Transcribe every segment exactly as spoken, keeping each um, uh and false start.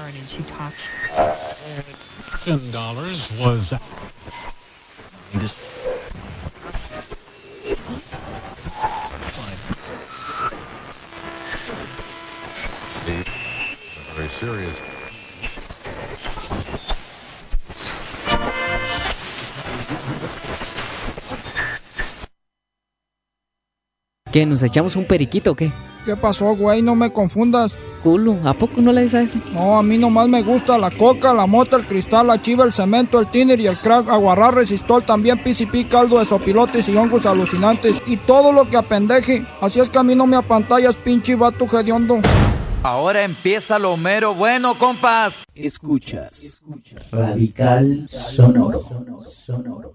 Warren, and she talks. Ten dollars was. Just. Very serious. ¿Qué? ¿Nos echamos un periquito o qué? ¿Qué pasó, güey? No me confundas. Culo, ¿a poco no le des a eso? No, a mí nomás me gusta la coca, la mota, el cristal, la chiva, el cemento, el tiner y el crack, aguarrá, resistol, también P C P, caldo de sopilotes y hongos alucinantes y todo lo que apendeje. Así es que a mí no me apantallas, pinche vato hediondo. Ahora empieza lo mero bueno, compas. Escuchas, escuchas. Radical Sonoro. Sonoro.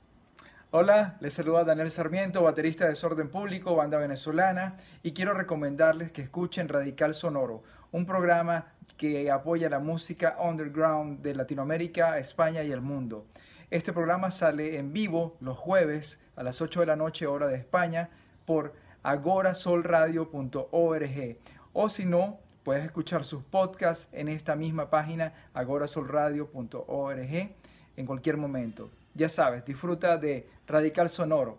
Hola, les saluda Daniel Sarmiento, baterista de Desorden Público, banda venezolana, y quiero recomendarles que escuchen Radical Sonoro, un programa que apoya la música underground de Latinoamérica, España y el mundo. Este programa sale en vivo los jueves a las ocho de la noche, hora de España, por agora sol radio punto org, o si no, puedes escuchar sus podcasts en esta misma página, agora sol radio punto org, en cualquier momento. Ya sabes, disfruta de Radical Sonoro.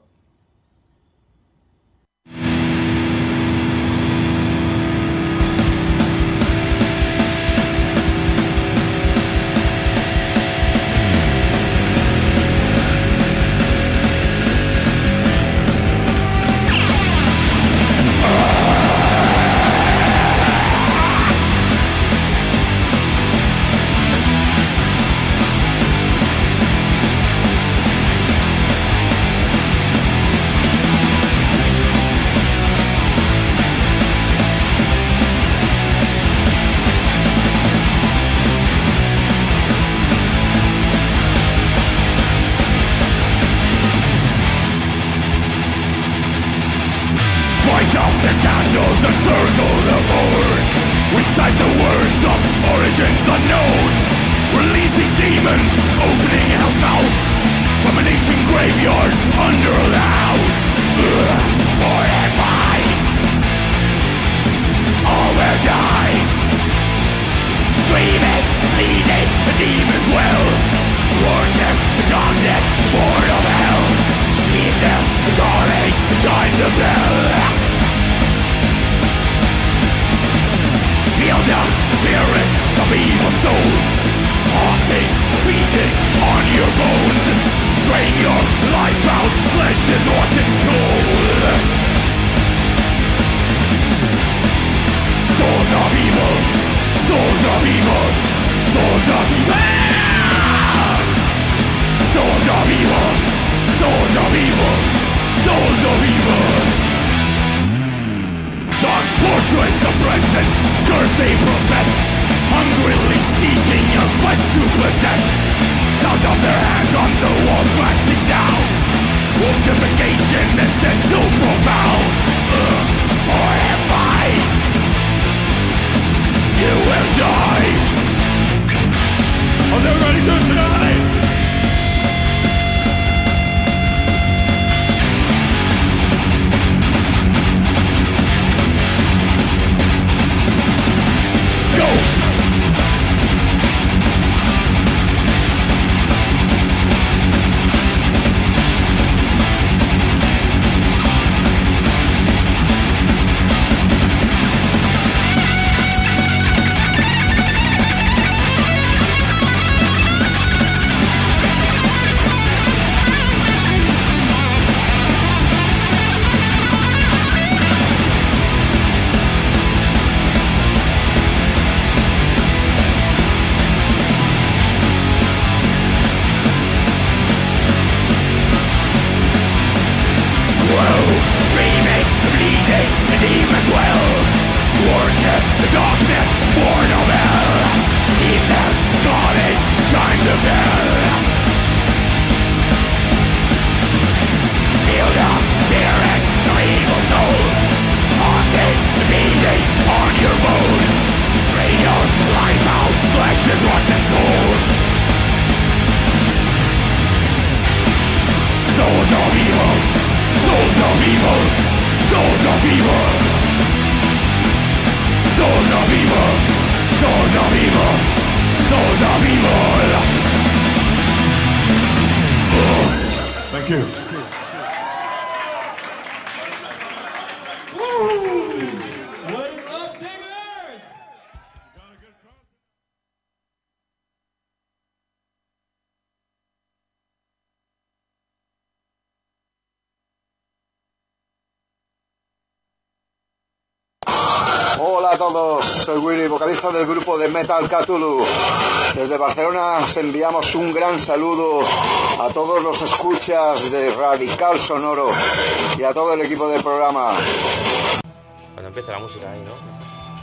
Souls of evil, souls of evil. Thank you. Hola a todos, soy Willy, vocalista del grupo de Metal Cthulhu. Desde Barcelona os enviamos un gran saludo a todos los escuchas de Radical Sonoro y a todo el equipo del programa. Cuando empieza la música ahí, ¿no?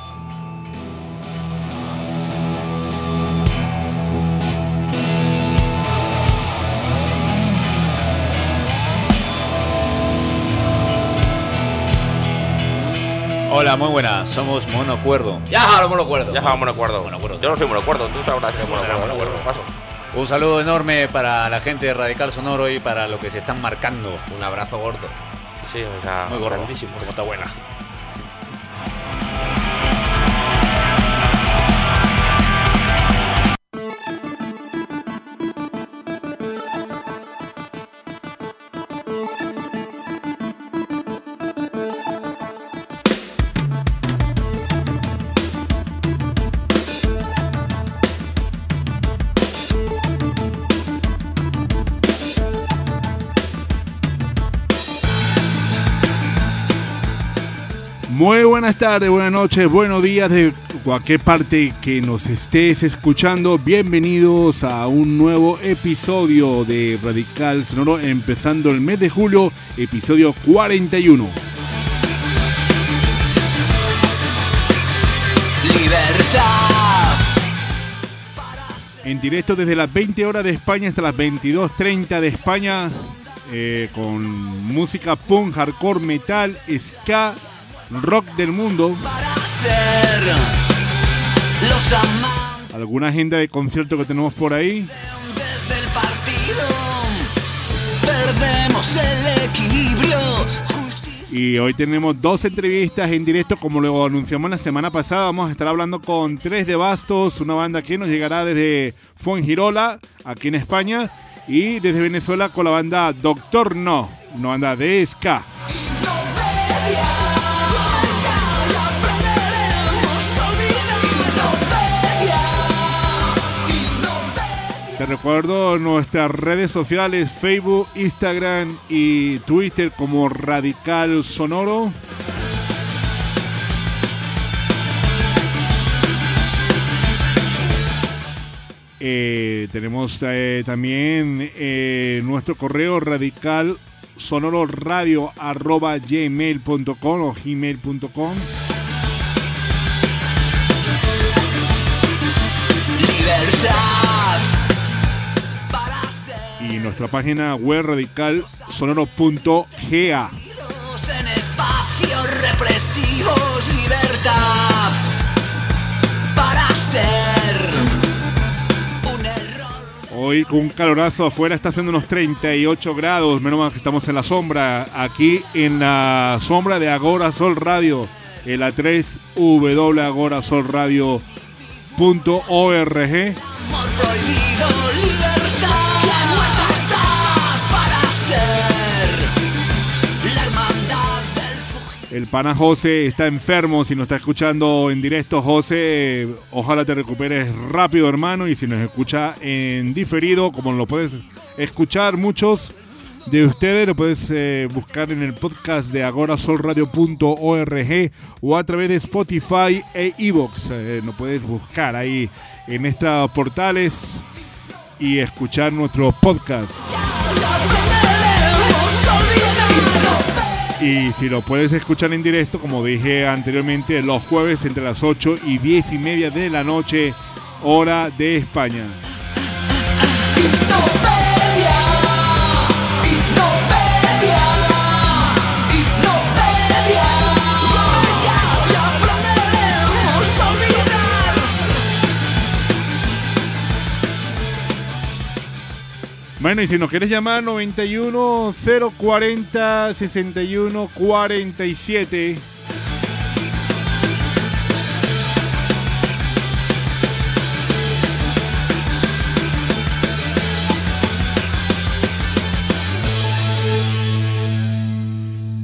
Hola, muy buenas, somos Monocuerdo. Ya, jalo monocuerdo. Ya, jalo monocuerdo. Yo no soy monocuerdo, tú sabrás que es monocuerdo. monocuerdo. Paso. Un saludo enorme para la gente de Radical Sonoro y para lo que se están marcando. Un abrazo gordo. Sí, o sea, muy gordo. Grandísimo. Como está buena. Muy buenas tardes, buenas noches, buenos días de cualquier parte que nos estés escuchando. Bienvenidos a un nuevo episodio de Radical Sonoro, empezando el mes de julio, episodio cuarenta y uno. Libertad. En directo desde las veinte horas de España hasta las veintidós treinta de España, eh, con música punk, hardcore, metal, ska, rock del mundo. Alguna agenda de concierto que tenemos por ahí. Desde el partido perdemos el equilibrio. Y hoy tenemos dos entrevistas en directo, como lo anunciamos la semana pasada. Vamos a estar hablando con Tres de Bastos, una banda que nos llegará desde Fuengirola, aquí en España, y desde Venezuela con la banda Doctor No, una banda de ska. Te recuerdo nuestras redes sociales, Facebook, Instagram y Twitter como Radical Sonoro. Eh, tenemos eh, también eh, nuestro correo radical sonoro radio arroba gmail punto com o gmail punto com. Libertad. Y nuestra página web radical sonoro punto ga. En espacios represivos, libertad para ser un error. Hoy con un calorazo afuera, está haciendo unos treinta y ocho grados, menos mal que estamos en la sombra, aquí en la sombra de Agora Sol Radio, en la tres w agora sol radio punto org. El pana José está enfermo. Si nos está escuchando en directo, José, ojalá te recuperes rápido, hermano. Y si nos escucha en diferido, como lo puedes escuchar muchos de ustedes, lo puedes eh, buscar en el podcast de agora sol radio punto org o a través de Spotify e iVoox. Eh, lo puedes buscar ahí en estos portales y escuchar nuestro podcast. Y si lo puedes escuchar en directo, como dije anteriormente, los jueves entre las ocho y diez y media de la noche, hora de España. Bueno, y si nos quieres llamar, noventa y uno, cero cuarenta, sesenta y uno, cuarenta y siete.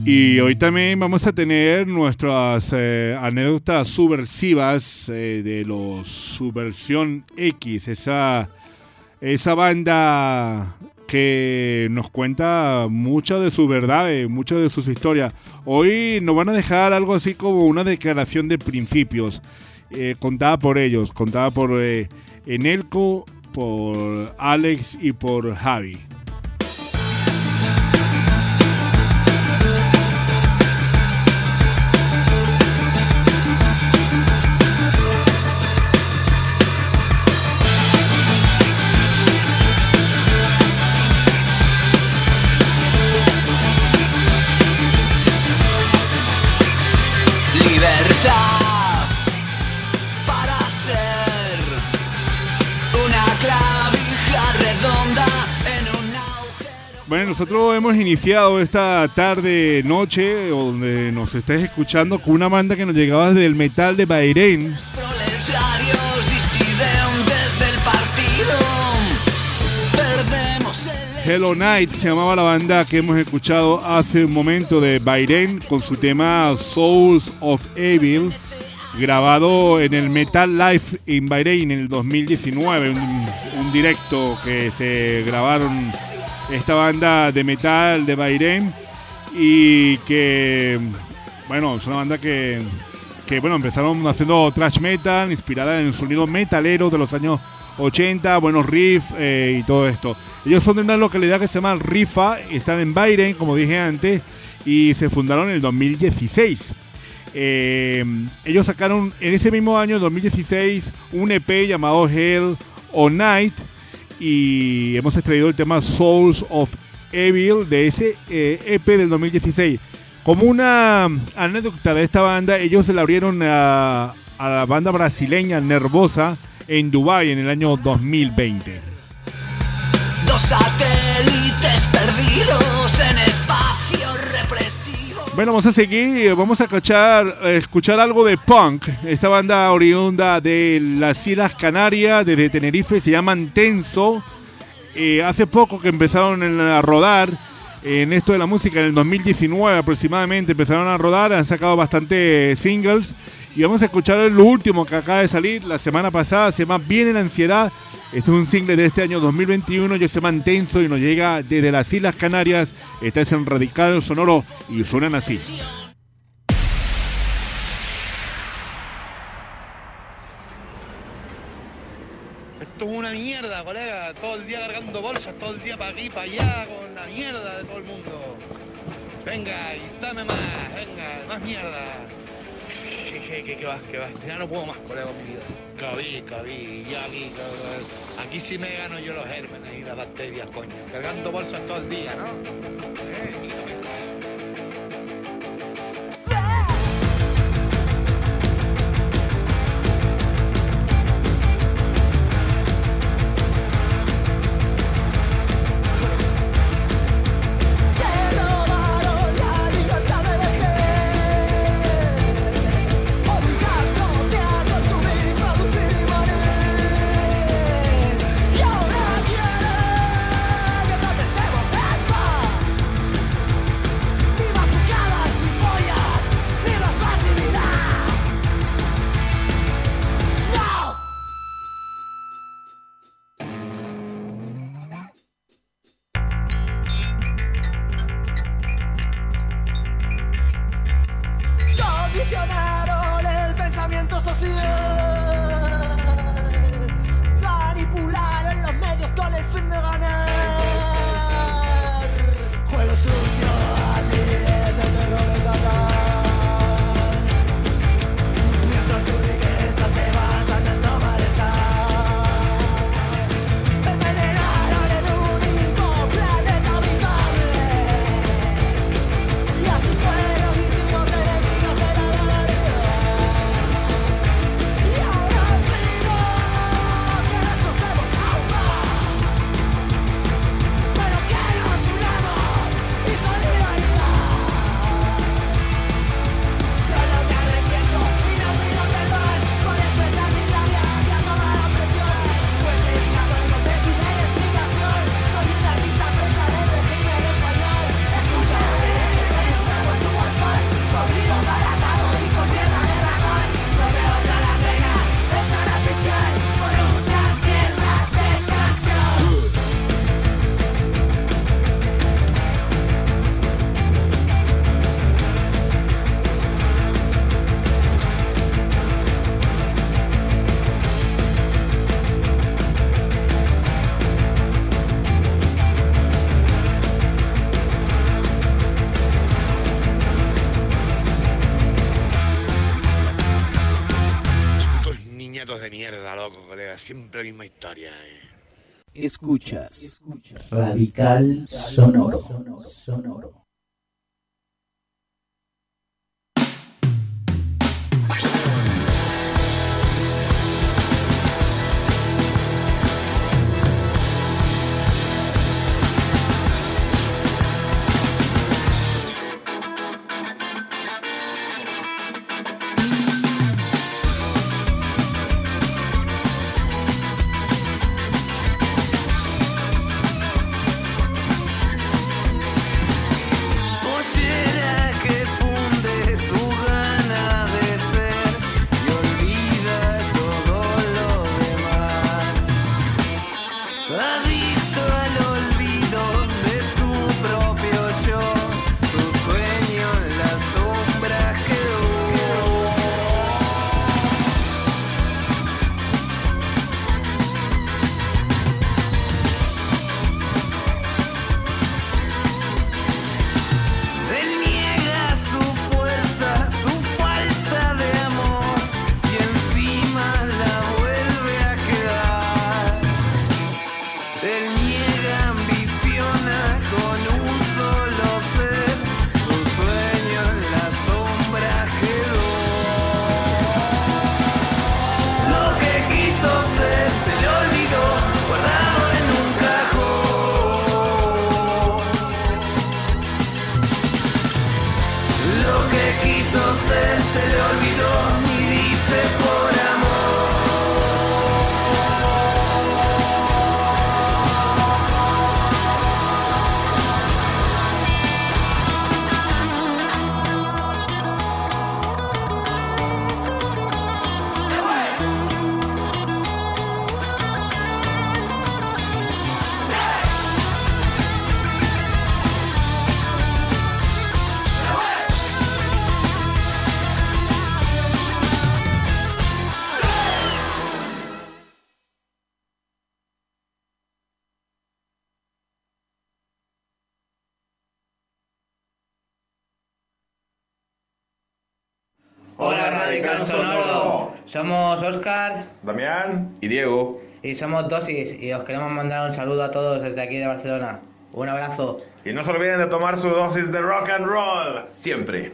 Y hoy también vamos a tener nuestras eh, anécdotas subversivas eh, de los Subversión X, esa, esa banda que nos cuenta muchas de sus verdades, muchas de sus historias. Hoy nos van a dejar algo así como una declaración de principios, eh, contada por ellos, contada por eh, Enelco, por Alex y por Javi. Bueno, nosotros hemos iniciado esta tarde, noche, donde nos estés escuchando con una banda que nos llegaba desde el metal de Bahrein. Hello Night se llamaba la banda que hemos escuchado hace un momento de Bahrein con su tema Souls of Evil, grabado en el Metal Live in Bahrein en el dos mil diecinueve, un, un directo que se grabaron esta banda de metal de Bahrein y que, bueno, es una banda que, que bueno, empezaron haciendo thrash metal inspirada en el sonido metalero de los años ochenta, buenos riffs eh, y todo esto. Ellos son de una localidad que se llama Rifa, están en Bahrein, como dije antes, y se fundaron en el dos mil dieciséis. Eh, ellos sacaron en ese mismo año, dos mil dieciséis, un E P llamado Hell on Night, y hemos extraído el tema Souls of Evil de ese eh, E P del dos mil dieciséis. Como una anécdota de esta banda, ellos se la abrieron a, a la banda brasileña Nervosa en Dubái en el año dos mil veinte. Dos satélites perdidos en espacio represivo. Bueno, vamos a seguir, vamos a escuchar, escuchar algo de punk. Esta banda oriunda de las Islas Canarias, desde Tenerife, se llaman Tenso. Eh, hace poco que empezaron a rodar en esto de la música, en el dos mil diecinueve aproximadamente empezaron a rodar, han sacado bastantes singles. Y vamos a escuchar el último que acaba de salir la semana pasada, se llama Viene la Ansiedad. Este es un single de este año dos mil veintiuno, ellos se llaman Tenso y nos llega desde las Islas Canarias. Este es en Radical Sonoro y suenan así. Esto es una mierda, colega, todo el día cargando bolsas, todo el día para aquí, para allá, con la mierda de todo el mundo. Venga, y dame más, venga, más mierda. Que, que, que va, que va, ya no puedo más, colega, con mi vida. Cabí, cabí, ya aquí, cabrón. Aquí sí me gano yo los gérmenes y las bacterias, coño. Cargando bolsas todo el día, ¿no? Eh, Y ahora quiere que protestemos en paz. siempre la misma historia. Eh. Escuchas, escuchas. Radical Sonoro. Sonoro. Hola Radical Sonoro, somos Óscar, Damián y Diego. Y somos Dosis y os queremos mandar un saludo a todos desde aquí de Barcelona. Un abrazo. Y no se olviden de tomar su dosis de rock and roll. Siempre.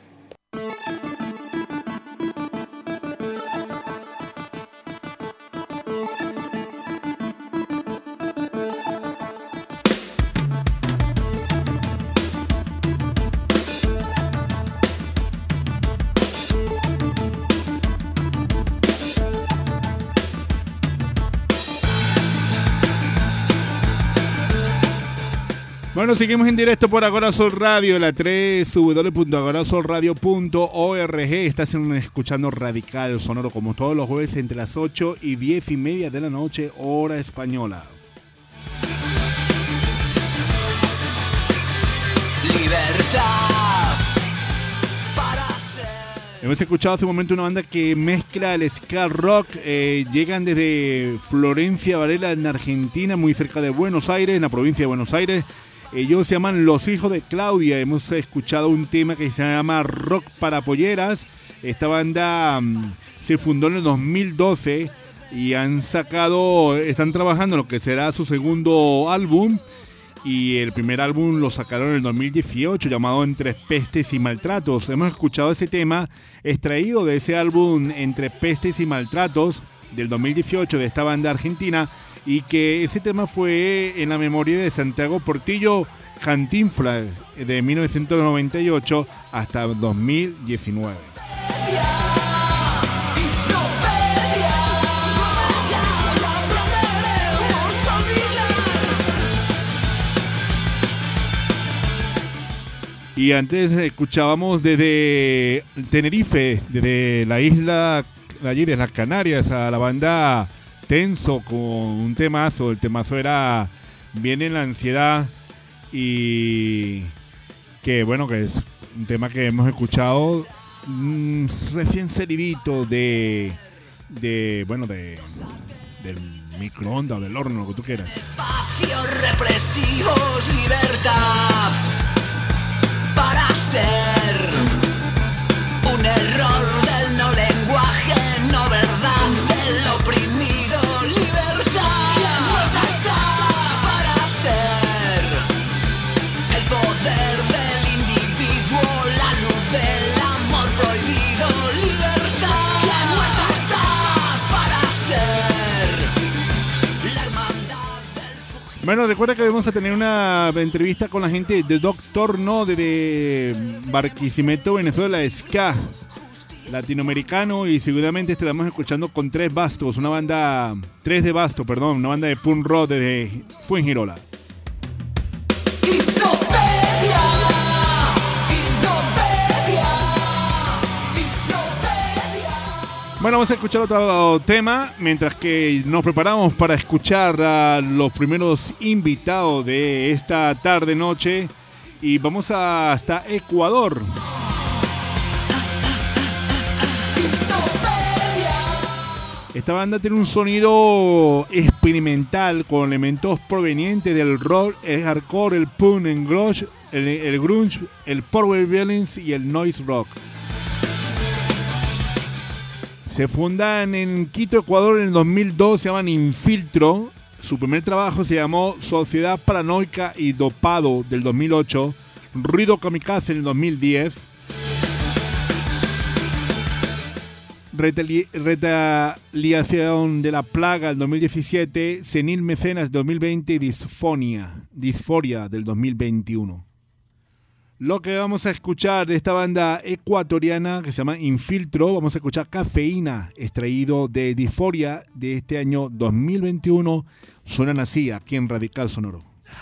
Bueno, seguimos en directo por Agora Sol Radio, la w w w punto agora sol radio punto org. Estás escuchando Radical Sonoro como todos los jueves entre las ocho y diez y media de la noche, hora española. Libertad para ser. Hemos escuchado hace un momento una banda que mezcla el ska rock. Eh, llegan desde Florencia Varela en Argentina, muy cerca de Buenos Aires, en la provincia de Buenos Aires. Ellos se llaman Los Hijos de Claudia. Hemos escuchado un tema que se llama Rock para Polleras. Esta banda um, se fundó en el dos mil doce y han sacado, están trabajando en lo que será su segundo álbum. Y el primer álbum lo sacaron en el dos mil dieciocho, llamado Entre Pestes y Maltratos. Hemos escuchado ese tema extraído de ese álbum Entre Pestes y Maltratos del dos mil dieciocho de esta banda argentina. Y que ese tema fue en la memoria de Santiago Portillo Cantinflas de mil novecientos noventa y ocho hasta dos mil diecinueve. Y antes escuchábamos desde Tenerife, desde la isla, allí de las Canarias, a la banda Tenso con un temazo. El temazo era Viene la Ansiedad, y que bueno, que es un tema que hemos escuchado mmm, recién salidito de de bueno de del microondas o del horno, lo que tú quieras. Espacios represivos, libertad para ser un error del no lenguaje, no verdad del oprimido. Bueno, recuerda que vamos a tener una entrevista con la gente de Doctor No de Barquisimeto, Venezuela, ska latinoamericano, y seguramente estaremos escuchando con Tres Bastos, una banda, Tres de Basto, perdón, una banda de punk rock de Fuengirola. Bueno, vamos a escuchar otro tema mientras que nos preparamos para escuchar a los primeros invitados de esta tarde-noche, y vamos hasta Ecuador. Esta banda tiene un sonido experimental con elementos provenientes del rock, el hardcore, el punk, el grunge, el, el grunge, el power violence y el noise rock. Se fundan en Quito, Ecuador, en el dos mil dos, se llaman Infiltro. Su primer trabajo se llamó Sociedad Paranoica y Dopado del dos mil ocho, Ruido Kamikaze en el dos mil diez, Retali- Retaliación de la Plaga del dos mil diecisiete, Senil Mecenas dos mil veinte y Disfonia, Disforia del dos mil veintiuno. Lo que vamos a escuchar de esta banda ecuatoriana que se llama Infiltro, vamos a escuchar Cafeína, extraído de Disforia de este año dos mil veintiuno. Suenan así aquí en Radical Sonoro.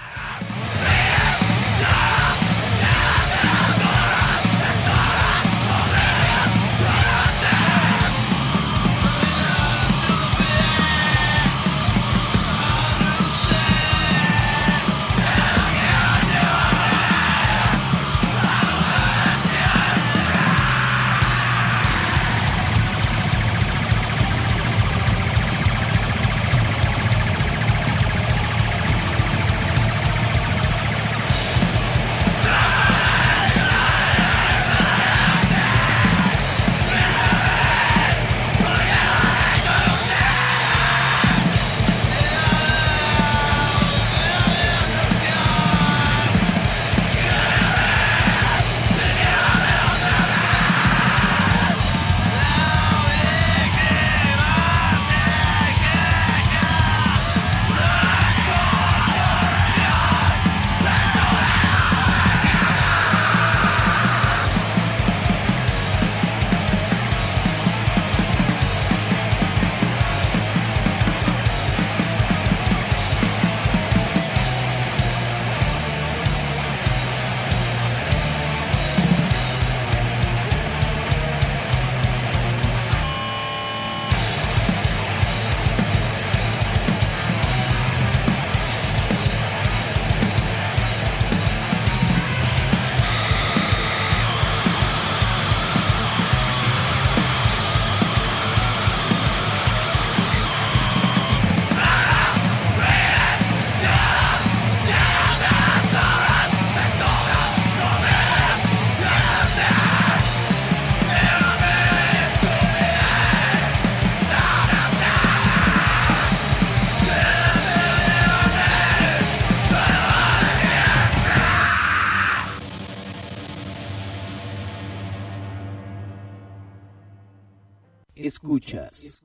Escuchas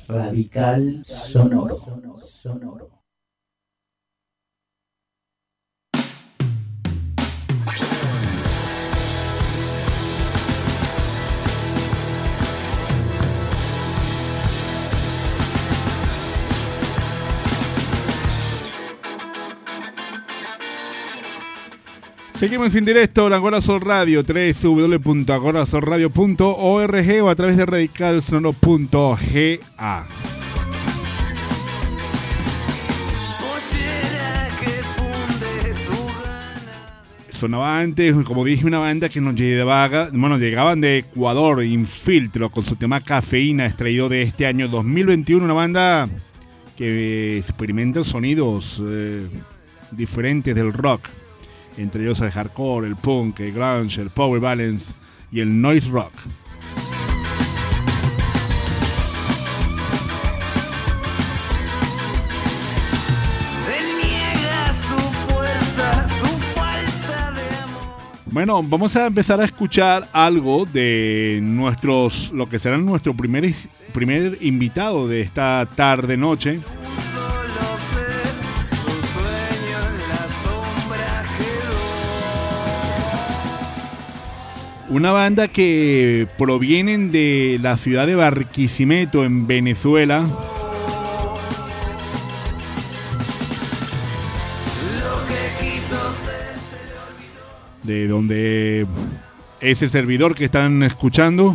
Radical Sonoro. Sonoro. Seguimos en directo en Agora Sol Radio, doble u doble u doble u punto agora sol radio punto org o a través de radical sonoro punto g a. Sonaba antes, como dije, una banda que nos llegaba, bueno, llegaban de Ecuador, Infiltro, con su tema Cafeína, extraído de este año dos mil veintiuno, una banda que experimenta sonidos eh, diferentes del rock. Entre ellos el hardcore, el punk, el grunge, el power balance y el noise rock. Bueno, vamos a empezar a escuchar algo de nuestros, lo que será nuestro primer, primer invitado de esta tarde noche. Una banda que provienen de la ciudad de Barquisimeto, en Venezuela. De donde ese servidor que están escuchando.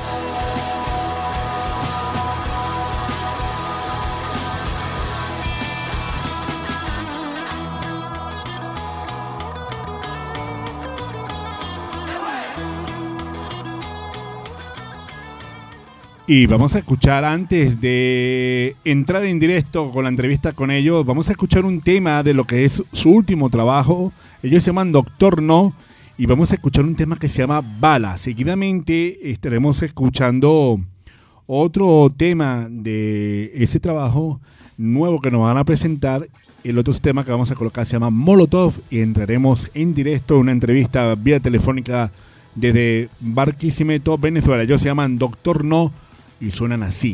Y vamos a escuchar, antes de entrar en directo con la entrevista con ellos, vamos a escuchar un tema de lo que es su último trabajo. Ellos se llaman Doctor No y vamos a escuchar un tema que se llama Bala. Seguidamente estaremos escuchando otro tema de ese trabajo nuevo que nos van a presentar. El otro tema que vamos a colocar se llama Molotov y entraremos en directo en una entrevista vía telefónica desde Barquisimeto, Venezuela. Ellos se llaman Doctor No y suenan así.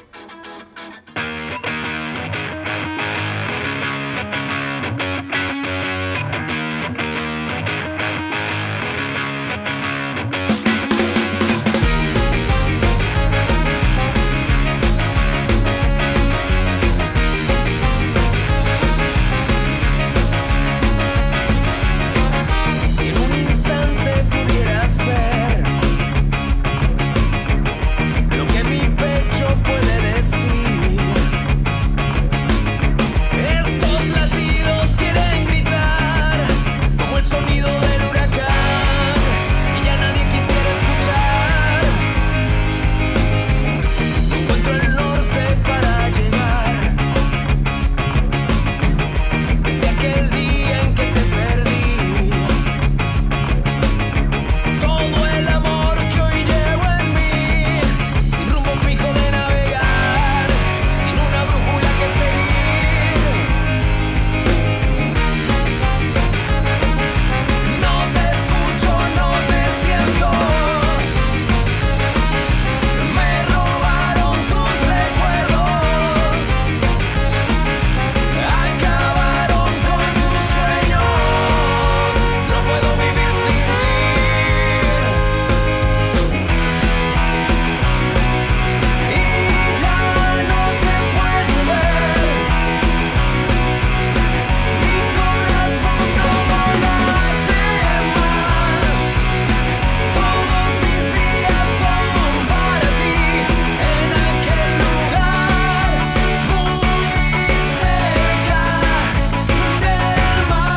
Si en un instante pudieras ver lo que mi pecho puede decir. Estos latidos quieren gritar como el sonido del huracán que ya nadie quisiera escuchar. No encuentro el norte para llegar. Desde aquel día en que te perdí, todo el amor que hoy llevo en mí, sin rumbo fijo de navegar, sin una brújula que seguir. No te escucho, no te siento. Me robaron tus recuerdos, acabaron con tus sueños. No puedo vivir sin ti. Y ya no te puedo ver. Mi corazón no late más. Todos mis días son para ti en aquel lugar muy cerca del mar.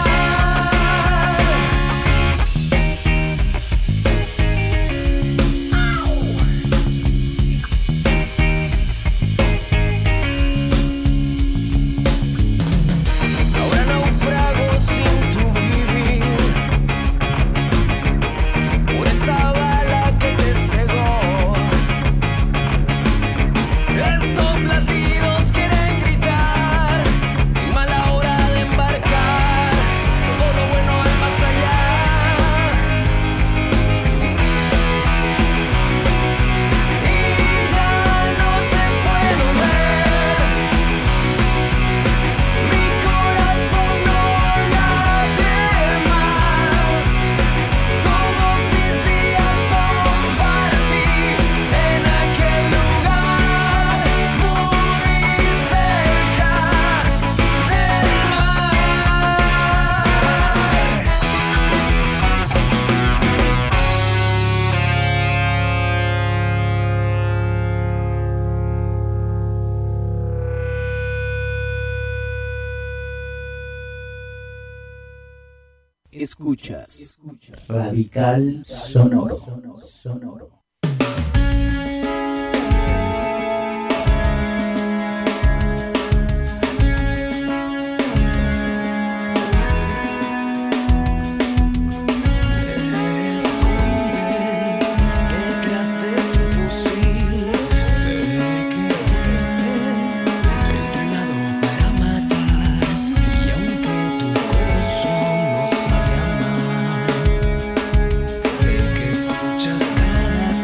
Ahora naufrago sin tu vivir, por esa bala que te cegó. Estos latidos quieren gritar, en mala hora de embarcar, todo lo bueno al más allá. Y ya no te puedo ver. Mi corazón no late más. Todos mis días son para ti en aquel lugar muy cerca del mar. Escuchas Radical Sonoro. Sonoro. Detrás de tu fusil, sé que fuiste entrenado para matar. Y aunque tu corazón no sabe amar, sé que escuchas cada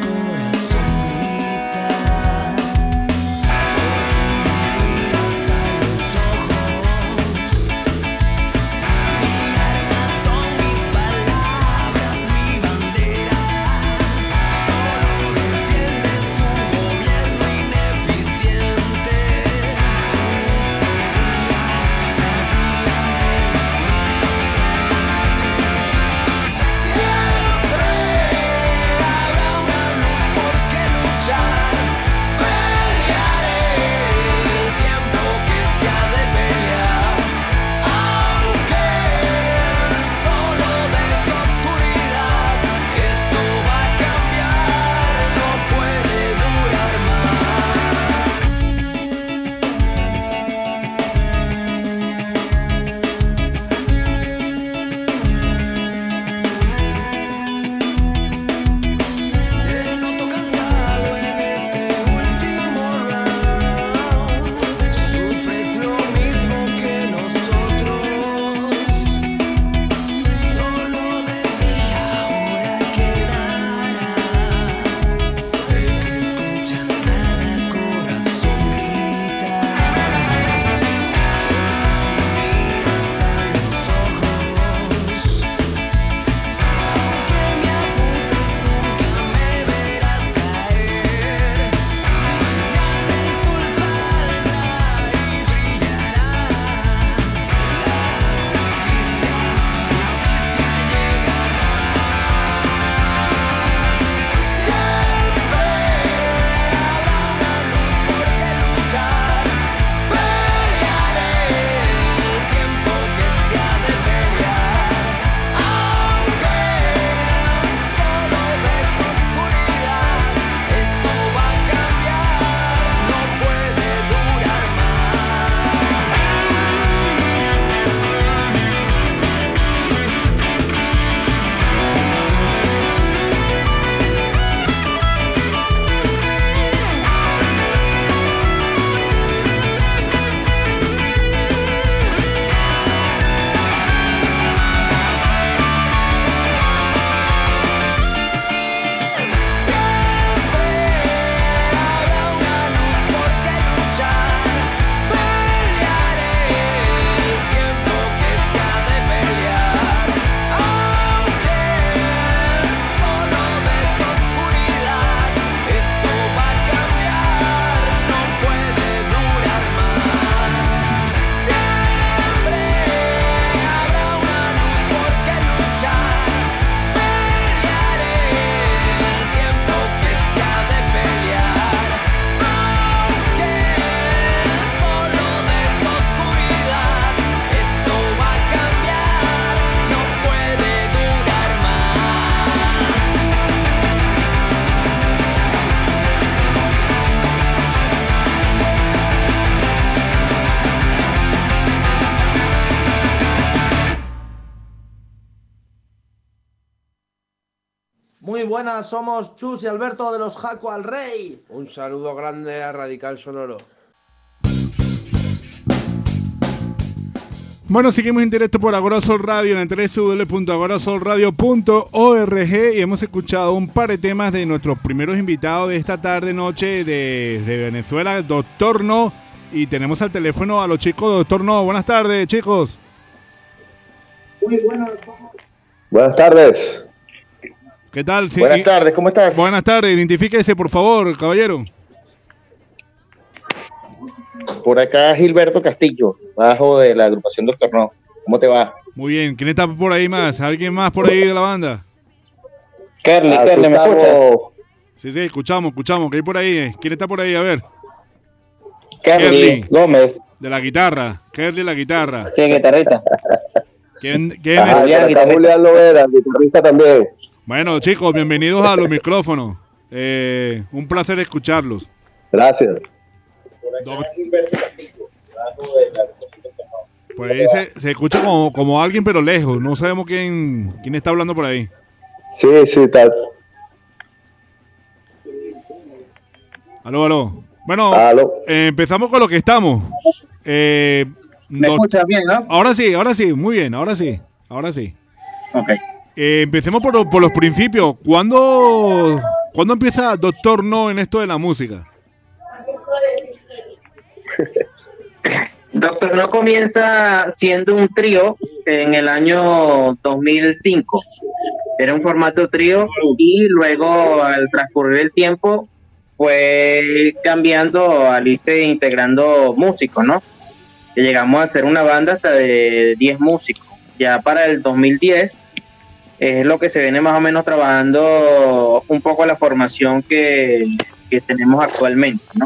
Muy buenas, somos Chus y Alberto de los Jaco al Rey. Un saludo grande a Radical Sonoro. Bueno, seguimos en directo por Agora Sol Radio en el doble u doble u doble u punto agora sol radio punto org y hemos escuchado un par de temas de nuestros primeros invitados de esta tarde noche de, de Venezuela, Doctor No, y tenemos al teléfono a los chicos de Doctor No. Buenas tardes, chicos. Muy buenas. Buenas tardes. ¿Qué tal? Sí, buenas tardes, ¿cómo estás? Buenas tardes, identifíquese por favor, caballero. Por acá Gilberto Castillo, bajo de la agrupación Doctor No. ¿Cómo te va? Muy bien. ¿Quién está por ahí más? ¿Alguien más por ahí de la banda? Kerly, ah, Kerly, ¿me escuchas? Sí, sí, escuchamos, escuchamos. ¿Qué hay por ahí? ¿Quién está por ahí? A ver. Kerly Gómez. De la guitarra. Kerly la guitarra. ¿Quién guitarrista? ¿Quién, quién ah, es? Acá Julián Lovera, guitarrista también. Bueno, chicos, bienvenidos a los micrófonos. Eh, un placer escucharlos. Gracias. Doc- Por ahí se, se escucha como, como alguien pero lejos. No sabemos quién, quién está hablando por ahí. Sí, sí, tal. Aló, aló. Bueno, aló. Eh, empezamos con lo que estamos. Eh, ¿Me doc- escuchas bien, no? Ahora sí, ahora sí, muy bien, ahora sí, ahora sí. Ok. Eh, empecemos por, por los principios. ¿Cuándo, ¿Cuándo empieza Doctor No en esto de la música? Doctor No comienza siendo un trío en el año dos mil cinco. Era un formato trío y luego al transcurrir el tiempo fue cambiando al irse integrando músicos, ¿no? Que llegamos a ser una banda hasta de diez músicos. Ya para el dos mil diez es lo que se viene más o menos trabajando un poco la formación que, que tenemos actualmente, ¿no?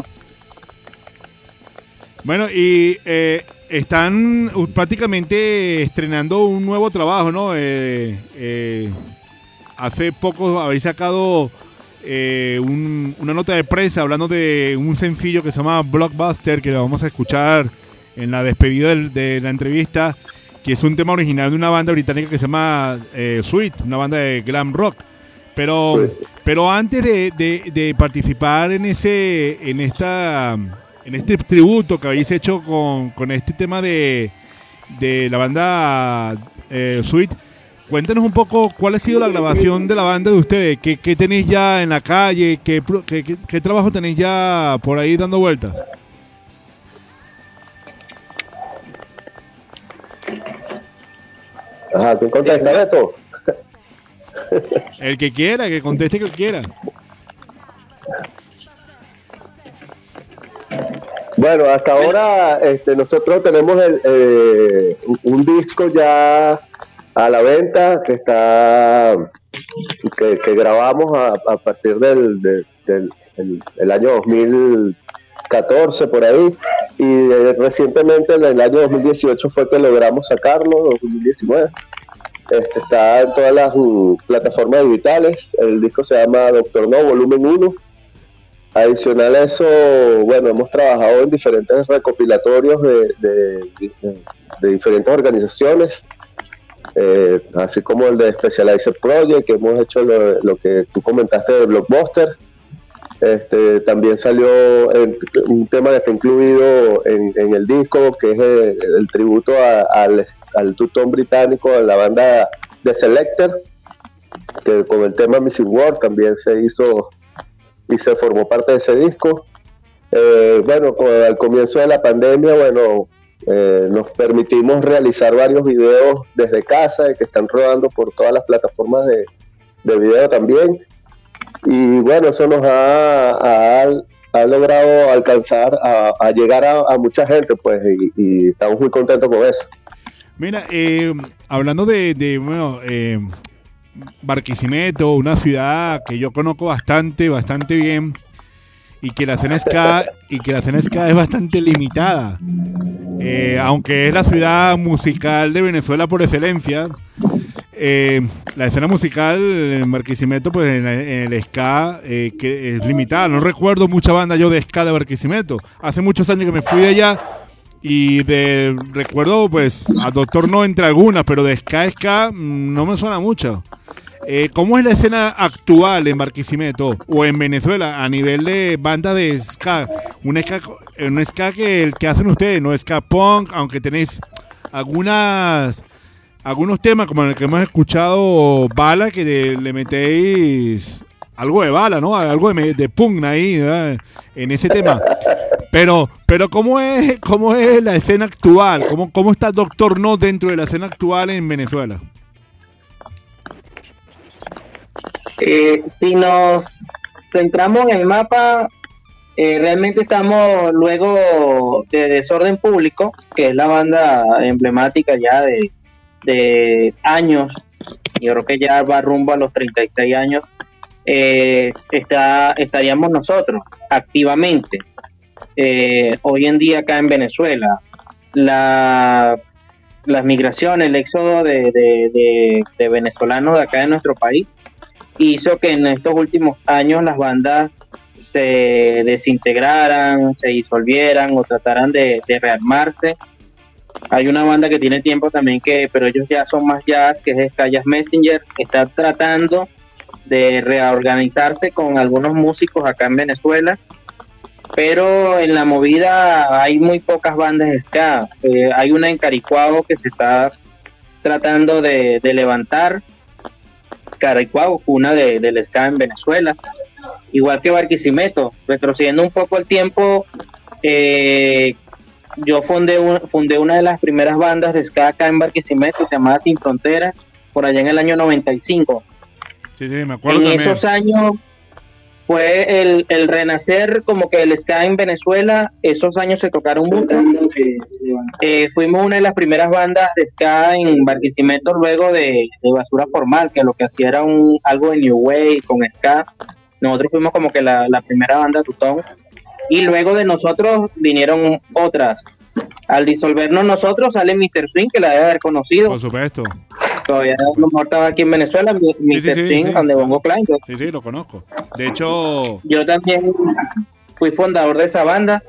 Bueno, y eh, están prácticamente estrenando un nuevo trabajo, ¿no? Eh, eh, hace poco habéis sacado eh, un, una nota de prensa hablando de un sencillo que se llama Blockbuster, que lo vamos a escuchar en la despedida del, de la entrevista, que es un tema original de una banda británica que se llama eh, Sweet, una banda de glam rock. Pero, sí. pero antes de, de, de participar en ese, en esta... en este tributo que habéis hecho con, con este tema de, de la banda eh, Sweet, cuéntanos un poco cuál ha sido la grabación de la banda de ustedes, qué, qué tenéis ya en la calle, qué, qué, qué, qué trabajo tenéis ya por ahí dando vueltas. Ajá, ¿quién contesta esto? El que quiera, que conteste que quiera. Bueno, hasta ahora este, nosotros tenemos el, eh, un disco ya a la venta que está que, que grabamos a, a partir del, del, del el, el año dos mil catorce por ahí, y eh, recientemente en el año dos mil dieciocho fue que logramos sacarlo, dos mil diecinueve. Este, está en todas las uh, plataformas digitales. El disco se llama Doctor No Volumen uno. Adicional a eso, bueno, hemos trabajado en diferentes recopilatorios de, de, de, de diferentes organizaciones, eh, así como el de Specialized Project, que hemos hecho lo, lo que tú comentaste de Blockbuster. Este, también salió en, un tema que está incluido en, en el disco, que es el, el tributo a, al, al tutón británico de la banda The Selecter, que con el tema Missing World también se hizo y se formó parte de ese disco. Eh, bueno, con, al comienzo de la pandemia, bueno, eh, nos permitimos realizar varios videos desde casa, que están rodando por todas las plataformas de, de video también. Y bueno, eso nos ha, ha, ha logrado alcanzar a, a llegar a, a mucha gente, pues, y, y estamos muy contentos con eso. Mira, eh, hablando de, de bueno, eh, Barquisimeto, una ciudad que yo conozco bastante, bastante bien, y que la escena ska, y que la escena ska es bastante limitada. Eh, aunque es la ciudad musical de Venezuela por excelencia, eh, la escena musical en Barquisimeto, pues en, en el ska, eh, que es limitada. No recuerdo mucha banda yo de ska de Barquisimeto. Hace muchos años que me fui de allá y de recuerdo pues a Doctor No entre algunas, pero de ska ska no me suena mucho. Eh, ¿Cómo es la escena actual en Barquisimeto o en Venezuela a nivel de banda de ska? Un ska, un ska que el que hacen ustedes, no ska punk, aunque tenéis algunas algunos temas como el que hemos escuchado, Bala, que de, le metéis algo de bala, ¿no? Algo de, de punk ahí, ¿verdad? En ese tema. Pero, pero ¿cómo es, cómo es la escena actual? ¿Cómo, cómo está Doctor No dentro de la escena actual en Venezuela? Eh, si nos centramos en el mapa, eh, realmente estamos luego de Desorden Público, que es la banda emblemática ya de, de años, yo creo que ya va rumbo a los treinta y seis años, eh, está, estaríamos nosotros activamente. Eh, hoy en día acá en Venezuela, la, las migraciones, el éxodo de, de, de, de venezolanos de acá en nuestro país hizo que en estos últimos años las bandas se desintegraran, se disolvieran o trataran de, de rearmarse. Hay una banda que tiene tiempo también, que pero ellos ya son más jazz, que es Ska Jazz Messenger, está tratando de reorganizarse con algunos músicos acá en Venezuela, pero en la movida hay muy pocas bandas de ska. Eh, hay una en Caricuao que se está tratando de, de levantar, Caricuao, cuna de, del ska en Venezuela, igual que Barquisimeto. Retrocediendo un poco el tiempo, eh, yo fundé, un, fundé una de las primeras bandas de ska acá en Barquisimeto, llamada Sin Fronteras, por allá en el año noventa y cinco. Sí, sí, me acuerdo en también. esos años fue el, el renacer como que el ska en Venezuela. Esos años se tocaron mucho. Eh, fuimos una de las primeras bandas de ska en Barquisimeto luego de, de Basura Formal, que lo que hacía era un algo de New Wave con ska. Nosotros fuimos como que la, la primera banda tutón, y luego de nosotros vinieron otras. Al disolvernos nosotros sale mister Swing, que la debe haber conocido. Por supuesto. Todavía a lo mejor estaba aquí en Venezuela, mister Sí, sí, sí, Swing, sí. donde Bongo Klein. Sí, sí, lo conozco. De hecho, Yo también fui fundador de esa banda.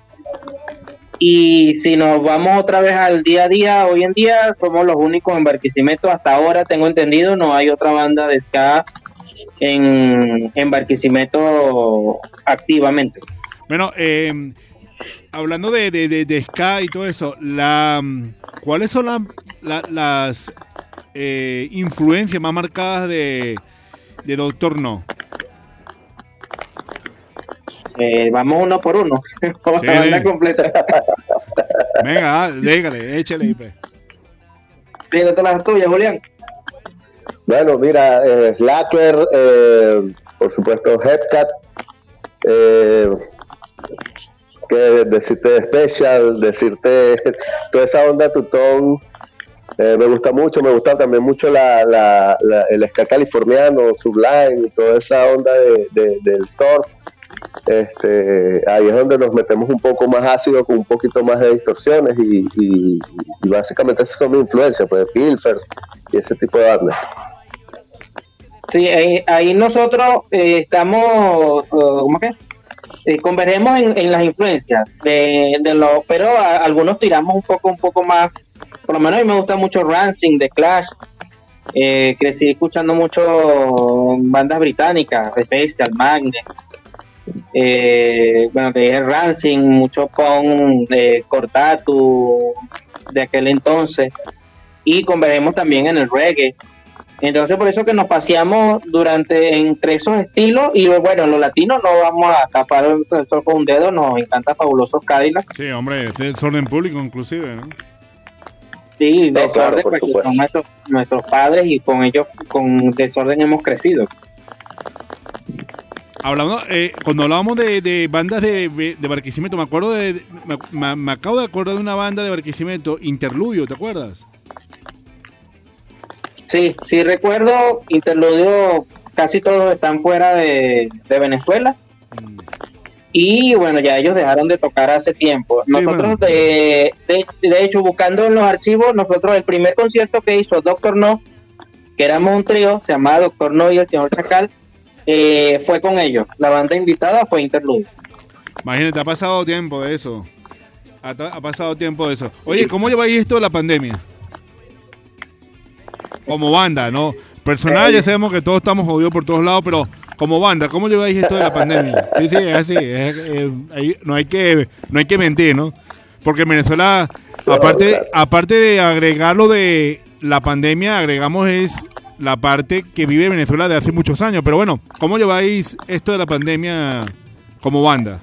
Y si nos vamos otra vez al día a día, hoy en día somos los únicos en Barquisimeto. Hasta ahora, tengo entendido, no hay otra banda de ska en, en Barquisimeto activamente. bueno, eh, hablando de, de, de, de ska y todo eso, la, ¿cuáles son la, la, las eh, influencias más marcadas de, de Doctor No? Eh, vamos uno por uno, con Sí, la banda sí. completa. Venga, ah, dígale, échale ahí, pues. Pídete las tuyas, Julián. Bueno, mira, eh, Slacker, eh, por supuesto Hepcat, eh, que decirte Special, decirte toda esa onda tutón, eh, me gusta mucho, me gusta también mucho la, la, la, el ska californiano, Sublime, y toda esa onda de, de, del surf. Este, ahí es donde nos metemos un poco más ácido, con un poquito más de distorsiones, y, y, y básicamente esas son mis influencias, pues Pilfers y ese tipo de bandas. Sí, ahí, ahí nosotros eh, estamos, uh, ¿cómo que? Eh, convergemos en, en las influencias de, de los, pero a, algunos tiramos un poco, un poco más. Por lo menos a mí me gusta mucho Rancid, The Clash. Eh, crecí escuchando mucho bandas británicas, Special, Magnet. Eh, bueno, de Rancid, mucho con de Cortatu de aquel entonces, y convergemos también en el reggae. Entonces por eso que nos paseamos durante entre esos estilos, y bueno, los latinos no vamos a tapar el sol con un dedo, nos encanta Fabulosos Cadillac. Sí, hombre, es Desorden Público inclusive, ¿no? Sí, No, Desorden, claro, por porque supuesto. son nuestros, nuestros padres, y con ellos, con Desorden hemos crecido. Hablando, eh, cuando hablábamos de, de bandas de, de Barquisimeto, me acuerdo de, de- me, me- me acabo de acordar de una banda de Barquisimeto, Interludio, ¿te acuerdas? Sí, sí recuerdo. Interludio, casi todos están fuera de, de Venezuela. Y bueno, ya ellos dejaron de tocar hace tiempo. Nosotros, bueno. de, de, de hecho, buscando en los archivos, nosotros el primer concierto que hizo Doctor No, que éramos un trío, se llamaba Doctor No y el Señor Chacal, eh, fue con ellos. La banda invitada fue Interludio. Imagínate, ha pasado tiempo de eso. Ha, ha pasado tiempo de eso. Oye, ¿cómo lleváis esto de la pandemia? Como banda, ¿no? personal ya sabemos que todos estamos jodidos por todos lados, pero como banda, ¿cómo lleváis esto de la pandemia? Sí, sí, es así. Es, es, ahí no hay que no hay que mentir, ¿no? Porque en Venezuela, aparte, aparte de agregar lo de la pandemia, agregamos es la parte que vive Venezuela de hace muchos años. Pero bueno, ¿cómo lleváis esto de la pandemia como banda?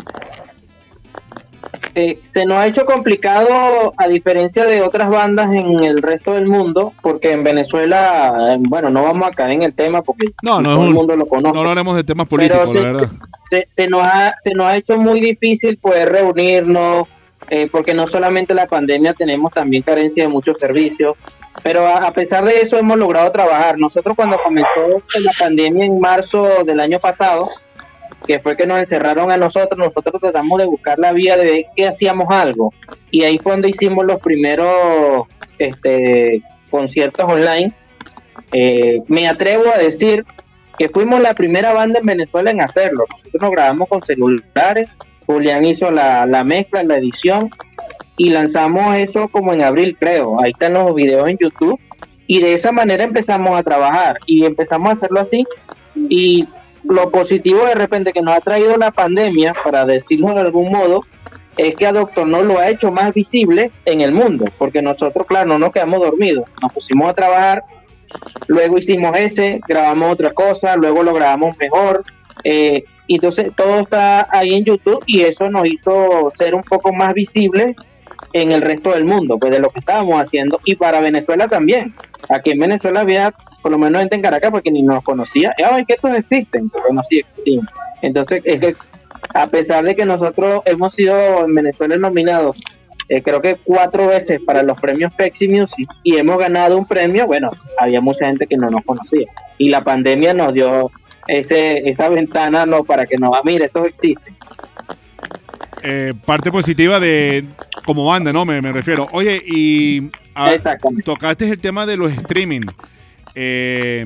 Eh, se nos ha hecho complicado, a diferencia de otras bandas en el resto del mundo, porque en Venezuela, eh, bueno, no vamos a caer en el tema porque no, no todo es un, el mundo lo conoce. No hablaremos de temas políticos, Pero se, la verdad. Se, se, nos ha, se nos ha hecho muy difícil poder reunirnos, eh, porque no solamente la pandemia, tenemos también carencia de muchos servicios, pero a, a pesar de eso hemos logrado trabajar. Nosotros cuando comenzó la pandemia en marzo del año pasado, que fue que nos encerraron a nosotros, nosotros tratamos de buscar la vía de ver que hacíamos algo, y ahí fue donde hicimos los primeros este, conciertos online. Eh, me atrevo a decir que fuimos la primera banda en Venezuela en hacerlo. Nosotros nos grabamos con celulares, Julián hizo la, la mezcla, la edición, y lanzamos eso como en abril, creo. Ahí están los videos en YouTube, y de esa manera empezamos a trabajar, y empezamos a hacerlo así, y lo positivo de repente que nos ha traído la pandemia, para decirlo de algún modo, es que a Doctor No lo ha hecho más visible en el mundo, porque nosotros, claro, no nos quedamos dormidos, nos pusimos a trabajar, luego hicimos ese, grabamos otra cosa, luego lo grabamos mejor, eh, entonces todo está ahí en YouTube, y eso nos hizo ser un poco más visibles en el resto del mundo, pues de lo que estábamos haciendo, y para Venezuela también. Aquí en Venezuela había, por lo menos gente en Caracas, porque ni nos conocía, ay, que estos existen, pero no, sí existimos. Entonces, es que a pesar de que nosotros hemos sido en Venezuela nominados, eh, creo que cuatro veces para los premios Pepsi Music, y hemos ganado un premio, bueno, había mucha gente que no nos conocía, y la pandemia nos dio ese esa ventana, no, para que nos va, mire, estos existen. Eh, parte positiva de como banda, ¿no? Me, me refiero. Oye, y a, tocaste el tema de los streaming. Eh,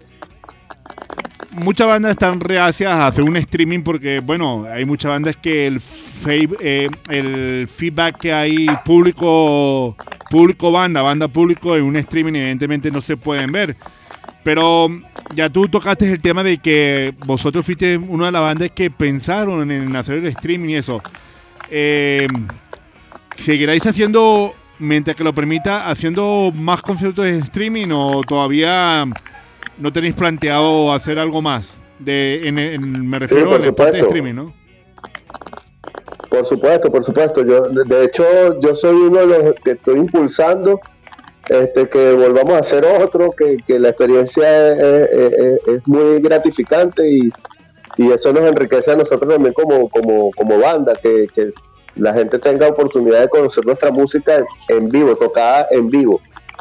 muchas bandas están reacias a hacer un streaming porque, bueno, hay muchas bandas que el, fe- eh, el feedback que hay público, público banda, banda público en un streaming evidentemente no se pueden ver. Pero ya tú tocaste el tema de que vosotros fuiste una de las bandas que pensaron en hacer el streaming y eso. Eh, ¿Seguiráis haciendo, mientras que lo permita, haciendo más conciertos de streaming o todavía no tenéis planteado hacer algo más? De, en, en, me refiero sí, a la parte de streaming, ¿no? Por supuesto, por supuesto. Yo, de, de hecho, yo soy uno de los que estoy impulsando este que volvamos a hacer otro, que, que la experiencia es, es, es, es muy gratificante y, y eso nos enriquece a nosotros también como, como, como banda, que, que la gente tenga oportunidad de conocer nuestra música en vivo, tocada en vivo.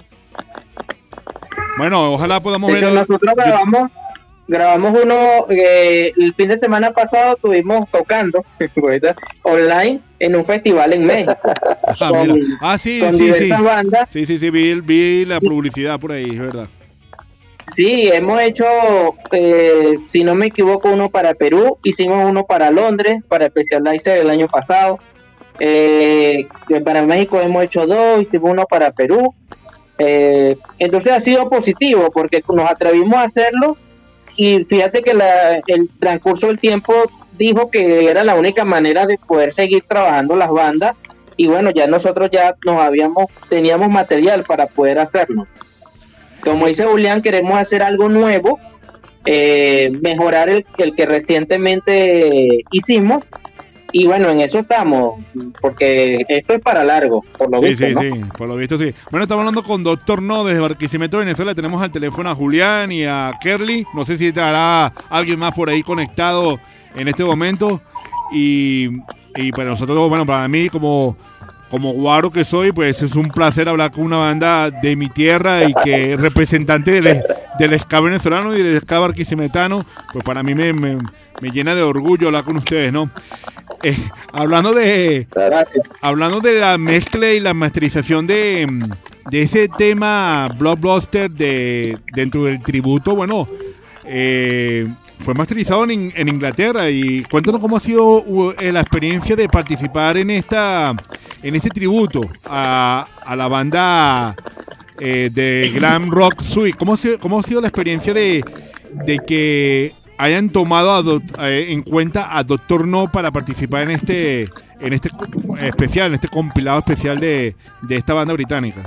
Bueno, ojalá podamos sí, ver... Nosotros grabamos, grabamos uno, eh, el fin de semana pasado estuvimos tocando online en un festival en México. Ah, con, mira. ah sí, con sí, sí. bandas. Sí, sí, sí, vi, vi la publicidad por ahí, es verdad. Sí, hemos hecho, eh, si no me equivoco, uno para Perú, hicimos uno para Londres, para Specializer el año pasado. Eh, para México hemos hecho dos, hicimos uno para Perú. Eh, entonces ha sido positivo porque nos atrevimos a hacerlo y fíjate que la, el transcurso del tiempo dijo que era la única manera de poder seguir trabajando las bandas y bueno, ya nosotros ya nos habíamos teníamos material para poder hacerlo. Como dice Julián, queremos hacer algo nuevo, eh, mejorar el, el que recientemente hicimos. Y bueno, en eso estamos, porque esto es para largo, por lo sí, visto, sí, ¿no? Sí, por lo visto sí. Bueno, estamos hablando con Doctor No desde Barquisimeto, Venezuela. Tenemos al teléfono a Julián y a Kerly. No sé si estará alguien más por ahí conectado en este momento. Y, y para nosotros, bueno, para mí como, como guaro que soy, pues es un placer hablar con una banda de mi tierra y que es representante del, del ska venezolano y del ska barquisimetano. Pues para mí me, me, me llena de orgullo hablar con ustedes, ¿no? Eh, hablando de Gracias. hablando de la mezcla y la masterización de, de ese tema Blockbuster de dentro del tributo, bueno, eh, fue masterizado en, en Inglaterra y cuéntanos cómo ha sido uh, la experiencia de participar en esta en este tributo a, a la banda eh, de Glam Rock Suite. ¿Cómo ha sido, cómo ha sido la experiencia de, de que hayan tomado a do, eh, en cuenta a Doctor No para participar en este en este especial, en este compilado especial de, de esta banda británica?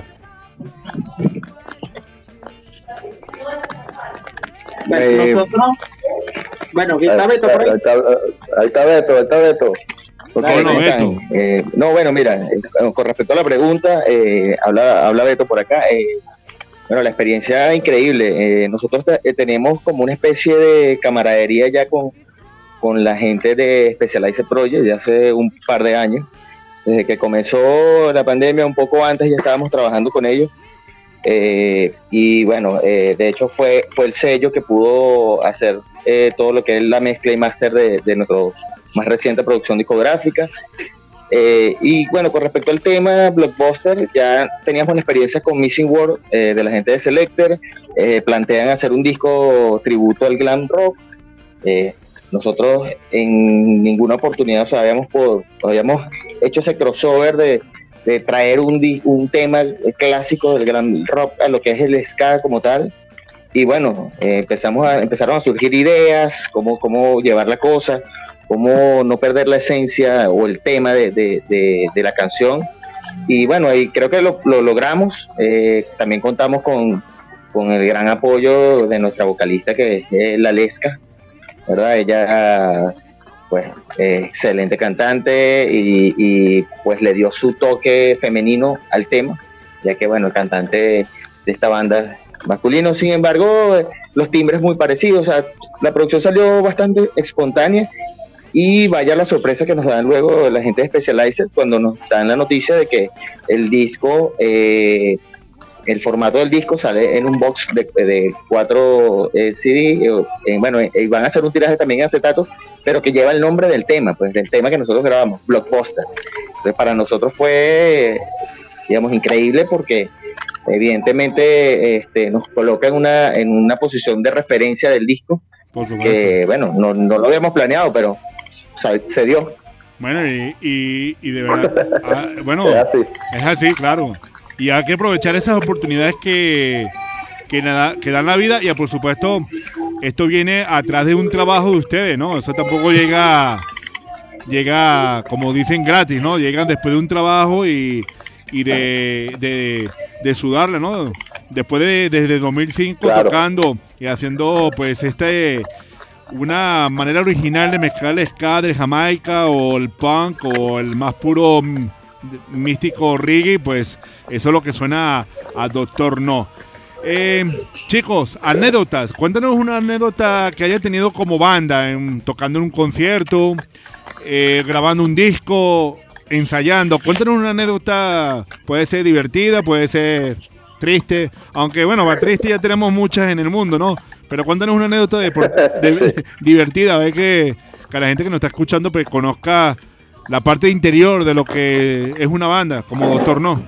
Bueno, Eh, nosotros, bueno, aquí está Beto por ahí. Ahí está, ahí está Beto, ahí está Beto. Ok, Dale, ¿cómo Beto. están? Eh, no, bueno, mira, eh, con respecto a la pregunta, eh, habla, habla Beto por acá. Eh, bueno, la experiencia increíble. Eh, nosotros te- eh, tenemos como una especie de camaradería ya con, con la gente de Specialized Project ya hace un par de años. Desde que comenzó la pandemia, un poco antes, ya estábamos trabajando con ellos. Eh, y bueno, eh, de hecho fue, fue el sello que pudo hacer eh, todo lo que es la mezcla y máster de, de nuestra más reciente producción discográfica. Eh, y bueno, con respecto al tema Blockbuster, ya teníamos una experiencia con Missing World eh, de la gente de Selecter. Eh, plantean hacer un disco tributo al glam rock. Eh, nosotros en ninguna oportunidad, o sea, habíamos, pod- habíamos hecho ese crossover de, de traer un, di- un tema clásico del glam rock a lo que es el ska como tal. Y bueno, eh, empezamos a, empezaron a surgir ideas, cómo, cómo llevar la cosa, cómo no perder la esencia o el tema de, de, de, de la canción. Y bueno, ahí creo que lo, lo logramos. Eh, también contamos con, con el gran apoyo de nuestra vocalista, que es eh, la Lesca, ¿verdad? Ella, pues, eh, excelente cantante y, y pues le dio su toque femenino al tema, ya que bueno, el cantante de esta banda masculino. Sin embargo, eh, los timbres muy parecidos. O sea, la producción salió bastante espontánea. Y vaya la sorpresa que nos dan luego la gente de Specialized cuando nos dan la noticia de que el disco, eh, el formato del disco sale en un box de, de cuatro eh, C D, eh, eh, bueno, eh, van a hacer un tiraje también en acetato, pero que lleva el nombre del tema, pues del tema que nosotros grabamos, Blockbuster. Entonces para nosotros fue, digamos, increíble porque evidentemente este, nos coloca en una, en una posición de referencia del disco, que bueno, no, no lo habíamos planeado, pero o sea, se dio. Bueno, y, y, y de verdad, ah, bueno, Es así. es así, claro. Y hay que aprovechar esas oportunidades que, que, nada, que dan la vida. Y por supuesto, esto viene atrás de un trabajo de ustedes, ¿no? Eso tampoco llega, llega como dicen, gratis, ¿no? Llegan después de un trabajo y, y de, de, de sudarle, ¿no? Después de desde dos mil cinco Claro. tocando y haciendo pues este una manera original de mezclar el ska de Jamaica o el punk o el más puro mm, místico reggae, pues eso es lo que suena a, a Doctor No. Eh, chicos, anécdotas, cuéntanos una anécdota que haya tenido como banda, en- tocando en un concierto, eh, grabando un disco, ensayando. Cuéntanos una anécdota, puede ser divertida, puede ser triste, aunque bueno, va triste ya tenemos muchas en el mundo, ¿no? Pero cuéntanos una anécdota de, de- divertida, a ver que, que la gente que nos está escuchando pues conozca la parte interior de lo que es una banda, como Doctor No.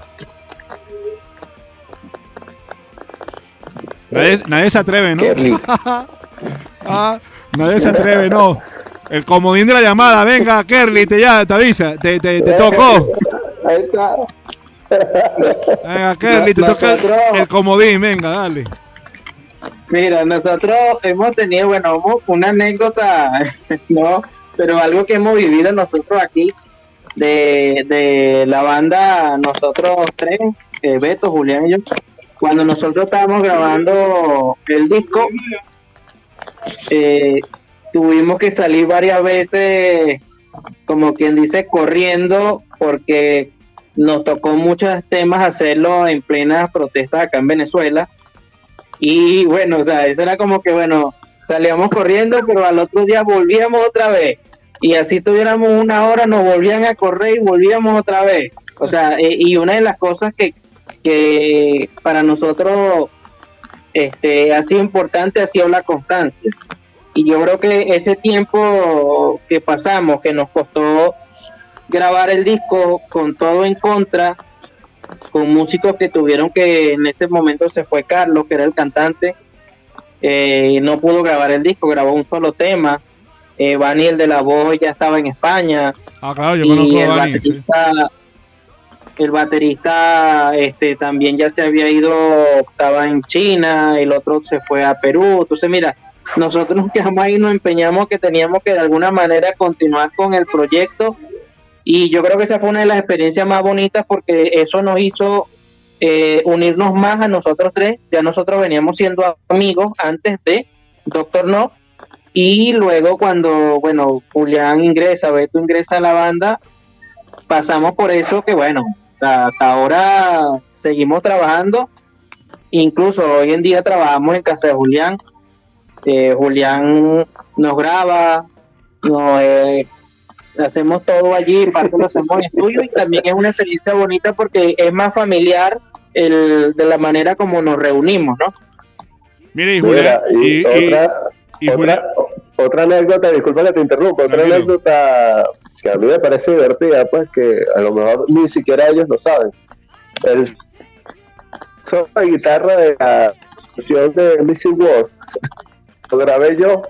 Nadie, nadie se atreve, ¿no? Ah, nadie se atreve, no. El comodín de la llamada, venga, Kerly, te ya, te avisa, te, te, te tocó. Ahí está. Venga, Kerly, te toca el, el comodín, venga, dale. Mira, nosotros hemos tenido, bueno, hubo una anécdota, no, pero algo que hemos vivido nosotros aquí de, de la banda, nosotros tres, eh, Beto, Julián y yo, cuando nosotros estábamos grabando el disco, eh, tuvimos que salir varias veces, como quien dice, corriendo, porque nos tocó muchos temas hacerlo en plenas protestas acá en Venezuela. Y bueno, o sea, eso era como que, bueno, salíamos corriendo, pero al otro día volvíamos otra vez. Y así tuviéramos una hora, nos volvían a correr y volvíamos otra vez. O sea, eh, y una de las cosas que, que para nosotros este, ha sido importante ha sido la constancia. Y yo creo que ese tiempo que pasamos, que nos costó grabar el disco con todo en contra, con músicos que tuvieron que, en ese momento se fue Carlos, que era el cantante, eh, no pudo grabar el disco, grabó un solo tema. eh, Bani, el de la voz, ya estaba en España. Ah, claro, yo y conozco a el Bani, sí. baterista, el baterista este también ya se había ido, estaba en China, el otro se fue a Perú. Entonces mira, nosotros nos quedamos ahí, nos empeñamos que teníamos que de alguna manera continuar con el proyecto, y yo creo que esa fue una de las experiencias más bonitas, porque eso nos hizo eh, unirnos más a nosotros tres. Ya nosotros veníamos siendo amigos antes de Doctor No, y luego cuando, bueno, Julián ingresa, Beto ingresa a la banda, pasamos por eso que bueno, o sea, hasta ahora seguimos trabajando, incluso hoy en día trabajamos en casa de Julián. Eh, Julián nos graba, nos, eh, hacemos todo allí, parte lo hacemos en estudio, y también es una experiencia bonita porque es más familiar el, de la manera como nos reunimos, ¿no? Mire, y Julián, Mira, y, y, otra, y, y otra, otra anécdota, disculpa que te interrumpa, otra Tranquilo. anécdota que a mí me parece divertida, pues que a lo mejor ni siquiera ellos lo saben. El son la guitarra de la canción de Missing World lo grabé yo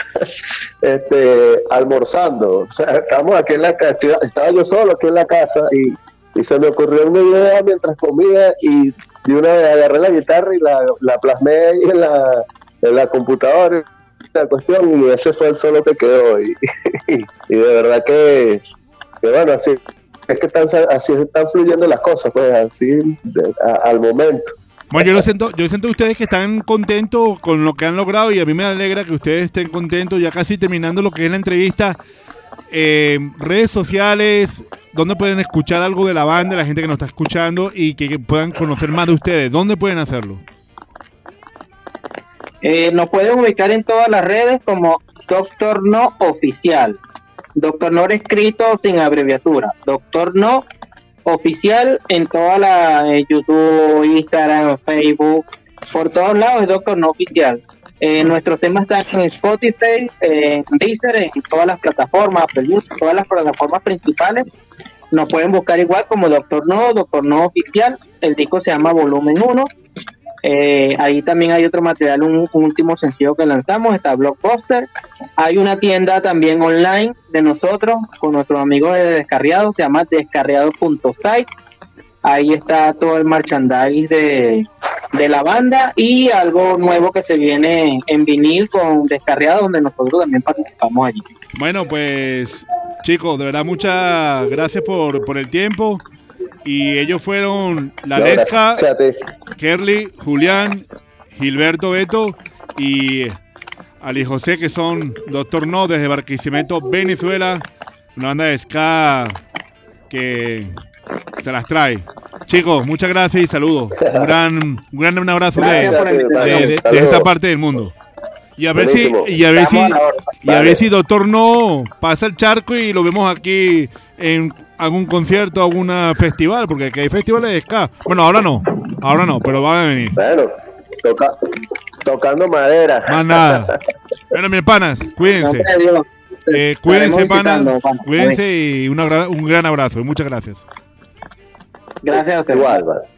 este almorzando, o sea, estamos aquí en la casa, estaba yo solo aquí en la casa y, y se me ocurrió una idea mientras comía, y de una vez agarré la guitarra y la, la plasmé ahí en la, en la computadora, la cuestión, y ese fue el solo que quedó, y, y, y de verdad que, que bueno, así es que están, así están fluyendo las cosas, pues así de, a, al momento. Bueno, yo lo siento, yo siento ustedes que están contentos con lo que han logrado, y a mí me alegra que ustedes estén contentos. Ya casi terminando lo que es la entrevista, eh, redes sociales, donde pueden escuchar algo de la banda, la gente que nos está escuchando, y que, que puedan conocer más de ustedes. ¿Dónde pueden hacerlo? Eh, nos pueden ubicar en todas las redes como Doctor No Oficial. Doctor No escrito sin abreviatura. Doctor No Oficial en toda la eh, YouTube, Instagram, Facebook, por todos lados es Doctor No Oficial. Eh, nuestros temas están en Spotify, en Deezer, en todas las plataformas, Apple Music, todas las plataformas principales. Nos pueden buscar igual como Doctor No, Doctor No Oficial. El disco se llama Volumen uno. Eh, ahí también hay otro material, un, un último sencillo que lanzamos, está Blockbuster. Hay una tienda también online de nosotros con nuestros amigos de Descarriado, se llama descarriado punto site. Ahí está todo el merchandise de, de la banda, y algo nuevo que se viene en vinil con Descarriado, donde nosotros también participamos allí. Bueno, pues chicos, de verdad muchas gracias por, por el tiempo. Y ellos fueron La No, Lesca, gracias a ti. Kerly, Julián, Gilberto, Beto y Ali José, que son Doctor No desde Barquisimeto, Venezuela, una banda de ska que se las trae. Chicos, muchas gracias y saludos. Un gran, un gran un abrazo de, de, de, de esta parte del mundo. Y a ver si, y a ver si, y a ver si Doctor No pasa el charco y lo vemos aquí en algún concierto, algún festival, porque aquí hay festivales de ska. Bueno, ahora no, ahora no, pero van a venir. Bueno, toca, tocando madera. Más nada. Bueno, mis panas, cuídense. Eh, cuídense, panas, cuídense y una, gra- un gran abrazo. Y muchas gracias. Gracias a ustedes. Igual, vale.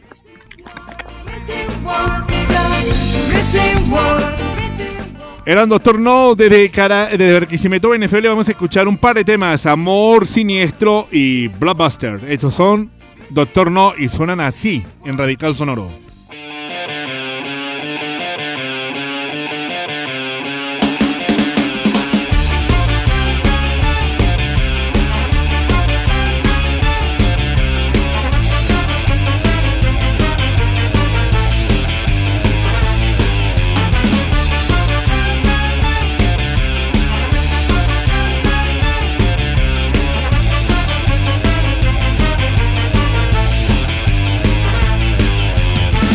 Eran Doctor No desde, Cara, desde Barquisimeto, Venezuela. Vamos a escuchar un par de temas: Amor Siniestro y Blockbuster. Estos son Doctor No y suenan así en Radical Sonoro. We'll be right back.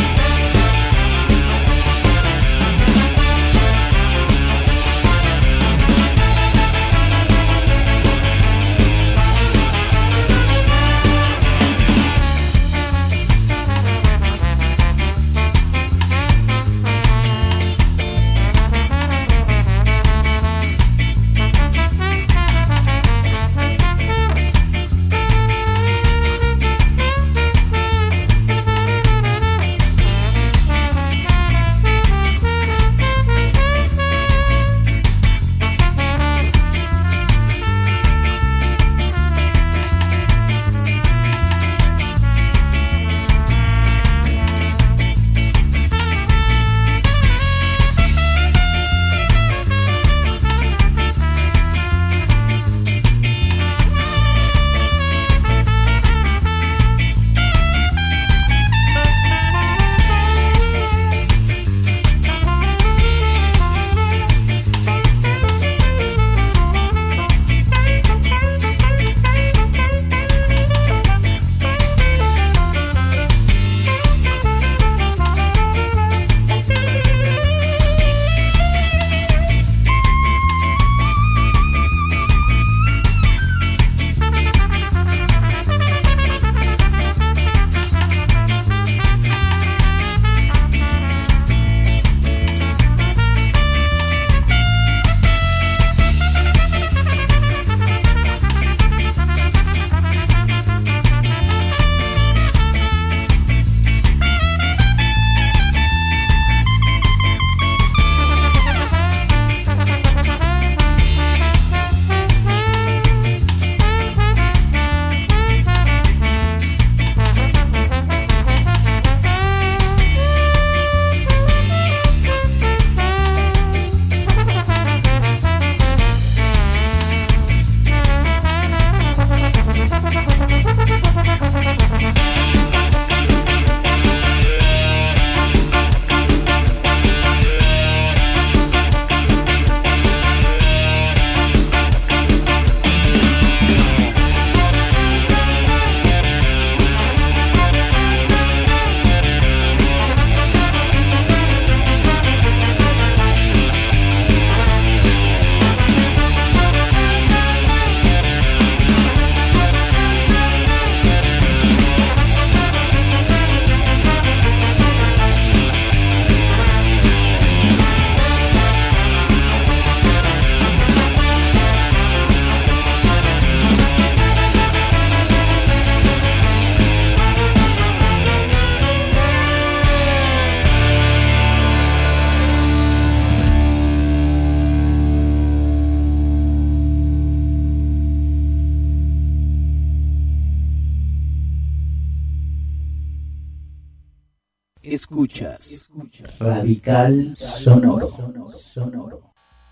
Escuchas Radical Sonoro. Sonoro.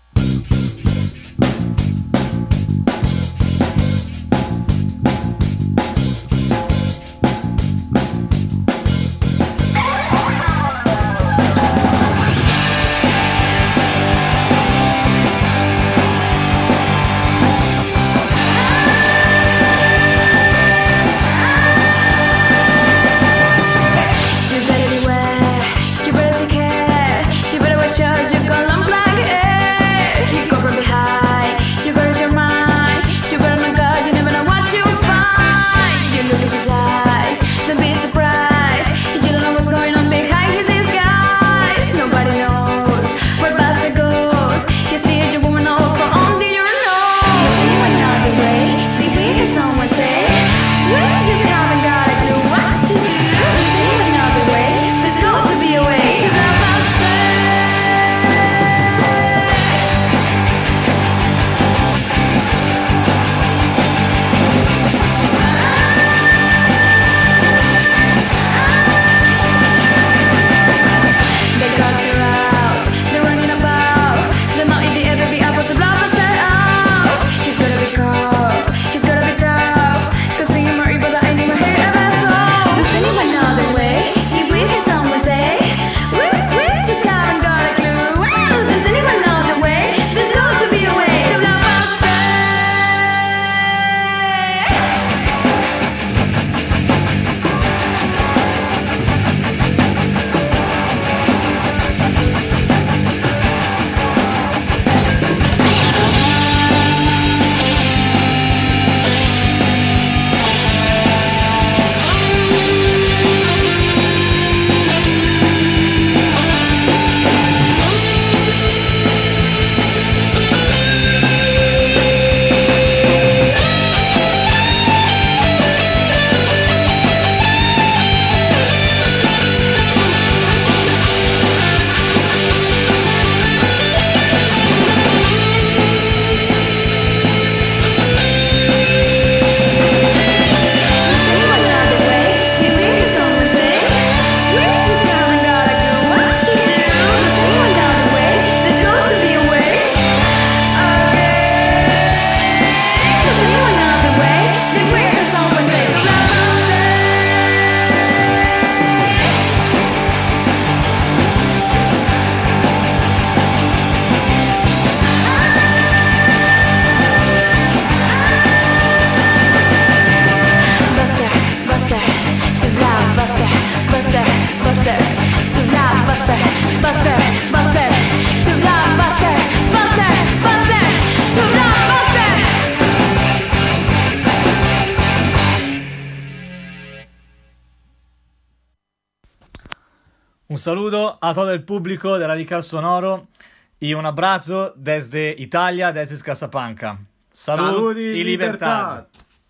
Un saludo a todo el público de Radical Sonoro y un abrazo desde Italia, desde Casapanca. Salud, Salud y, y libertad. libertad.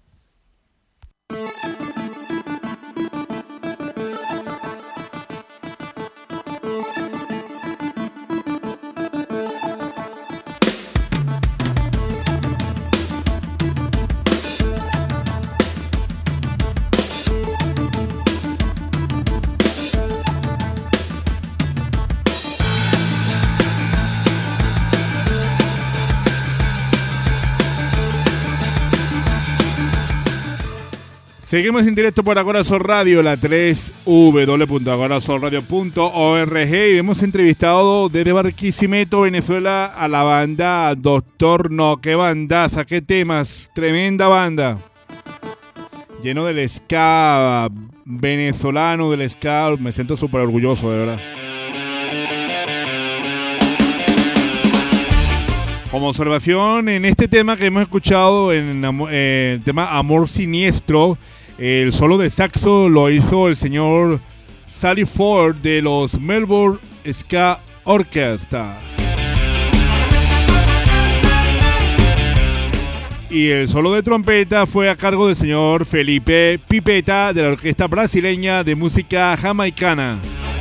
Seguimos en directo por Agorasol Radio, la tres w punto agorasol radio punto org, y hemos entrevistado desde Barquisimeto, Venezuela, a la banda Doctor No. ¡Qué bandaza! ¡Qué temas! ¡Tremenda banda! Lleno del ska venezolano, del ska, me siento súper orgulloso, de verdad. Como observación, en este tema que hemos escuchado, en eh, el tema Amor Siniestro, el solo de saxo lo hizo el señor Sally Ford de los Melbourne Ska Orchestra. Y el solo de trompeta fue a cargo del señor Felipe Pipeta de la orquesta brasileña de música jamaicana.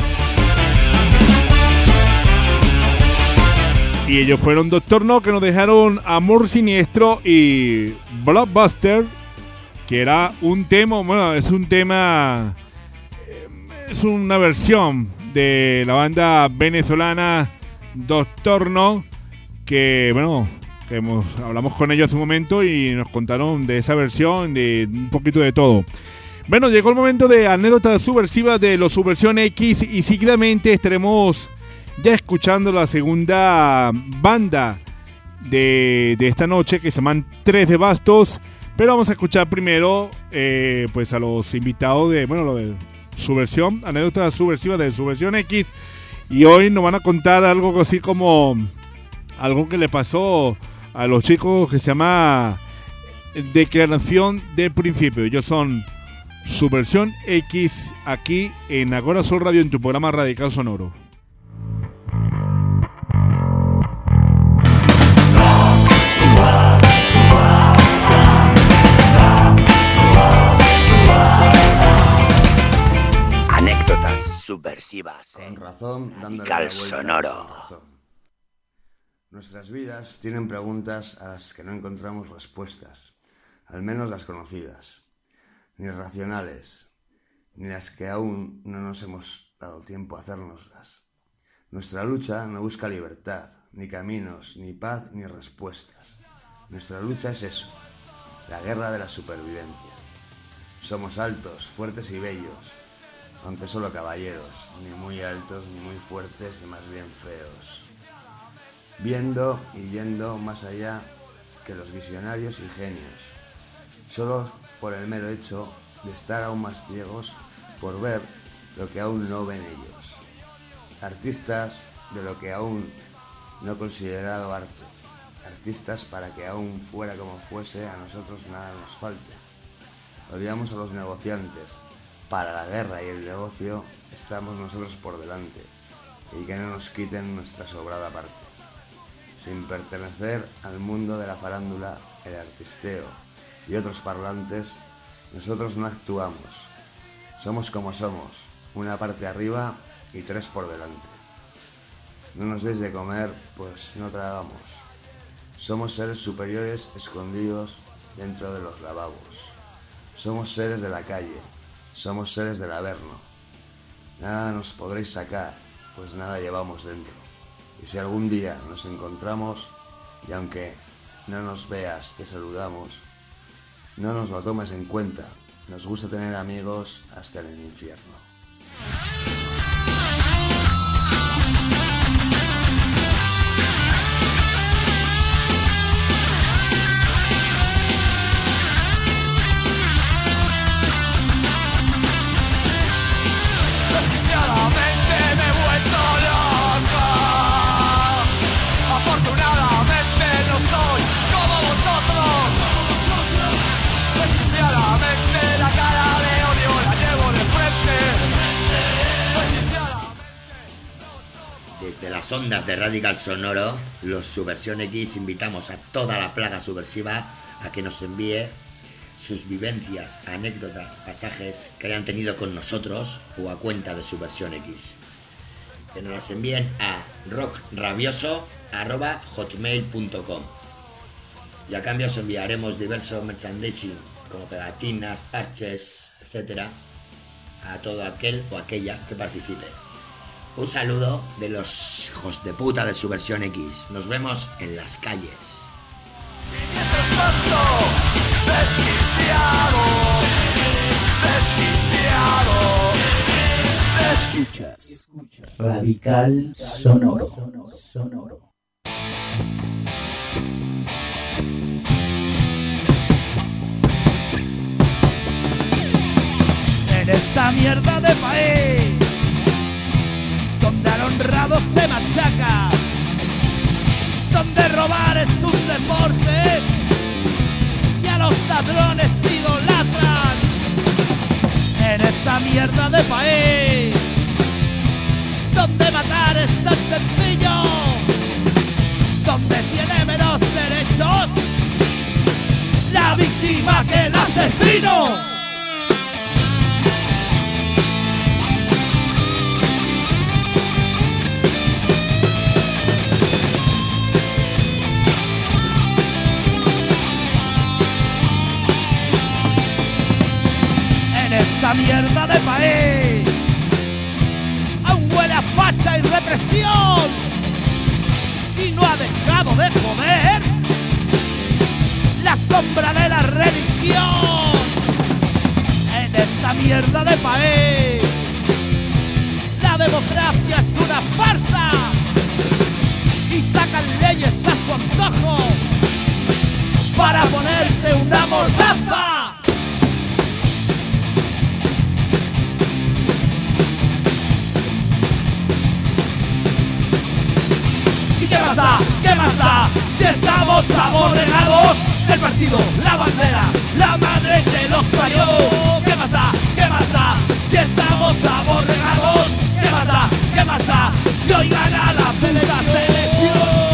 Y ellos fueron Doctor No, que nos dejaron Amor Siniestro y Blockbuster, que era un tema, bueno, es un tema es una versión de la banda venezolana Doctor No, que bueno, que hemos, hablamos con ellos hace un momento y nos contaron de esa versión, de un poquito de todo. Bueno, llegó el momento de anécdotas subversivas de los Subversión X y seguidamente estaremos ya escuchando la segunda banda de, de esta noche, que se llaman Tres de Bastos. Pero vamos a escuchar primero eh, pues a los invitados de, bueno, lo de Subversión, anécdotas subversivas de Subversión X. Y hoy nos van a contar algo así como algo que le pasó a los chicos, que se llama Declaración de Principio. Ellos son Subversión X, aquí en Agora Sol Radio, en tu programa Radical Sonoro. Anécdotas subversivas. Con razón, dándole Radical la vuelta Sonoro. sin razón. Nuestras vidas tienen preguntas a las que no encontramos respuestas, al menos las conocidas, ni racionales, ni las que aún no nos hemos dado tiempo a hacérnoslas. Nuestra lucha no busca libertad, ni caminos, ni paz, ni respuestas. Nuestra lucha es eso, la guerra de la supervivencia. Somos altos, fuertes y bellos, aunque solo caballeros, ni muy altos, ni muy fuertes, ni más bien feos. Viendo y yendo más allá que los visionarios y genios, solo por el mero hecho de estar aún más ciegos por ver lo que aún no ven ellos. Artistas de lo que aún no considerado arte. Artistas para que aún fuera como fuese, a nosotros nada nos falte. Odiamos a los negociantes. Para la guerra y el negocio estamos nosotros por delante, y que no nos quiten nuestra sobrada parte. Sin pertenecer al mundo de la farándula, el artisteo y otros parlantes, nosotros no actuamos. Somos como somos, una parte arriba y tres por delante. No nos deis de comer, pues no tragamos. Somos seres superiores escondidos dentro de los lavabos. Somos seres de la calle, somos seres del Averno. Nada nos podréis sacar, pues nada llevamos dentro. Y si algún día nos encontramos, y aunque no nos veas te saludamos, no nos lo tomes en cuenta, nos gusta tener amigos hasta en el infierno. Desquiciadamente me he vuelto loco. Afortunadamente no soy como vosotros. Desquiciadamente la cara de odio la llevo de frente. Desde las ondas de Radical Sonoro, los Subversión X, invitamos a toda la plaga subversiva a que nos envíe sus vivencias, anécdotas, pasajes que hayan tenido con nosotros o a cuenta de Subversión X. Que nos las envíen a rockrabioso arroba hotmail punto com. Y a cambio os enviaremos diversos merchandising como pegatinas, parches, etcétera, a todo aquel o aquella que participe. Un saludo de los hijos de puta de Subversión X. Nos vemos en las calles. Mientras tanto, desquiciado, desquiciado, Escuchas, Radical Sonoro. Sonoro. en esta mierda de país, donde al honrado se machaca, donde robar es un deporte y a los ladrones idolatran. En esta mierda de país, donde matar es tan sencillo, donde tiene menos derechos la víctima que el asesino. En esta mierda de país, facha y represión y no ha dejado de joder la sombra de la religión en esta mierda de país. La democracia es una farsa y sacan leyes a su antojo para ponerse una mordaza. ¿Y qué más da? ¿Qué más da? Si estamos aborregados del partido, la bandera, la madre que los parió. ¿Qué más da? ¿Qué más da? Si estamos aborregados, ¿qué más da? ¿Qué más da? Si hoy gana la fe de la selección.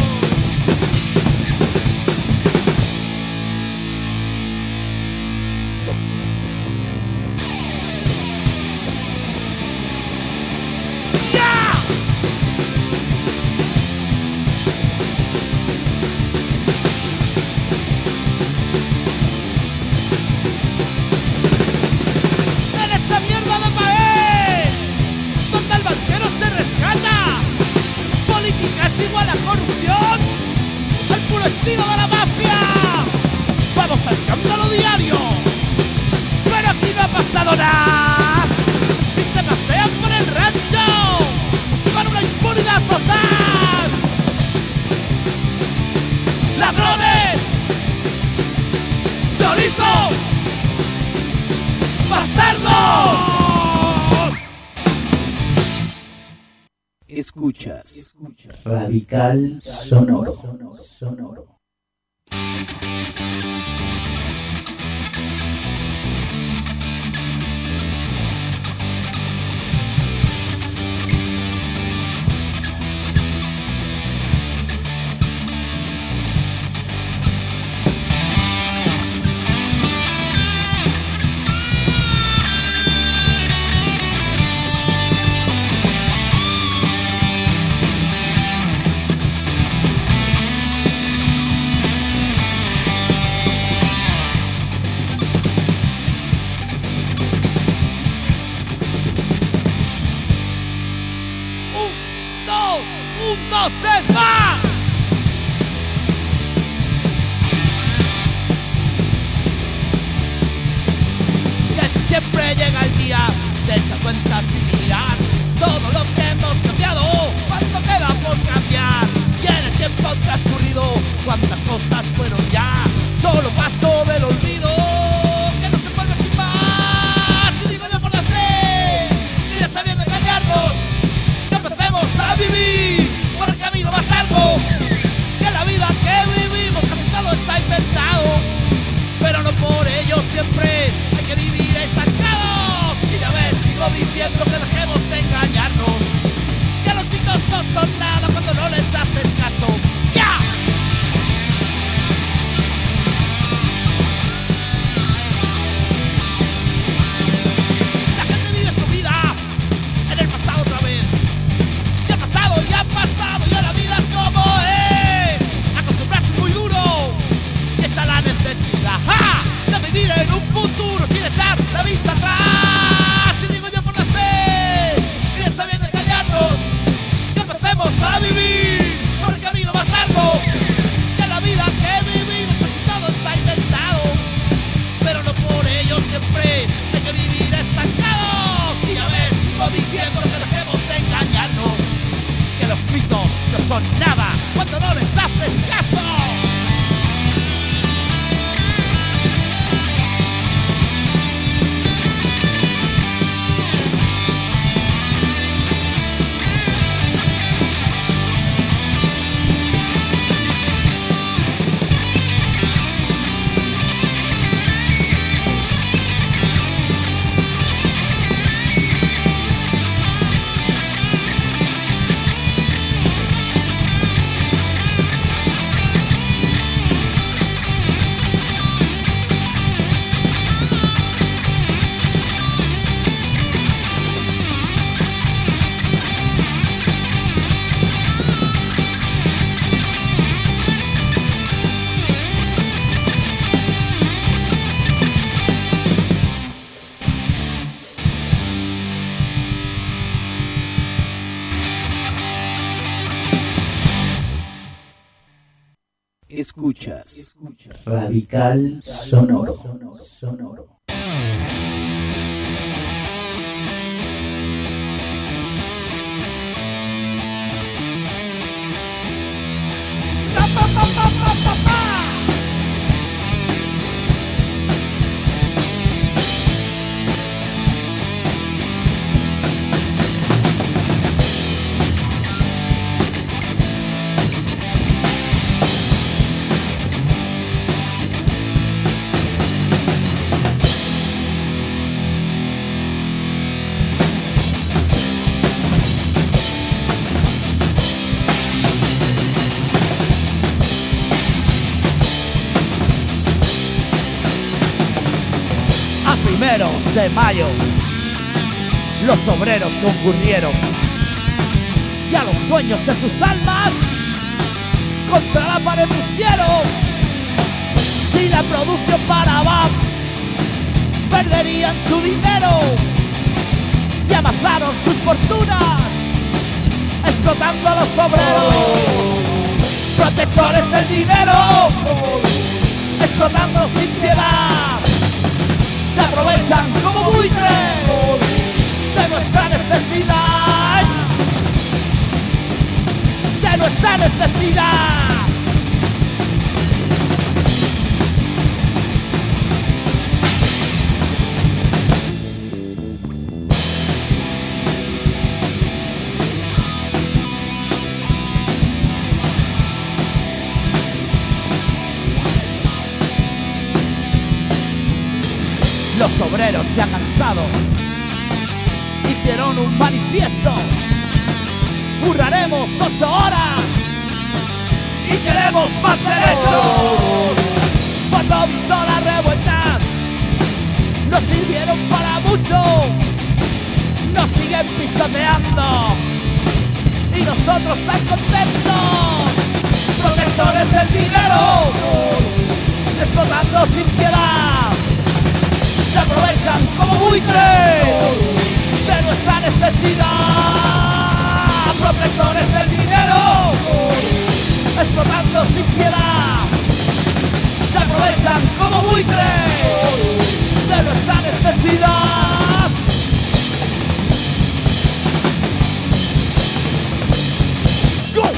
Igual a corrupción, al puro estilo de la mafia. Vamos al escándalo diario, pero aquí no ha pasado nada. Y se pasean por el rancho con una impunidad total. ¡Ladrones! ¡Chorizos! ¡Bastardos! Escuchas Radical Sonoro. Sonoro. ¡No se va! Casi siempre llega el día de echar cuentas y mirar todo lo que hemos cambiado, cuánto queda por cambiar. Y en el tiempo transcurrido, cuántas cosas fueron ya solo pasto del olvido que no se vuelve sin más. Y digo yo por la fe, y ya está bien de engañarnos, que empecemos a vivir por el camino más largo, que la vida que vivimos casi todo está inventado, pero no por ello siempre hay que vivir estancados. Y ya ves, sigo diciendo que dejemos de engañarnos, que los mitos no son nada cuando no les hacen caso. ¡Ya! La gente vive su vida en el pasado otra vez. Ya ha pasado, ya ha pasado, y ahora la vida es como es. Acostumbrarse es muy duro, y está la necesidad ¡ja! De vivir en un futuro sin echar la vista atrás. Y digo yo por la fe, y está bien engañarnos, que empecemos a vivir por el camino más largo, que la vida que vivimos casi todo está inventado, pero no por ello siempre hay que vivir estancados. Y a ver, sigo diciendo que dejemos de engañarnos, que los mitos no son nada cuando no les haces caso. Escuchas Radical Sonoro. Sonoro. Primeros de mayo, los obreros concurrieron y a los dueños de sus almas contra la pared pusieron. Si la producción paraba, perderían su dinero y amasaron sus fortunas explotando a los obreros, protectores del dinero, explotando sin piedad. Se aprovechan como buitres de nuestra necesidad, de nuestra necesidad. Los obreros ya cansados hicieron un manifiesto. Curraremos ocho horas y queremos más derechos. Cuando visto las revueltas no sirvieron para mucho, nos siguen pisoteando y nosotros tan contentos. Protectores del dinero, explotando sin piedad. Se aprovechan como buitres de nuestra necesidad. Protectores del dinero, explotando sin piedad. Se aprovechan como buitres de nuestra necesidad. ¡Go!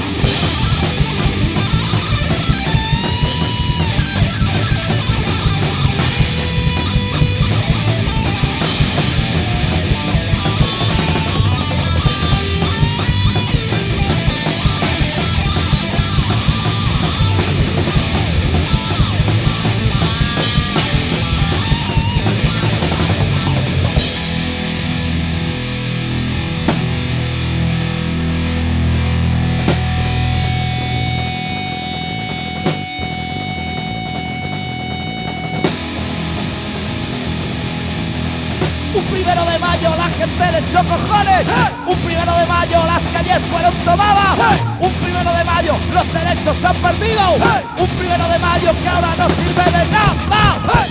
Un primero de mayo la gente le echó cojones. Un primero de mayo las calles fueron tomadas. Un primero de mayo los derechos se han perdido. Un primero de mayo que ahora no sirve de nada.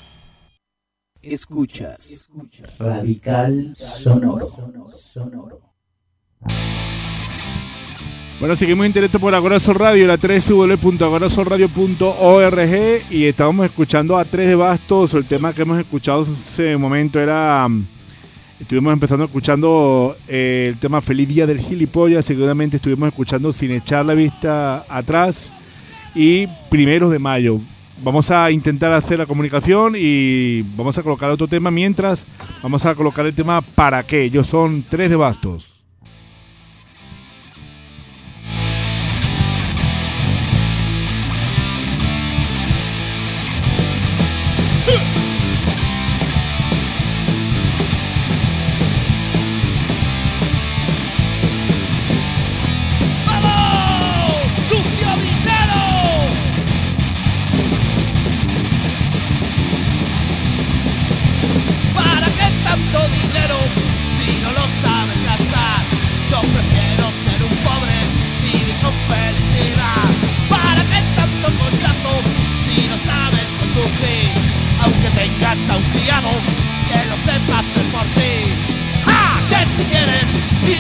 Escuchas Radical Sonoro. Sonoro. Bueno, seguimos en directo por Agorazo Radio, la doble u doble u doble u punto agorazo radio punto org, y estábamos escuchando a Tres de Bastos. El tema que hemos escuchado hace un momento era... Estuvimos empezando escuchando eh, el tema Feliz Día del Gilipollas, seguramente estuvimos escuchando Sin Echar la Vista Atrás y Primeros de Mayo. Vamos a intentar hacer la comunicación y vamos a colocar otro tema mientras vamos a colocar el tema ¿Para qué? Ellos son Tres de Bastos.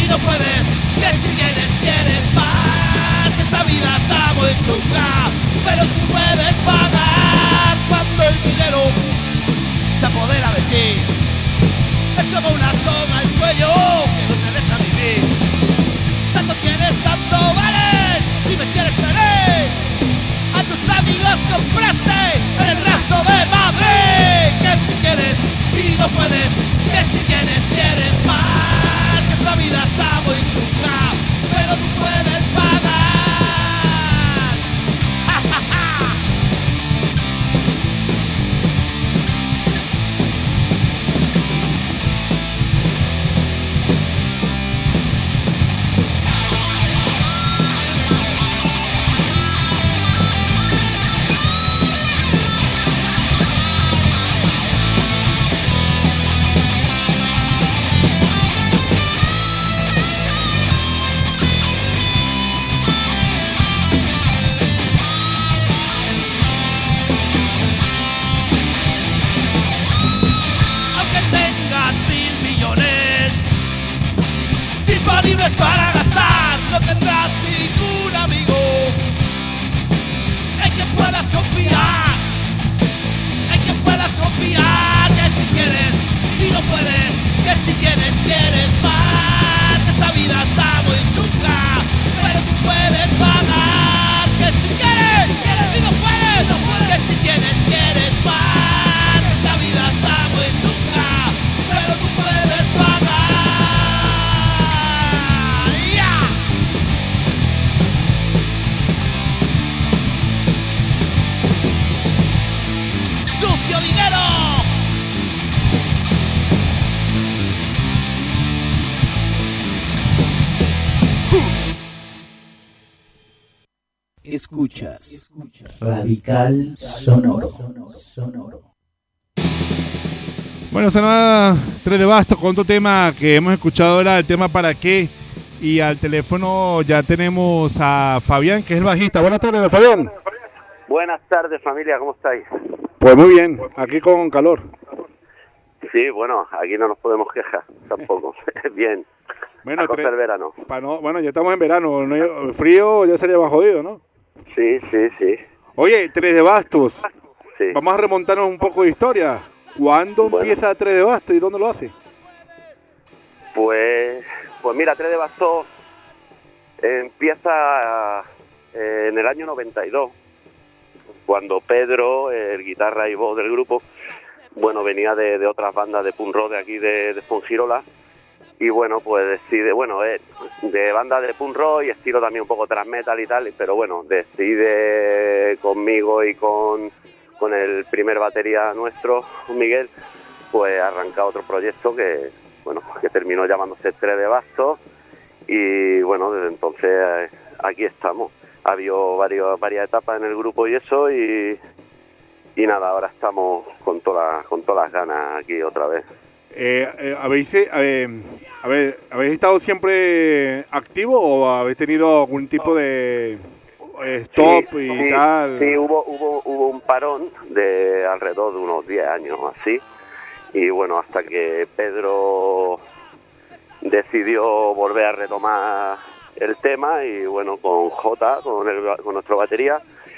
Pero Escuchas Radical Sonoro. Bueno, sonaba Tres de Bastos con otro tema que hemos escuchado, era el tema ¿Para qué? Y al teléfono ya tenemos a Fabián, que es el bajista. Buenas tardes, Fabián. Buenas tardes, familia, ¿cómo estáis? Pues muy bien, aquí con calor. Sí, bueno, aquí no nos podemos quejar tampoco. Bien. Bueno, tres, el verano. Pa no, bueno, ya estamos en verano. ¿No? El frío ya sería más jodido, ¿no? Sí, sí, sí. Oye, Tres de Bastos. Sí. Vamos a remontarnos un poco de historia. ¿Cuándo bueno. empieza Tres de Bastos y dónde lo hace? Pues, pues mira, Tres de Bastos empieza eh, en el año noventa y dos, cuando Pedro, el guitarra y voz del grupo, bueno, venía de, de otras bandas de punk rock de aquí de, de Fuengirola. Y bueno, pues decide, bueno, eh, de banda de punk rock y estilo también un poco thrash metal y tal, pero bueno, decide conmigo y con, con el primer batería nuestro, Miguel, pues arrancar otro proyecto que, bueno, que terminó llamándose Tres de Bastos, y bueno, desde entonces eh, aquí estamos. Ha habido varios, varias etapas en el grupo y eso, y, y nada, ahora estamos con todas con todas las ganas aquí otra vez. Eh, eh, ¿habéis, eh, a ver, ¿Habéis estado siempre activo o habéis tenido algún tipo de eh, stop sí, y sí, tal? Sí, hubo, hubo, hubo un parón de alrededor de unos diez años así, y bueno, hasta que Pedro decidió volver a retomar el tema, y bueno, con Jota, con, el, con nuestro batería,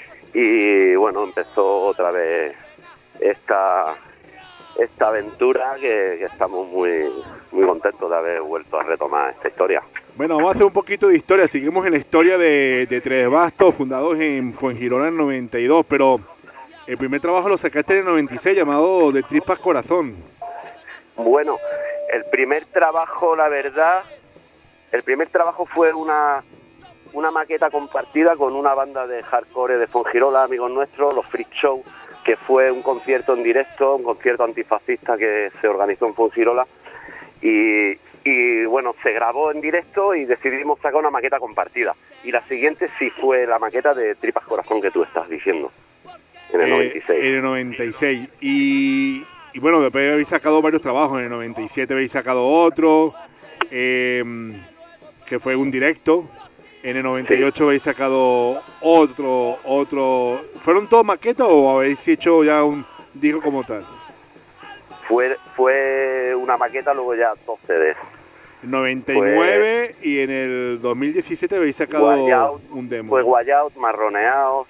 y bueno, empezó otra vez esta... esta aventura que, que estamos muy muy contentos de haber vuelto a retomar esta historia. Bueno, vamos a hacer un poquito de historia. Seguimos en la historia de, de Tres de Bastos, fundados en Fuengirola en noventa y dos, pero el primer trabajo lo sacaste en el noventa y seis, llamado De Tripas Corazón. Bueno, el primer trabajo, la verdad, el primer trabajo fue una una maqueta compartida con una banda de hardcore de Fuengirola, amigos nuestros, los Freak Show, que fue un concierto en directo, un concierto antifascista que se organizó en Fuengirola, y, y bueno, se grabó en directo y decidimos sacar una maqueta compartida. Y la siguiente sí fue la maqueta de Tripas Corazón que tú estás diciendo, en el eh, noventa y seis. En el noventa y seis. Y, y bueno, después habéis sacado varios trabajos. En el noventa y siete habéis sacado otro, eh, que fue un directo. En el noventa y ocho sí. Habéis sacado otro, otro... ¿Fueron todos maquetas o habéis hecho ya un disco como tal? Fue fue una maqueta, luego ya dos C Ds. En noventa y nueve fue... y en el dos mil diecisiete habéis sacado Guayout, un demo. Fue Guayout, Marroneados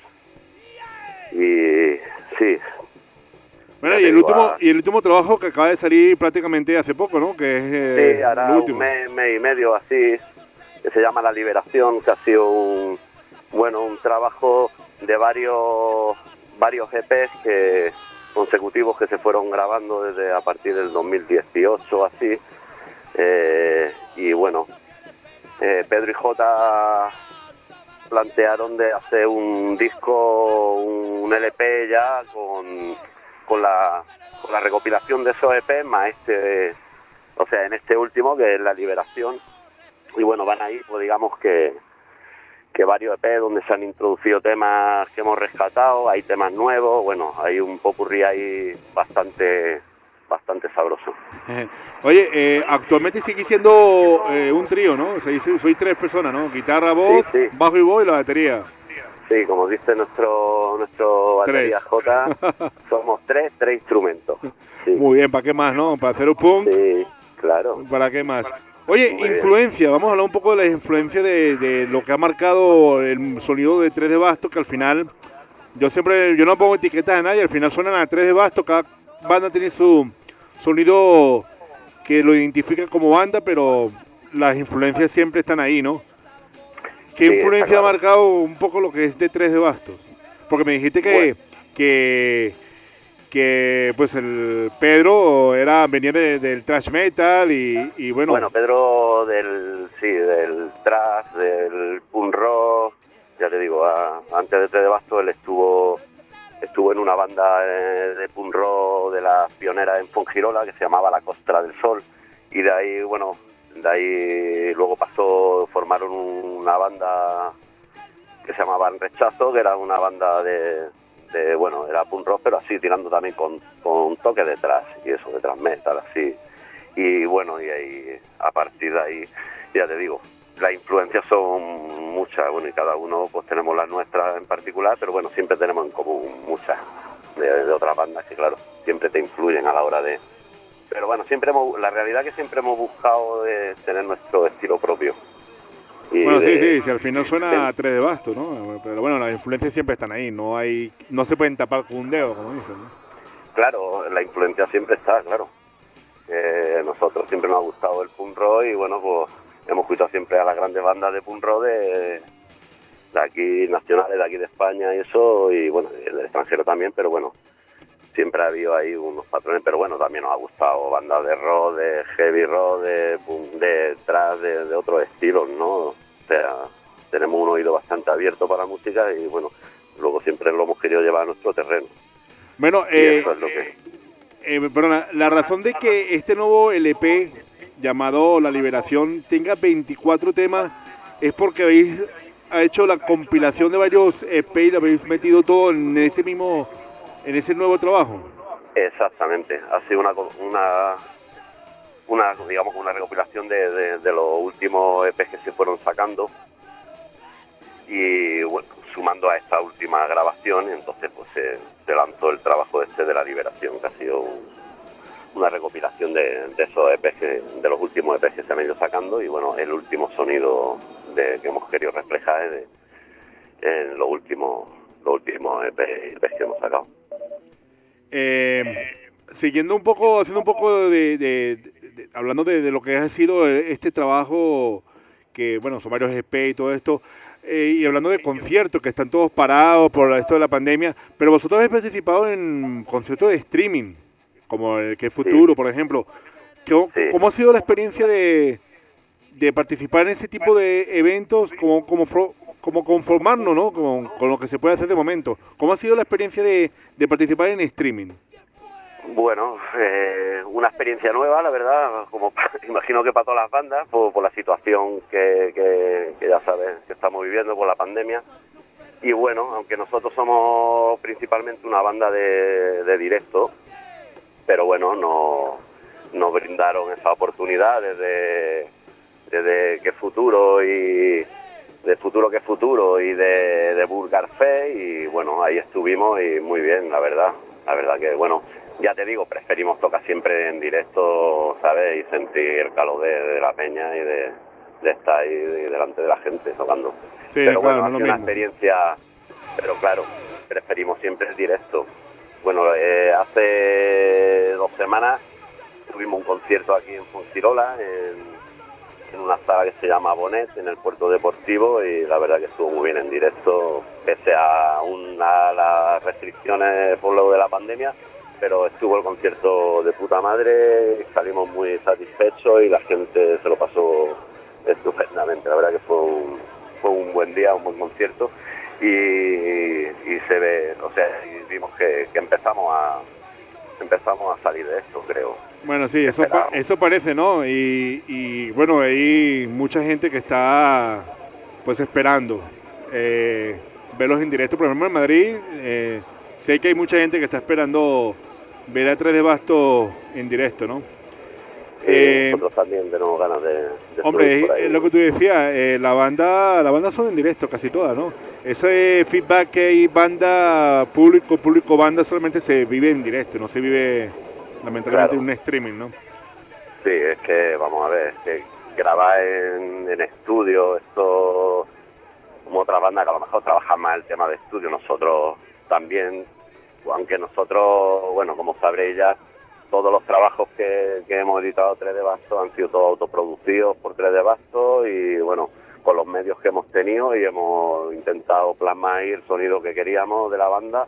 y... sí. Bueno, y el, último, a... y el último trabajo que acaba de salir prácticamente hace poco, ¿no? Que es eh, sí, hará el último. un mes, mes y medio así, que se llama La Liberación, que ha sido un, bueno, un trabajo de varios varios E Pes que, consecutivos que se fueron grabando desde a partir del dos mil dieciocho, así. Eh, y bueno, eh, Pedro y Jota plantearon de hacer un disco, un L P ya con, con, la, con la recopilación de esos E Pes, más este, o sea, en este último, que es La Liberación. Y bueno, van ahí, pues digamos que, que varios E P donde se han introducido temas que hemos rescatado, hay temas nuevos, bueno, hay un popurrí ahí bastante bastante sabroso. Oye, eh, actualmente sigue siendo eh, un trío, ¿no? O sea, soy tres personas, ¿no? Guitarra, voz, sí, sí. bajo y voz y la batería. Sí, como dice nuestro nuestro batería J, somos tres, tres instrumentos. Sí. Muy bien, ¿para qué más, no? ¿Para hacer un punk? Sí, claro. ¿Para qué más? Oye, muy influencia, bien. Vamos a hablar un poco de la influencia de, de lo que ha marcado el sonido de Tres de Bastos, que al final, yo siempre, yo no pongo etiquetas a nadie, al final suenan a Tres de Bastos, cada banda tiene su sonido que lo identifica como banda, pero las influencias siempre están ahí, ¿no? ¿Qué sí, influencia claro. ha marcado un poco lo que es de Tres de Bastos? Porque me dijiste que, bueno. que que pues el Pedro era venía de, del thrash metal y, y bueno... Bueno, Pedro del, sí, del thrash, del punk rock, ya te digo, a, antes de Tres de Bastos él estuvo estuvo en una banda de, de punk rock de las pioneras en Fuengirola que se llamaba La Costra del Sol, y de ahí, bueno, de ahí luego pasó, formaron una banda que se llamaban Rechazo, que era una banda de, de bueno, era punk rock, pero así, tirando también con, con toque detrás, y eso, detrás metal, así. Y bueno, y ahí, a partir de ahí, ya te digo, las influencias son muchas, bueno, y cada uno pues tenemos las nuestras en particular, pero bueno, siempre tenemos en común muchas de, de otras bandas que, claro, siempre te influyen a la hora de... Pero bueno, siempre hemos, la realidad es que siempre hemos buscado de tener nuestro estilo propio. Y bueno, de, sí, sí, si al final suena a tres de basto, ¿no? Pero bueno, las influencias siempre están ahí, no hay, no se pueden tapar con un dedo, como dicen, ¿no? Claro, la influencia siempre está, claro. Eh, nosotros siempre nos ha gustado el punk rock y bueno, pues hemos escuchado siempre a las grandes bandas de punk rock de, de aquí, nacionales, de aquí de España y eso, y bueno, del extranjero también, pero bueno, siempre ha habido ahí unos patrones, pero bueno, también nos ha gustado bandas de rock, de heavy rock, de punk, de trap, de, de otros estilos, ¿no? O sea, tenemos un oído bastante abierto para la música y bueno, luego siempre lo hemos querido llevar a nuestro terreno. Bueno, y eh, eso es lo que... eh, perdona, la razón de que este nuevo L P llamado La Liberación tenga veinticuatro temas es porque habéis hecho la compilación de varios E P y lo habéis metido todo en ese mismo, en ese nuevo trabajo. Exactamente, ha sido una, una, una digamos, una recopilación de, de, de los últimos E Pes que se fueron sacando y bueno, sumando a esta última grabación, entonces pues se, se lanzó el trabajo este de La Liberación, que ha sido un, una recopilación de, de esos E Pes, que, de los últimos E Pes que se han ido sacando y bueno, el último sonido de, que hemos querido reflejar de, en los últimos, los últimos E Pes, E Pes que hemos sacado. Eh, siguiendo un poco, haciendo un poco de, de, de, de hablando de, de lo que ha sido este trabajo, que bueno, son varios E P y todo esto, eh, y hablando de conciertos que están todos parados por esto de la pandemia, pero vosotros habéis participado en conciertos de streaming, como el que es Futuro, sí, por ejemplo. ¿Cómo, sí. ¿Cómo ha sido la experiencia de, de participar en ese tipo de eventos, como, como, como conformarnos, ¿no? Con, con lo que se puede hacer de momento? ¿Cómo ha sido la experiencia de, de participar en streaming? Bueno, eh, una experiencia nueva, la verdad, como imagino que para todas las bandas, por, por la situación que, que, que ya sabes que estamos viviendo por la pandemia. Y bueno, aunque nosotros somos principalmente una banda de, de directo, pero bueno, nos, nos brindaron esa oportunidad desde, desde que Futuro y de Futuro que Futuro y de, de Vulgar Fest, y bueno, ahí estuvimos y muy bien, la verdad, la verdad que bueno, ya te digo, preferimos tocar siempre en directo, ¿sabes? Y sentir el calor de, de la peña y de, de estar ahí delante de la gente tocando. Sí, pero claro, bueno, no ha es lo sido una mismo. experiencia, pero claro, preferimos siempre el directo. Bueno, eh, hace dos semanas tuvimos un concierto aquí en Fuengirola, en, en una sala que se llama Bonet, en el puerto deportivo, y la verdad que estuvo muy bien en directo, pese a una, las restricciones por lo de la pandemia, pero estuvo el concierto de puta madre, salimos muy satisfechos y la gente se lo pasó estupendamente. La verdad que fue un, fue un buen día, un buen concierto. Y, y se ve, o sea, y vimos que, que empezamos a empezamos a salir de esto, creo. Bueno, sí, eso, pa eso parece, ¿no? Y, y bueno, hay mucha gente que está pues esperando eh, verlos en directo. Por ejemplo, en Madrid eh, sé que hay mucha gente que está esperando ver a Tres de Basto en directo, ¿no? Sí, eh, nosotros también tenemos ganas de, de hombre, es lo que tú decías, eh, la banda la banda son en directo casi todas, ¿no? Ese feedback que hay banda público, público banda solamente se vive en directo, no se vive lamentablemente claro. en un streaming, ¿no? Sí, es que vamos a ver, es que grabar en, en estudio, esto como otra banda que a lo mejor trabaja más el tema de estudio, nosotros también, aunque nosotros, bueno, como sabréis ya, todos los trabajos que, que hemos editado Tres de Basto han sido todos autoproducidos por Tres de Basto y bueno, con los medios que hemos tenido, y hemos intentado plasmar el sonido que queríamos de la banda,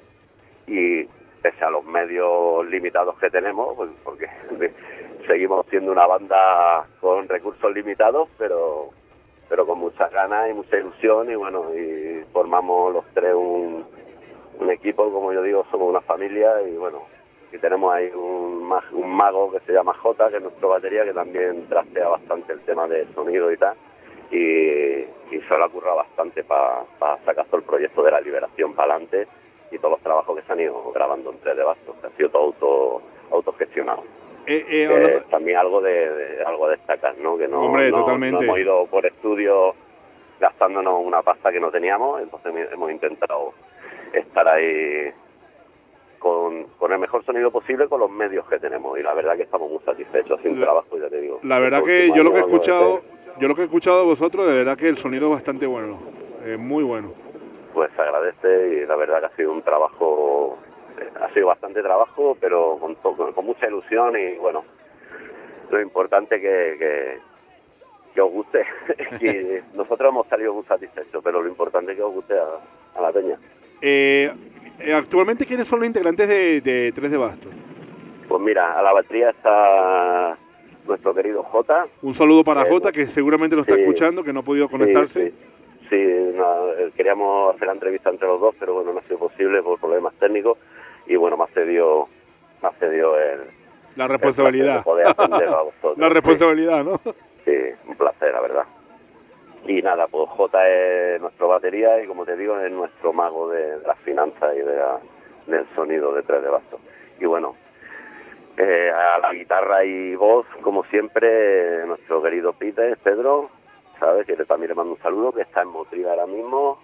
y pese a los medios limitados que tenemos, pues, porque seguimos siendo una banda con recursos limitados, pero pero con muchas ganas y mucha ilusión, y bueno, y formamos los tres un, un equipo, como yo digo, somos una familia, y bueno, y tenemos ahí un, un mago que se llama Jota, que es nuestro batería, que también trastea bastante el tema de sonido y tal. y, y se lo ha currado bastante para pa sacar todo el proyecto de La Liberación para adelante y todos los trabajos que se han ido grabando en tres de Bastos, que ha sido todo auto, autogestionado. Eh, eh, Que hablando- es también algo de, de algo a destacar, ¿no? Que no, Hombre, no- totalmente. no hemos ido por estudios gastándonos una pasta que no teníamos, entonces hemos intentado estar ahí con, con el mejor sonido posible con los medios que tenemos, y la verdad que estamos muy satisfechos sin La- trabajo, ya te digo. La verdad Este que último yo lo que he año, escuchado, este, yo lo que he escuchado de vosotros, de verdad que el sonido es bastante bueno, eh, muy bueno. pues se agradece, y la verdad que ha sido un trabajo, eh, ha sido bastante trabajo, pero con, to- con, con mucha ilusión, y bueno, lo importante que, que, que os guste. Y nosotros hemos salido muy satisfechos, pero lo importante es que os guste a, a la peña. Eh, eh, actualmente, ¿quiénes son los integrantes de, de Tres de Bastos? Pues mira, a la batería está nuestro querido Jota. Un saludo para Eh, Jota, que seguramente lo está sí, escuchando, que no ha podido conectarse. Sí, sí, sí, no, eh, queríamos hacer la entrevista entre los dos, pero bueno, no ha sido posible por problemas técnicos, y bueno, me ha cedido, me ha cedido el, La responsabilidad. el placer de poder atenderlo a vosotros. La responsabilidad, ¿no? Sí, un placer, la verdad. Y nada, pues Jota es nuestro batería, y como te digo, es nuestro mago de, de las finanzas y de la- del sonido de Tres de Bastos. Y bueno, eh, a la guitarra y voz, como siempre, nuestro querido Peter, Pedro, ¿sabes? Que le- también le mando un saludo, que está en Motril ahora mismo.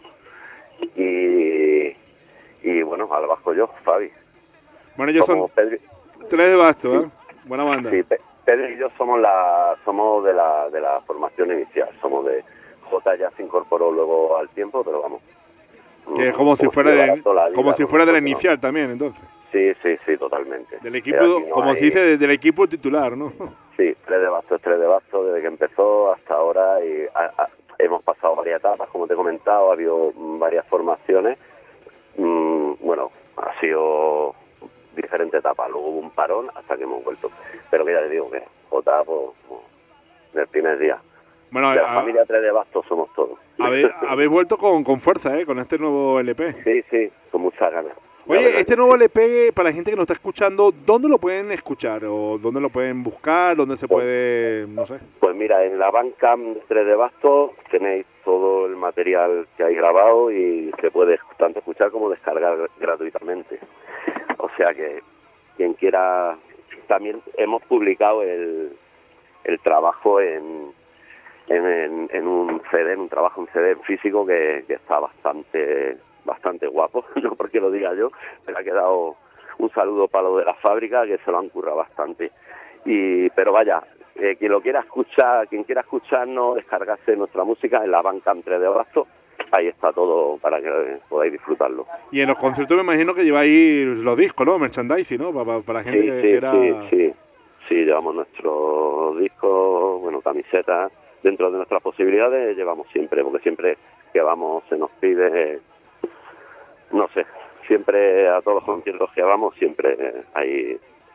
Y, y bueno, al bajo yo, Fabi. Bueno, ellos son Somos Pedro, Tres de Bastos, ¿eh? Buena banda. sí, Pe- Pedro y yo somos la somos de la de la formación inicial, somos de J, ya se incorporó luego al tiempo, pero vamos. Que es como si fuera llevará de, toda la vida como si con fuera de la nosotros. inicial también, entonces. Sí, sí, sí, totalmente. Del Eh, equipo, aquí no como hay- se dice, del equipo titular, ¿no? Sí, Tres de Bastos, Tres de Bastos, desde que empezó hasta ahora, y a- a- hemos pasado varias etapas, como te he comentado, ha habido mm, varias formaciones. Mm, bueno, ha sido diferentes etapas, luego hubo un parón hasta que hemos vuelto. Pero que ya te digo que J, pues, pues, del primer día. Bueno, de la a- familia Tres de Bastos somos todos. Habéis, habéis vuelto con, con fuerza, ¿eh? Con este nuevo L P. Sí, sí, con muchas ganas. La Oye, verdad este que nuevo L P, para la gente que nos está escuchando, ¿dónde lo pueden escuchar? ¿O dónde lo pueden buscar? ¿Dónde se puede, no sé? Pues mira, en la Bandcamp de Tres de Bastos tenéis todo el material que hay grabado, y se puede tanto escuchar como descargar gratuitamente. O sea que quien quiera, también hemos publicado el, el trabajo en, en, en, en un C D, en un trabajo en C D físico que, que está bastante bastante guapo, no porque lo diga yo, pero ha quedado un saludo para lo de la fábrica, que se lo han currado bastante. Y pero vaya, eh, quien lo quiera escuchar, quien quiera escucharnos, descargarse nuestra música en la Bandcamp Tres de Bastos, ahí está todo para que podáis disfrutarlo. Y en los conciertos me imagino que lleváis los discos, ¿no? Merchandising, ¿no? Para, para la gente Sí, que sí, quiera... sí, sí, sí, llevamos nuestros discos, bueno, camisetas, dentro de nuestras posibilidades llevamos siempre, porque siempre que vamos se nos pide, no sé, siempre a todos los conciertos que vamos siempre hay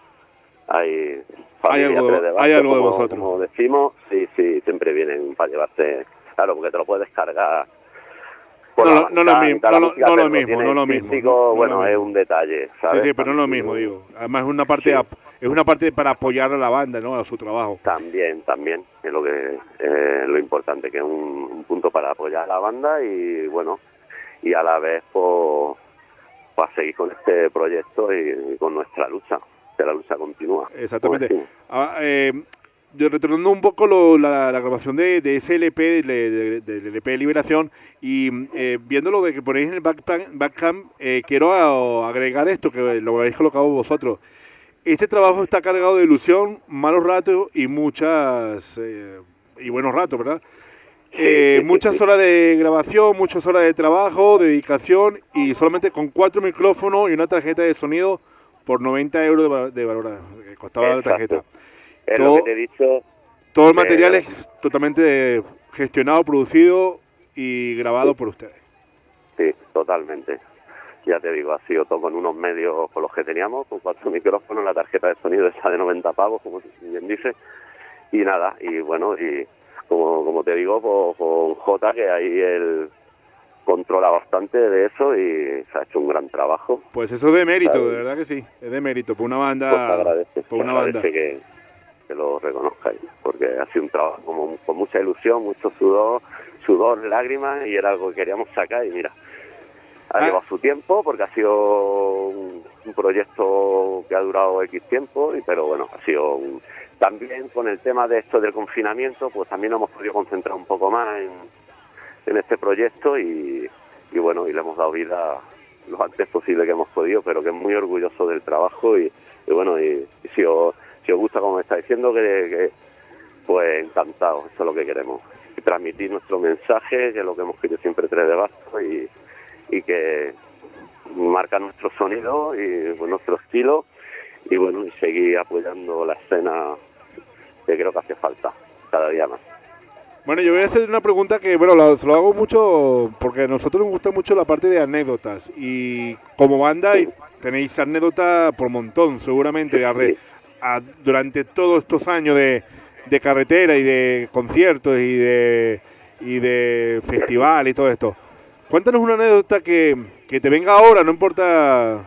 hay familia algo- Tres de Bastos, hay algo de como- vosotros. como decimos, sí, sí, siempre vienen para llevarte, claro, porque te lo puedes descargar. por No, la no, no lo Bandcamp, mismo, tal, no la lo- música, no lo pero mismo, tiene no lo el mismo, físico, no, no lo bueno, mismo. es un detalle, ¿sabes? Sí, sí, pero no es lo mismo, digo. Además es una parte ap- es una parte para apoyar a la banda, ¿no? A su trabajo. También, también, es lo que eh, lo importante, que es un, un punto para apoyar a la banda, y bueno, y a la vez pues para seguir con este proyecto y, y con nuestra lucha, que la lucha continúa. Exactamente. Pues sí. Ah, eh, yo retornando un poco lo- la, la grabación de, de ese L P, de- de- del L P de Liberación, y eh, viendo lo de que ponéis en el backpan- Bandcamp, eh, quiero a- agregar esto, que lo habéis colocado vosotros. Este trabajo está cargado de ilusión, malos ratos y muchas eh, y buenos ratos, ¿verdad? Eh, sí, sí, muchas sí. horas de grabación, muchas horas de trabajo, dedicación, y solamente con cuatro micrófonos y una tarjeta de sonido por noventa euros de, va- de valor, que costaba Exacto. la tarjeta. Es Todo- lo que te he dicho. Todo el eh, material es totalmente gestionado, producido y grabado por ustedes. Sí, totalmente. Ya te digo, ha sido todo con unos medios con los que teníamos, con cuatro micrófonos, la tarjeta de sonido esa de noventa pavos, como bien dice, y nada, y bueno, y como, como te digo, pues, con J, que ahí él controla bastante de eso y se ha hecho un gran trabajo. Pues eso es de mérito, ¿Sabes? de verdad que sí, es de mérito, por una Pues banda, te agradece, por te una banda. agradece que, que lo reconozcáis, porque ha sido un trabajo como, con mucha ilusión, mucho sudor, sudor, lágrimas, y era algo que queríamos sacar, y mira, ha Ah. llevado su tiempo, porque ha sido un, un proyecto que ha durado X tiempo, y, pero bueno, ha sido un, también con el tema de esto del confinamiento, pues también nos hemos podido concentrar un poco más en, en este proyecto, y, y bueno, y le hemos dado vida lo antes posible que hemos podido, pero que es muy orgulloso del trabajo, y, y bueno, y, y si os si os gusta, como me está diciendo, que, que pues encantado, eso es lo que queremos, y transmitir nuestro mensaje, que es lo que hemos querido siempre Tres de Bastos, y, y que marca nuestro sonido y pues, nuestro estilo, y bueno, y seguir apoyando la escena, que creo que hace falta cada día más. Bueno, yo voy a hacer una pregunta que, bueno, lo, se lo hago mucho porque a nosotros nos gusta mucho la parte de anécdotas, y como banda y tenéis anécdotas por montón, seguramente, de arre- a- durante todos estos años de, de carretera y de conciertos y de, y de festival y todo esto. Cuéntanos una anécdota que, que te venga ahora, no importa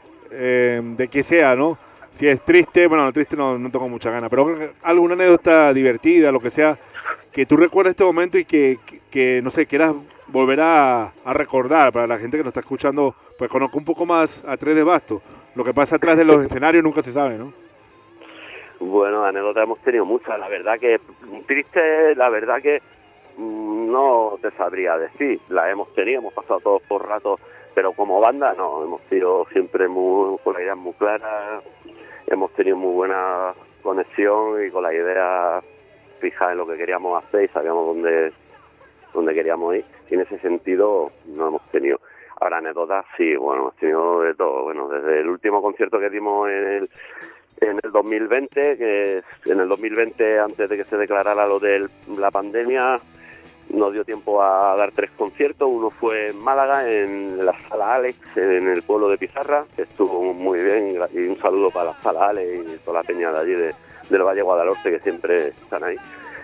eh, de qué sea, ¿no? Si es triste, bueno, no, triste no, no tengo mucha gana, pero alguna anécdota divertida, lo que sea, que tú recuerdes este momento y que, que, que, no sé, quieras volver a, a recordar para la gente que nos está escuchando, pues conozca un poco más a Tres de Bastos. Lo que pasa atrás de los escenarios nunca se sabe, ¿no? Bueno, anécdotas hemos tenido muchas, la verdad que triste, la verdad que mm, no te sabría decir, las hemos tenido, hemos pasado todos por ratos, pero como banda no, hemos sido siempre muy, con la idea muy clara, hemos tenido muy buena conexión y con la idea fija en lo que queríamos hacer y sabíamos dónde, dónde queríamos ir, y en ese sentido no hemos tenido. Ahora anécdotas sí, bueno, hemos tenido de todo, bueno, desde el último concierto que dimos en el en el dos mil veinte, que en el dos mil veinte, antes de que se declarara lo de la pandemia, nos dio tiempo a dar tres conciertos. Uno fue en Málaga, en la Sala Alex, en el pueblo de Pizarra, que estuvo muy bien, y un saludo para la Sala Alex y toda la peña de allí de, del Valle Guadalhorce, que siempre están ahí.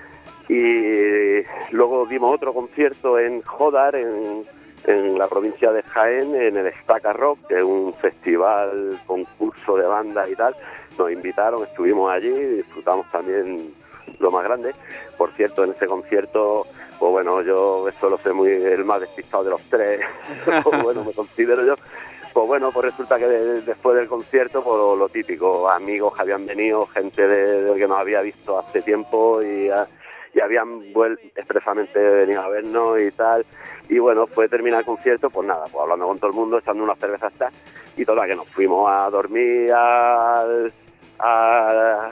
Y luego dimos otro concierto en Jodar, en, en la provincia de Jaén, en el Estaca Rock, que es un festival, concurso de bandas y tal. Nos invitaron, estuvimos allí, disfrutamos también lo más grande. Por cierto, en ese concierto, pues bueno, yo eso lo sé muy, el más despistado de los tres, pues bueno, me considero yo. Pues bueno, pues resulta que de, después del concierto, pues lo, lo típico, amigos que habían venido, gente de, de que nos había visto hace tiempo y, y habían vuelto expresamente venido a vernos y tal. Y bueno, fue terminar el concierto, pues nada, pues hablando con todo el mundo, echando unas cervezas tal, y toda que nos fuimos a dormir al, al,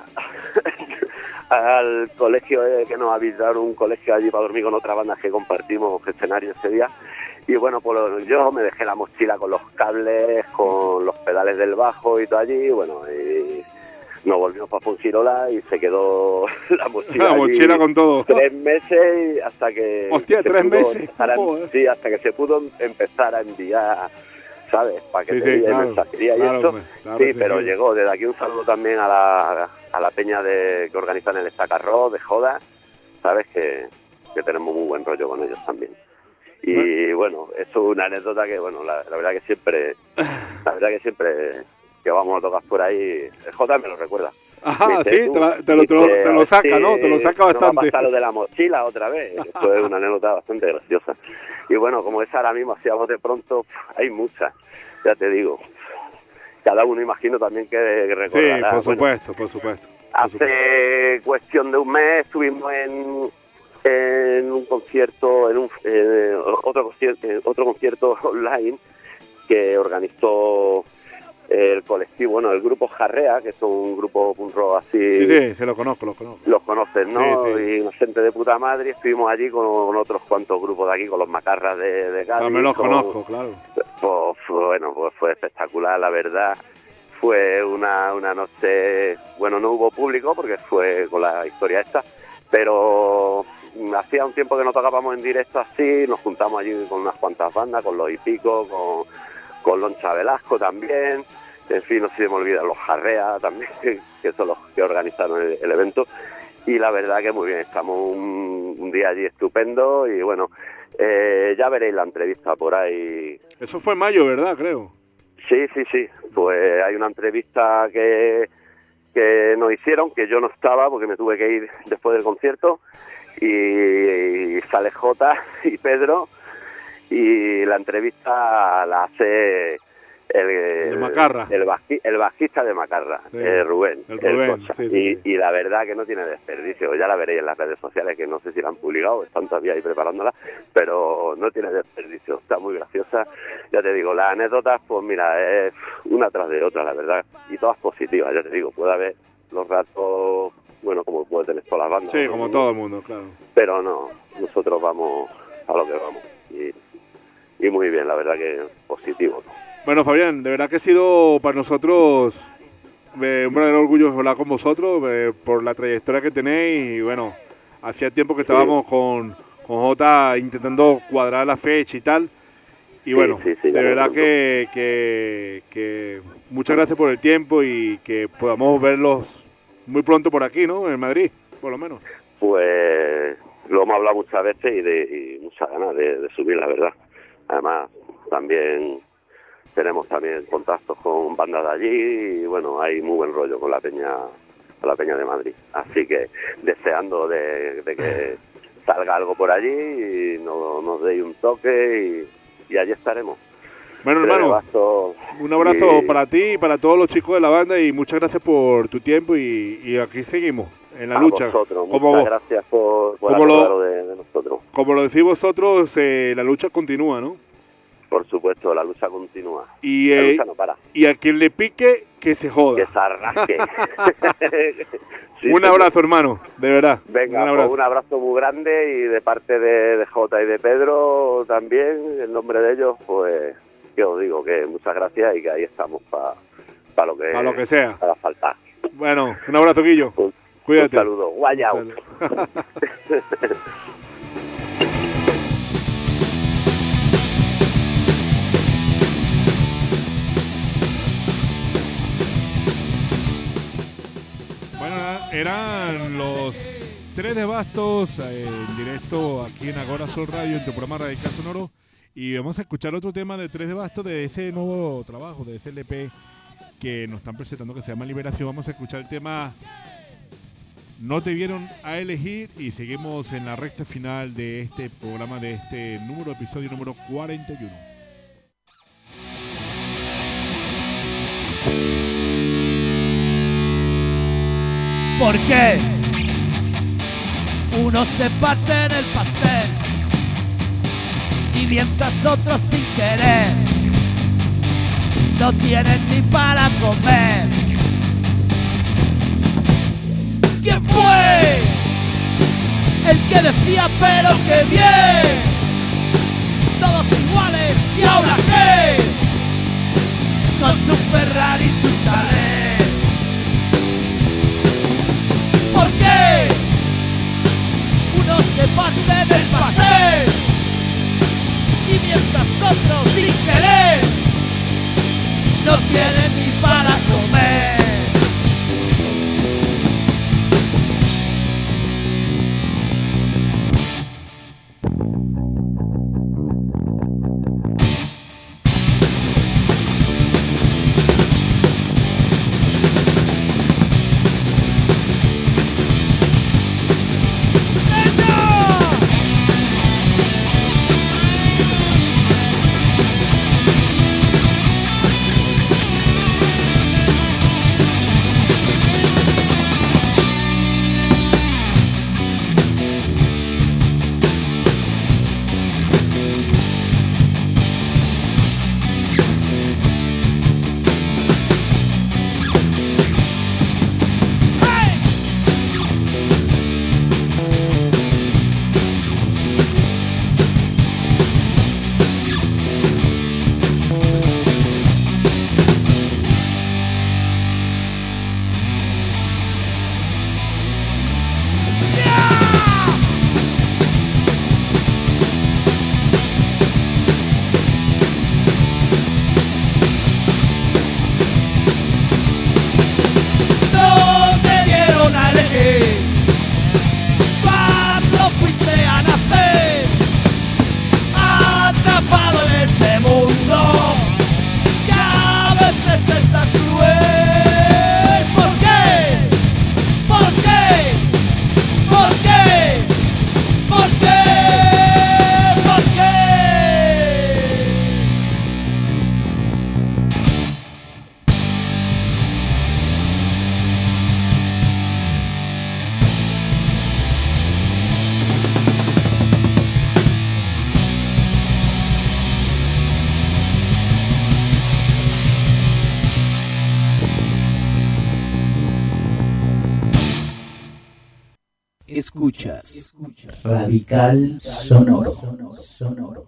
al colegio eh, que nos avisaron, un colegio allí para dormir con otra banda que compartimos escenario ese día. Y bueno, pues yo me dejé la mochila con los cables, con los pedales del bajo y todo allí, y bueno, y nos volvimos para Fuengirola y se quedó la mochila. La mochila con todo. Tres meses y hasta que. Hostia, se tres pudo meses. empezar a- Joder. sí, hasta que se pudo empezar a enviar, ¿sabes? Paquetería Sí, sí, y claro, mensajería claro, y eso. hombre, claro sí, que pero sí. llegó. Desde aquí un saludo también a la, a la peña de que organizan el Estacarro, de Joda, ¿sabes? Que, que tenemos muy buen rollo con ellos también. Y bueno, eso es una anécdota que, bueno, la, la verdad que siempre, la verdad que siempre que vamos a tocar por ahí, el J me lo recuerda. Ajá, Dice, sí, tú, te, la- te lo, te, lo, dice, te lo saca, "Hostia, ¿no? Te lo saca no va a bastante. pasar lo de la mochila otra vez". Esto es una anécdota bastante graciosa. Y bueno, como es ahora mismo, así a bote pronto, hay muchas, ya te digo. Cada uno imagino también que, que Sí, recordará. por Bueno, supuesto, por supuesto. hace cuestión de un mes estuvimos en, en un concierto, en un eh, otro concierto, otro concierto online que organizó el colectivo, bueno, el grupo Jarrea, que es un grupo punk rock así. Sí, sí, se lo conozco, lo conozco. Los conoces, ¿no? Sí, sí. Y una gente de puta madre. Estuvimos allí con, con otros cuantos grupos de aquí, con los Macarras de, de Cádiz. También los con- conozco, claro. Pues bueno, pues fue espectacular, la verdad. Fue una, una noche, bueno, no hubo público porque fue con la historia esta, pero hacía un tiempo que no tocábamos en directo así, nos juntamos allí con unas cuantas bandas, con los Hipico, con, con Loncha Velasco también, en fin, no se me olvidan los Jarrea también, que son los que organizaron el, el evento, y la verdad que muy bien, estamos un, un día allí estupendo y bueno, eh, ya veréis la entrevista por ahí. Eso fue en mayo, ¿verdad? Creo. Sí, sí, sí. Pues hay una entrevista que que nos hicieron, que yo no estaba porque me tuve que ir después del concierto, y, y sale Jota y Pedro, y la entrevista la hace el, de Macarra. el, baji, el bajista de Macarra, sí. eh, Rubén. El Rubén el sí, sí, y, sí. y la verdad que no tiene desperdicio, ya la veréis en las redes sociales, que no sé si la han publicado, están todavía ahí preparándola, pero no tiene desperdicio, está muy graciosa. Ya te digo, las anécdotas, pues mira, es una tras de otra, la verdad, y todas positivas, ya te digo, puede haber los ratos, bueno, como puede tener todas las bandas. Sí, ¿no? como todo el mundo, claro. Pero no, nosotros vamos a lo que vamos, y, y muy bien, la verdad que positivo, ¿no? Bueno, Fabián, de verdad que ha sido para nosotros eh, un gran orgullo hablar con vosotros eh, por la trayectoria que tenéis. Y bueno, hacía tiempo que estábamos sí. con, con Jota intentando cuadrar la fecha y tal. Y sí, bueno, sí, sí, de verdad que, que, que muchas gracias por el tiempo y que podamos verlos muy pronto por aquí, ¿no? En Madrid, por lo menos. Pues lo hemos hablado muchas veces y, de, y muchas ganas de, de subir, la verdad. Además, también... tenemos también contactos con bandas de allí y bueno, hay muy buen rollo con la peña, con la peña de Madrid. Así que deseando de, de que salga algo por allí y nos, nos deis un toque y, y allí estaremos. Bueno, hermano, Basto, un abrazo y... para ti y para todos los chicos de la banda y muchas gracias por tu tiempo y, y aquí seguimos en la a lucha. Vosotros, como muchas vos, gracias por, por como lo, de, de nosotros. Como lo decís vosotros, eh, la lucha continúa, ¿no? Por supuesto, la lucha continúa. Y, la eh, lucha no para. Y a quien le pique, que se joda. Que se arrasque. sí, un abrazo, hermano, de verdad. Venga, un abrazo. Pues un abrazo muy grande y de parte de, de Jota y de Pedro también, en nombre de ellos, pues, que os digo que muchas gracias y que ahí estamos para pa lo que para lo que sea. Para faltar. Bueno, un abrazo, Guillo. Un, Cuídate. Un saludo. Guayao. Un saludo. Eran los Tres de Bastos eh, en directo aquí en Agora Sol Radio en tu programa Radical Sonoro y vamos a escuchar otro tema de Tres de Bastos de ese nuevo trabajo, de ese L P que nos están presentando que se llama Liberación. Vamos a escuchar el tema No te vieron a elegir y seguimos en la recta final de este programa, de este número, episodio número cuarenta y uno. ¿Por qué? Unos se parten el pastel y mientras otros sin querer no tienen ni para comer. ¿Quién fue? El que decía pero qué bien, todos iguales y ahora qué, con su Ferrari y su chalet. ¿Por qué? Unos se parten el pastel y mientras otros sin querer no tienen ni para comer. Escuchas Radical Sonoro. Sonoro.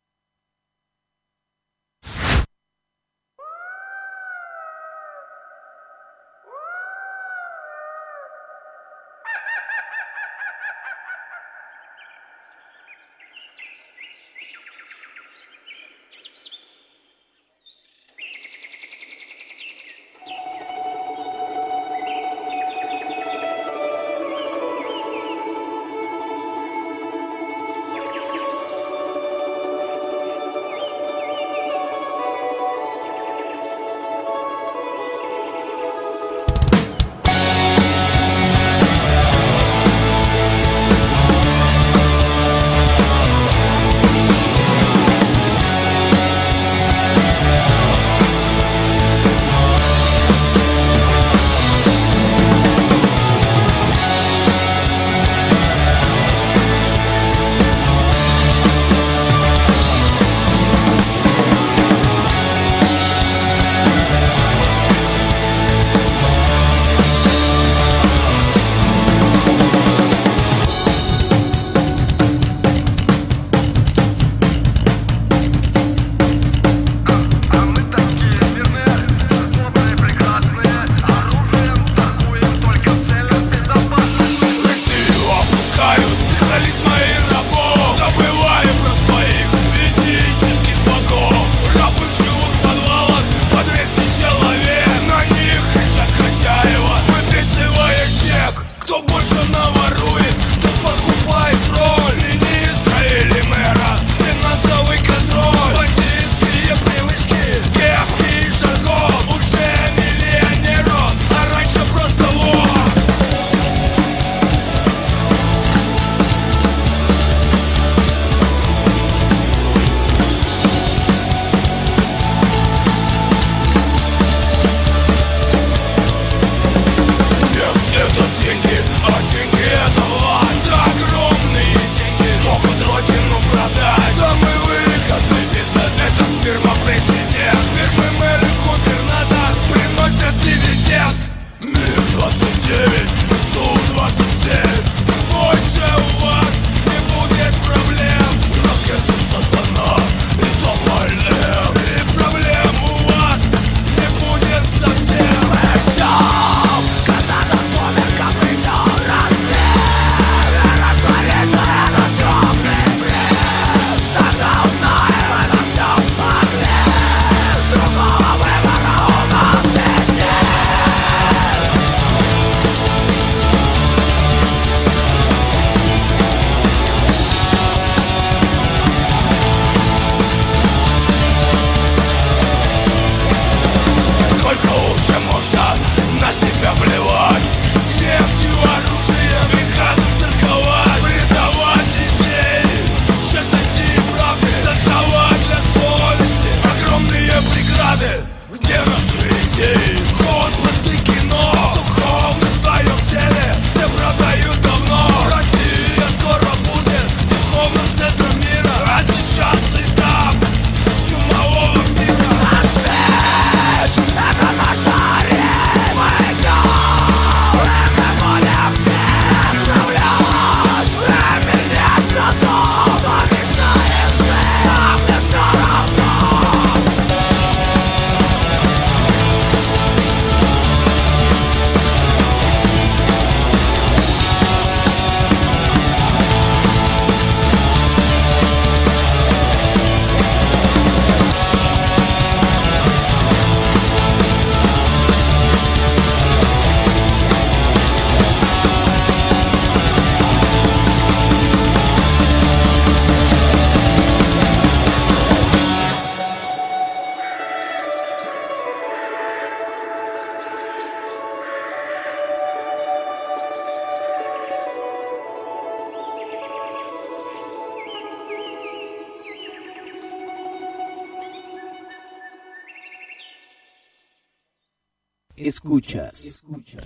Escuchas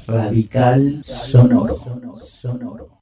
Radical Sonoro. Sonoro.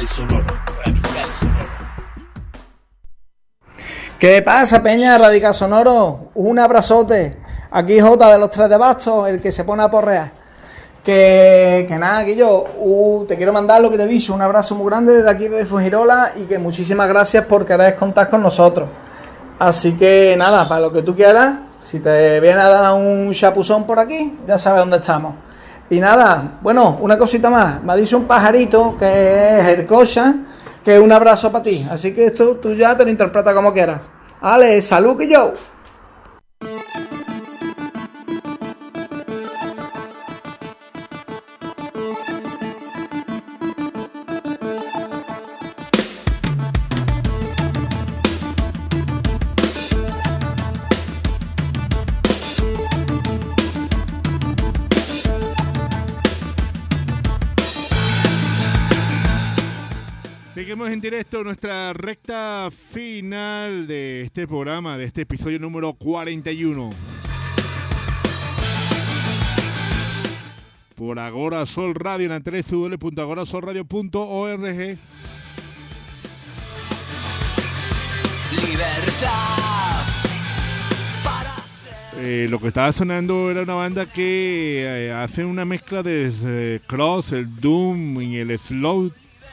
Radical Sonoro. ¿Qué pasa, peña? Radical Sonoro, un abrazote. Aquí Jota de los Tres de Bastos, el que se pone a porrear. Que, que nada, que yo uh, te quiero mandar lo que te he dicho, un abrazo muy grande desde aquí de Fuengirola y que muchísimas gracias por querer contar con nosotros. Así que nada, para lo que tú quieras, si te viene a dar un chapuzón por aquí, ya sabes dónde estamos. Y nada, bueno, una cosita más, me ha dicho un pajarito que es Hercocha, que es un abrazo para ti, así que esto tú ya te lo interpretas como quieras. Ale, salud que yo. Seguimos en directo nuestra recta final de este programa, de este episodio número cuarenta y uno. Por Agora Sol Radio en la doble u doble u doble u punto agora sol radio punto org. Libertad. Eh, lo que estaba sonando era una banda que eh, hace una mezcla de eh, Cross, el Doom y el Slow.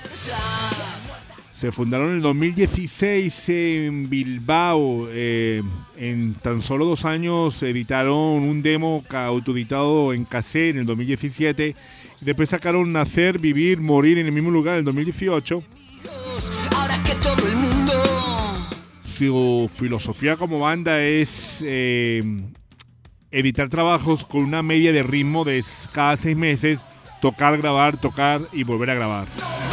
Se fundaron en el dos mil dieciséis en Bilbao. Eh, en tan solo dos años editaron un demo autoeditado en cassette en el dos mil diecisiete. Y después sacaron Nacer, Vivir, Morir en el mismo lugar en el dos mil dieciocho. Ahora que todo el mundo. Su filosofía como banda es eh, editar trabajos con una media de ritmo de cada seis meses. Tocar, grabar, tocar y volver a grabar.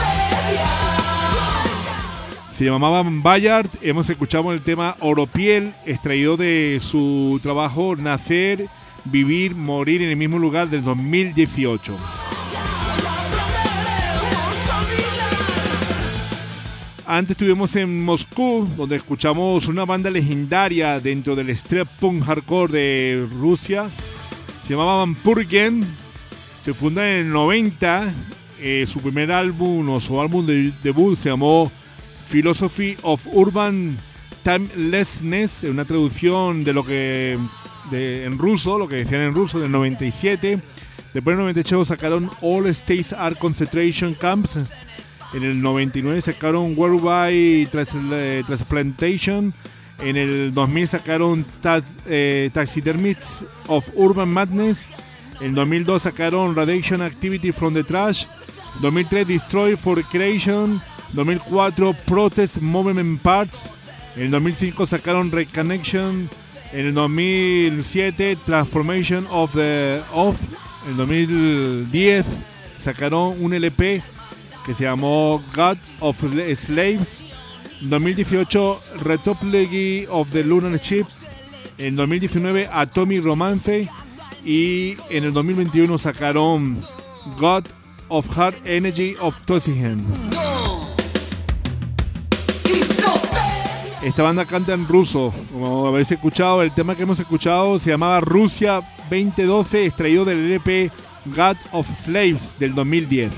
Se llamaban Bayard. Hemos escuchado el tema Oropiel, extraído de su trabajo Nacer, Vivir, Morir en el mismo lugar del dos mil dieciocho. Antes estuvimos en Moscú, donde escuchamos una banda legendaria dentro del strap punk hardcore de Rusia. Se llamaban Purgen. Se fundan en el noventa. Eh, su primer álbum o su álbum de debut se llamó Philosophy of Urban Timelessness, una traducción de lo que de, en ruso, lo que decían en ruso, del noventa y siete. Después en el noventa y ocho sacaron All States Are Concentration Camps. En el noventa y nueve sacaron Worldwide Trans- Transplantation. En el dos mil sacaron ta- eh, Taxidermists of Urban Madness. En dos mil dos sacaron Radiation Activity from the Trash. dos mil tres Destroy for Creation. dos mil cuatro Protest Movement Parts. En el dos mil cinco sacaron Reconnection. En el dos mil siete Transformation of the Off. En el dos mil diez sacaron un L P que se llamó God of Slaves. En dos mil dieciocho Retopology of the Lunar Ship. En dos mil diecinueve Atomic Romance. Y en el dos mil veintiuno sacaron God of Hard Energy of Toxigen. Esta banda canta en ruso, como habéis escuchado. El tema que hemos escuchado se llamaba Rusia veinte doce, extraído del L P God of Slaves del dos mil diez.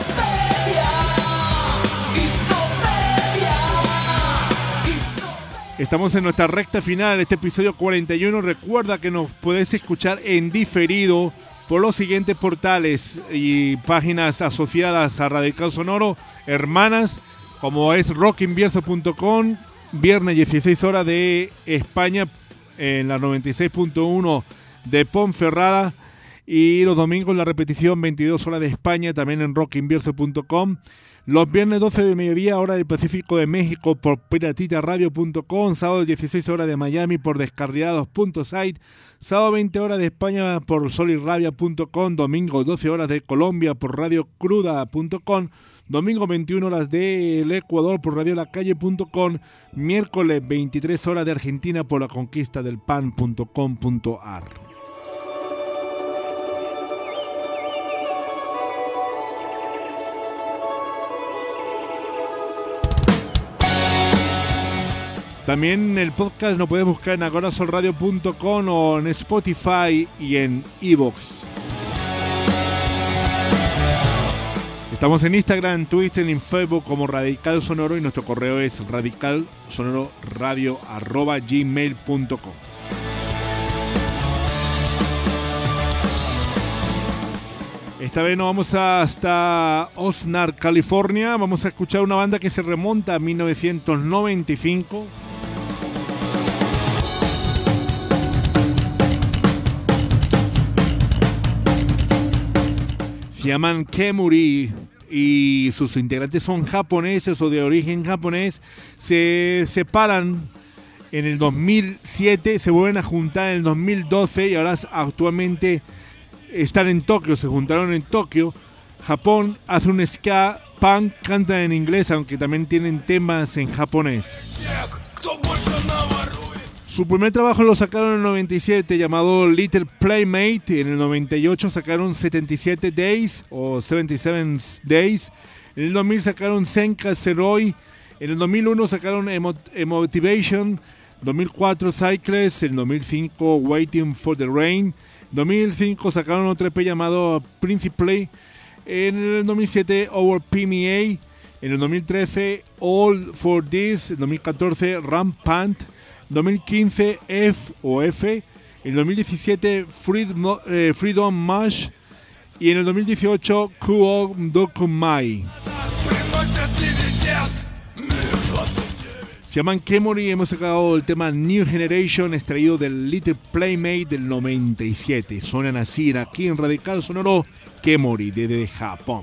Estamos en nuestra recta final de este episodio cuarenta y uno. Recuerda que nos puedes escuchar en diferido por los siguientes portales y páginas asociadas a Radical Sonoro, hermanas, como es rock invierno punto com, viernes dieciséis horas de España en la noventa y seis punto uno de Ponferrada, y los domingos la repetición veintidós horas de España también en rock invierno punto com. Los viernes doce de mediodía, hora del Pacífico de México, por piratita radio punto com. Sábado dieciséis horas de Miami por descarriados punto site. Sábado veinte horas de España por solirrabia punto com. Domingo doce horas de Colombia por radio cruda punto com. Domingo veintiuna horas del Ecuador por radio la calle punto com. Miércoles veintitrés horas de Argentina por la conquista del pan punto com punto a r. También el podcast lo puedes buscar en agora sol radio punto com o en Spotify y en iVoox. Estamos en Instagram, Twitter y en Facebook como Radical Sonoro y nuestro correo es radicalsonororadio arroba gmail punto com. Esta vez nos vamos hasta Oxnard, California. Vamos a escuchar una banda que se remonta a mil novecientos noventa y cinco. Se llaman Kemuri y sus integrantes son japoneses o de origen japonés. Se separan en el dos mil siete, se vuelven a juntar en el dos mil doce y ahora actualmente están en Tokio, se juntaron en Tokio. Japón, hace un ska punk, cantan en inglés, aunque también tienen temas en japonés. Su primer trabajo lo sacaron en el noventa y siete, llamado Little Playmate. En el noventa y ocho sacaron setenta y siete Days o setenta y siete Days. En el dos mil sacaron Senka Seroi. En el dos mil uno sacaron Emo- Emotivation. dos mil cuatro Cycles. En el dos mil cinco Waiting for the Rain. dos mil cinco sacaron otro E P llamado Principle. En el dos mil siete Our P M A. En el dos mil trece All for This. En el dos mil catorce Rampant. dos mil quince F o F. En el dos mil diecisiete Freedom, eh, Freedom Mash. Y en el dos mil dieciocho Kuo Dokumai. Se llaman Kemuri y hemos sacado el tema New Generation extraído del Little Playmate del noventa y siete. Suenan así aquí en Radical Sonoro, Kemuri desde Japón.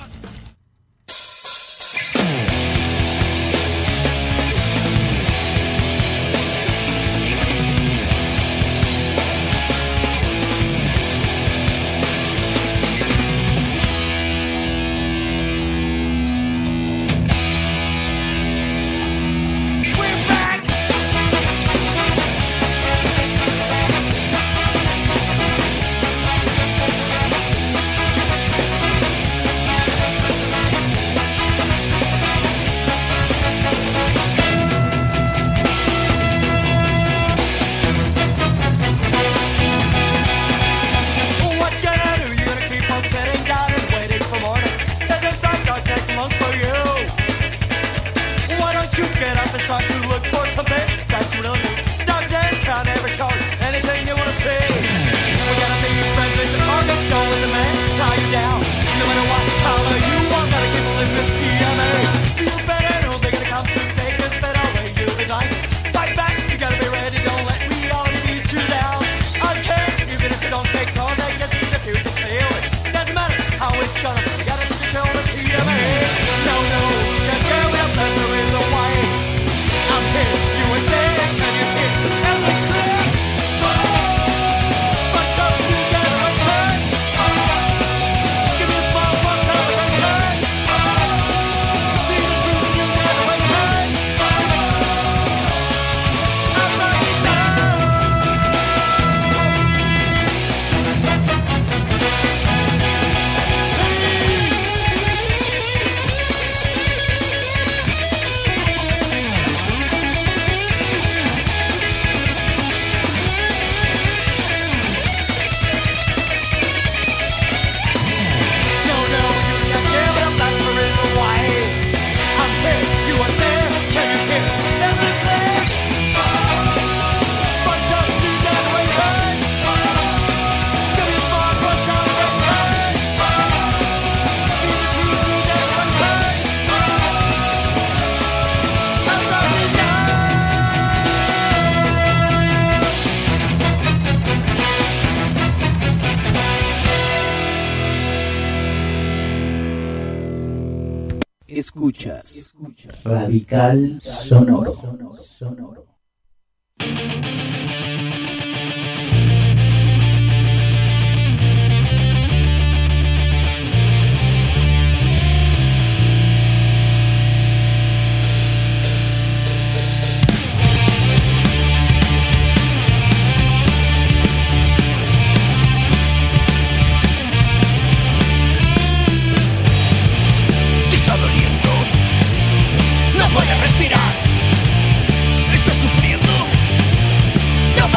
Escuchas Radical Sonoro. Sonoro. Respirar, estoy sufriendo, no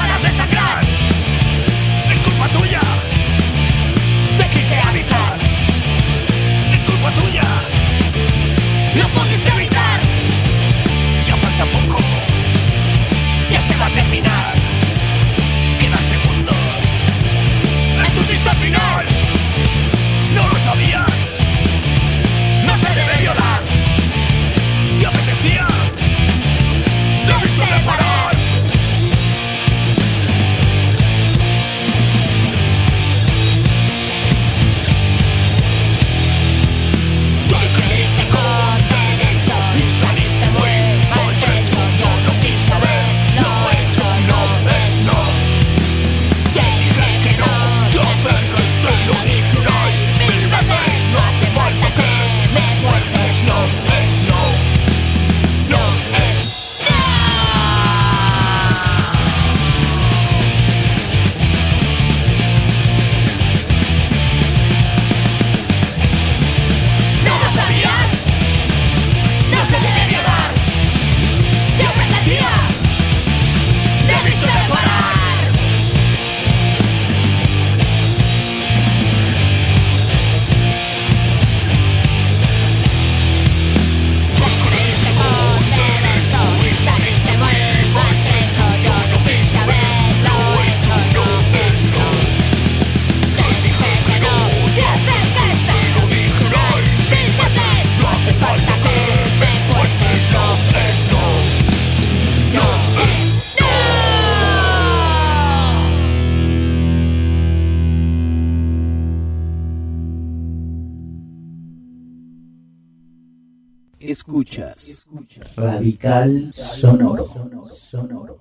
Escuchas Radical Sonoro. Sonoro.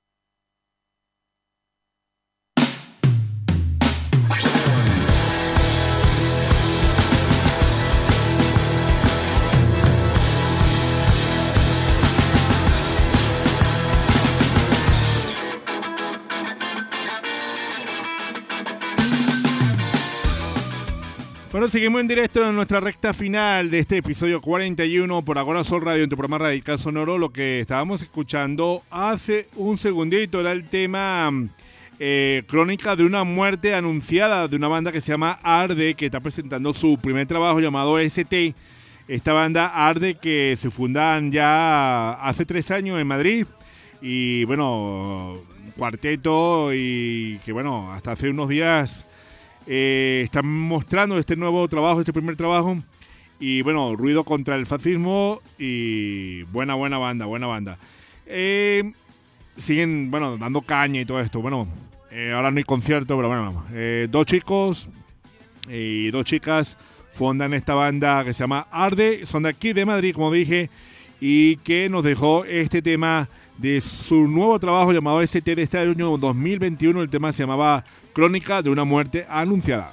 Bueno, seguimos en directo en nuestra recta final de este episodio cuarenta y uno por Agora Sol Radio, en tu programa Radical Sonoro. Lo que estábamos escuchando hace un segundito era el tema eh, Crónica de una muerte anunciada, de una banda que se llama Arde, que está presentando su primer trabajo llamado S T. Esta banda Arde, que se fundan ya hace tres años en Madrid, y bueno, cuarteto, y que bueno, hasta hace unos días Eh, están mostrando este nuevo trabajo, este primer trabajo, y bueno, Ruido contra el Fascismo, y buena, buena banda, buena banda. Eh, siguen, bueno, dando caña y todo esto. Bueno, eh, ahora no hay concierto, pero bueno, eh, dos chicos y dos chicas fundan esta banda que se llama Arde, son de aquí de Madrid, como dije, y que nos dejó este tema de su nuevo trabajo llamado S T de este año dos mil veintiuno. El tema se llamaba Crónica de una muerte anunciada.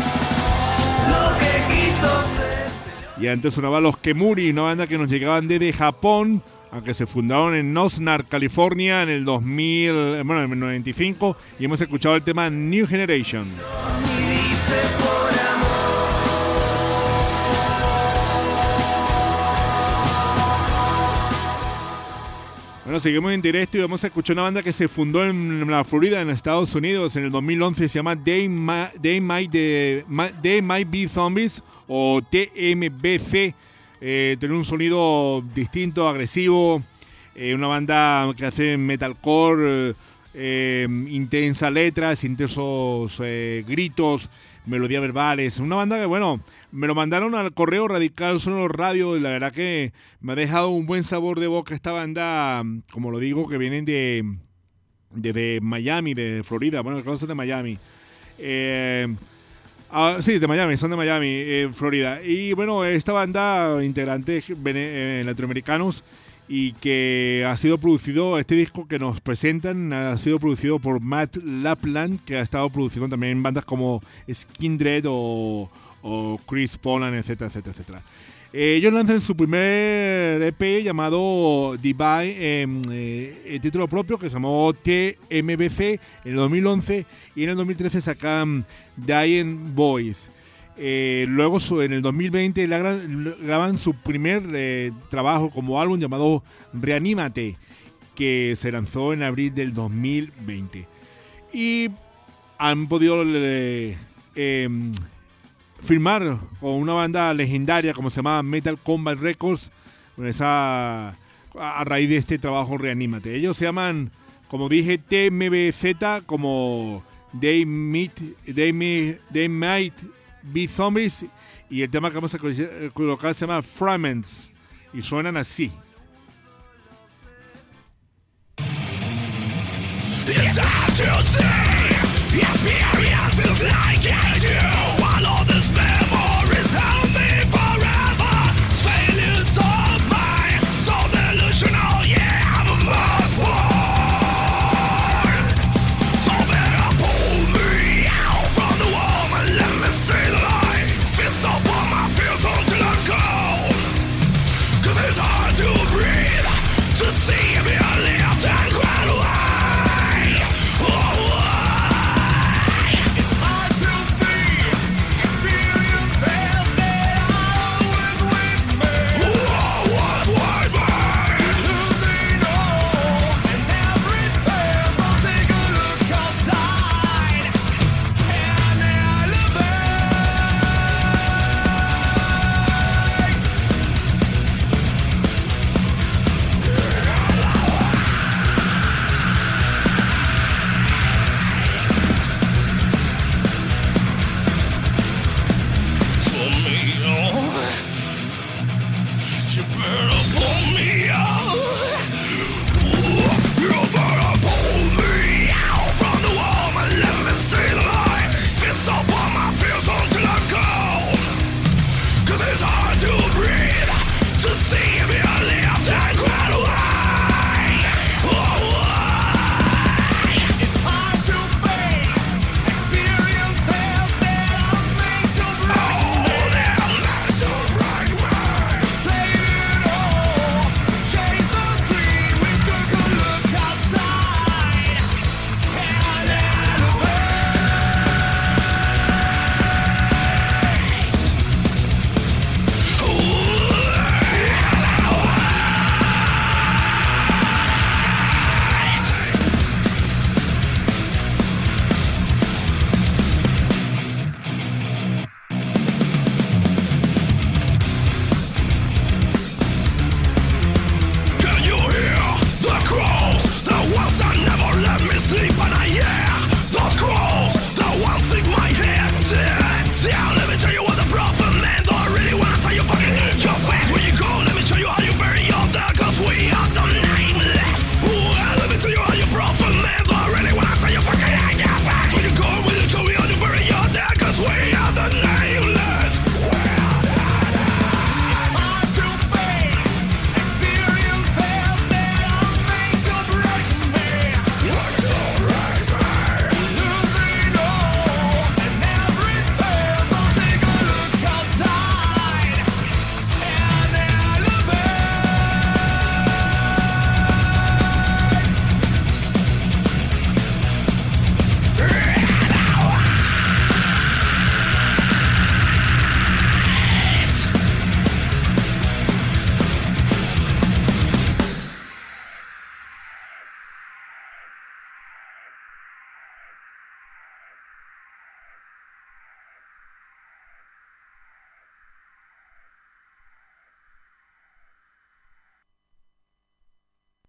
Y antes sonaba Los Kemuri, una banda que nos llegaban desde Japón, aunque se fundaron en Oxnard, California, en el dos mil, bueno, en el noventa y cinco, y hemos escuchado el tema New Generation. Bueno, seguimos en directo y vamos a escuchar una banda que se fundó en la Florida, en Estados Unidos, en el dos mil once. Se llama They, Ma- They, Might, de- Ma- They Might Be Zombies, o T M B C. Eh, tiene un sonido distinto, agresivo. Eh, una banda que hace metalcore, eh, eh, intensa letras, intensos eh, gritos, melodías verbales. Una banda que, bueno, me lo mandaron al correo Radical Sonoro Radio, y la verdad que me ha dejado un buen sabor de boca esta banda, como lo digo, que vienen de, de, de Miami, de Florida. Bueno, creo que son de Miami. Eh, ah, sí, de Miami, son de Miami, eh, Florida. Y bueno, esta banda, integrantes eh, latinoamericanos, y que ha sido producido, este disco que nos presentan ha sido producido por Matt Lapland, que ha estado produciendo también bandas como Skindred o, o Chris Poland, etcétera, etcétera, etcétera. Eh, ellos lanzan su primer E P llamado Divine, eh, eh, el título propio, que se llamó T M B C en el dos mil once, y en el dos mil trece sacan Dying Boys. Eh, luego su, en el dos mil veinte graban, graban su primer eh, trabajo como álbum llamado Reanímate, que se lanzó en abril del dos mil veinte. Y han podido eh, eh, firmar con una banda legendaria como se llama Metal Combat Records, esa, a raíz de este trabajo Reanímate. Ellos se llaman, como dije, T M B Z, como They, meet, they, meet, they Might Be Zombies, y el tema que vamos a colocar se llama Fragments, y suenan así. It's hard to see experiences like I do. All of these memories help me forever. Failures of mine, so delusional, yeah, I'm a mad one. So better pull me out from the wall and let me see the light. Fist up on my fears until I'm cold. Cause it's hard to breathe, to see me lift and cry away. Oh,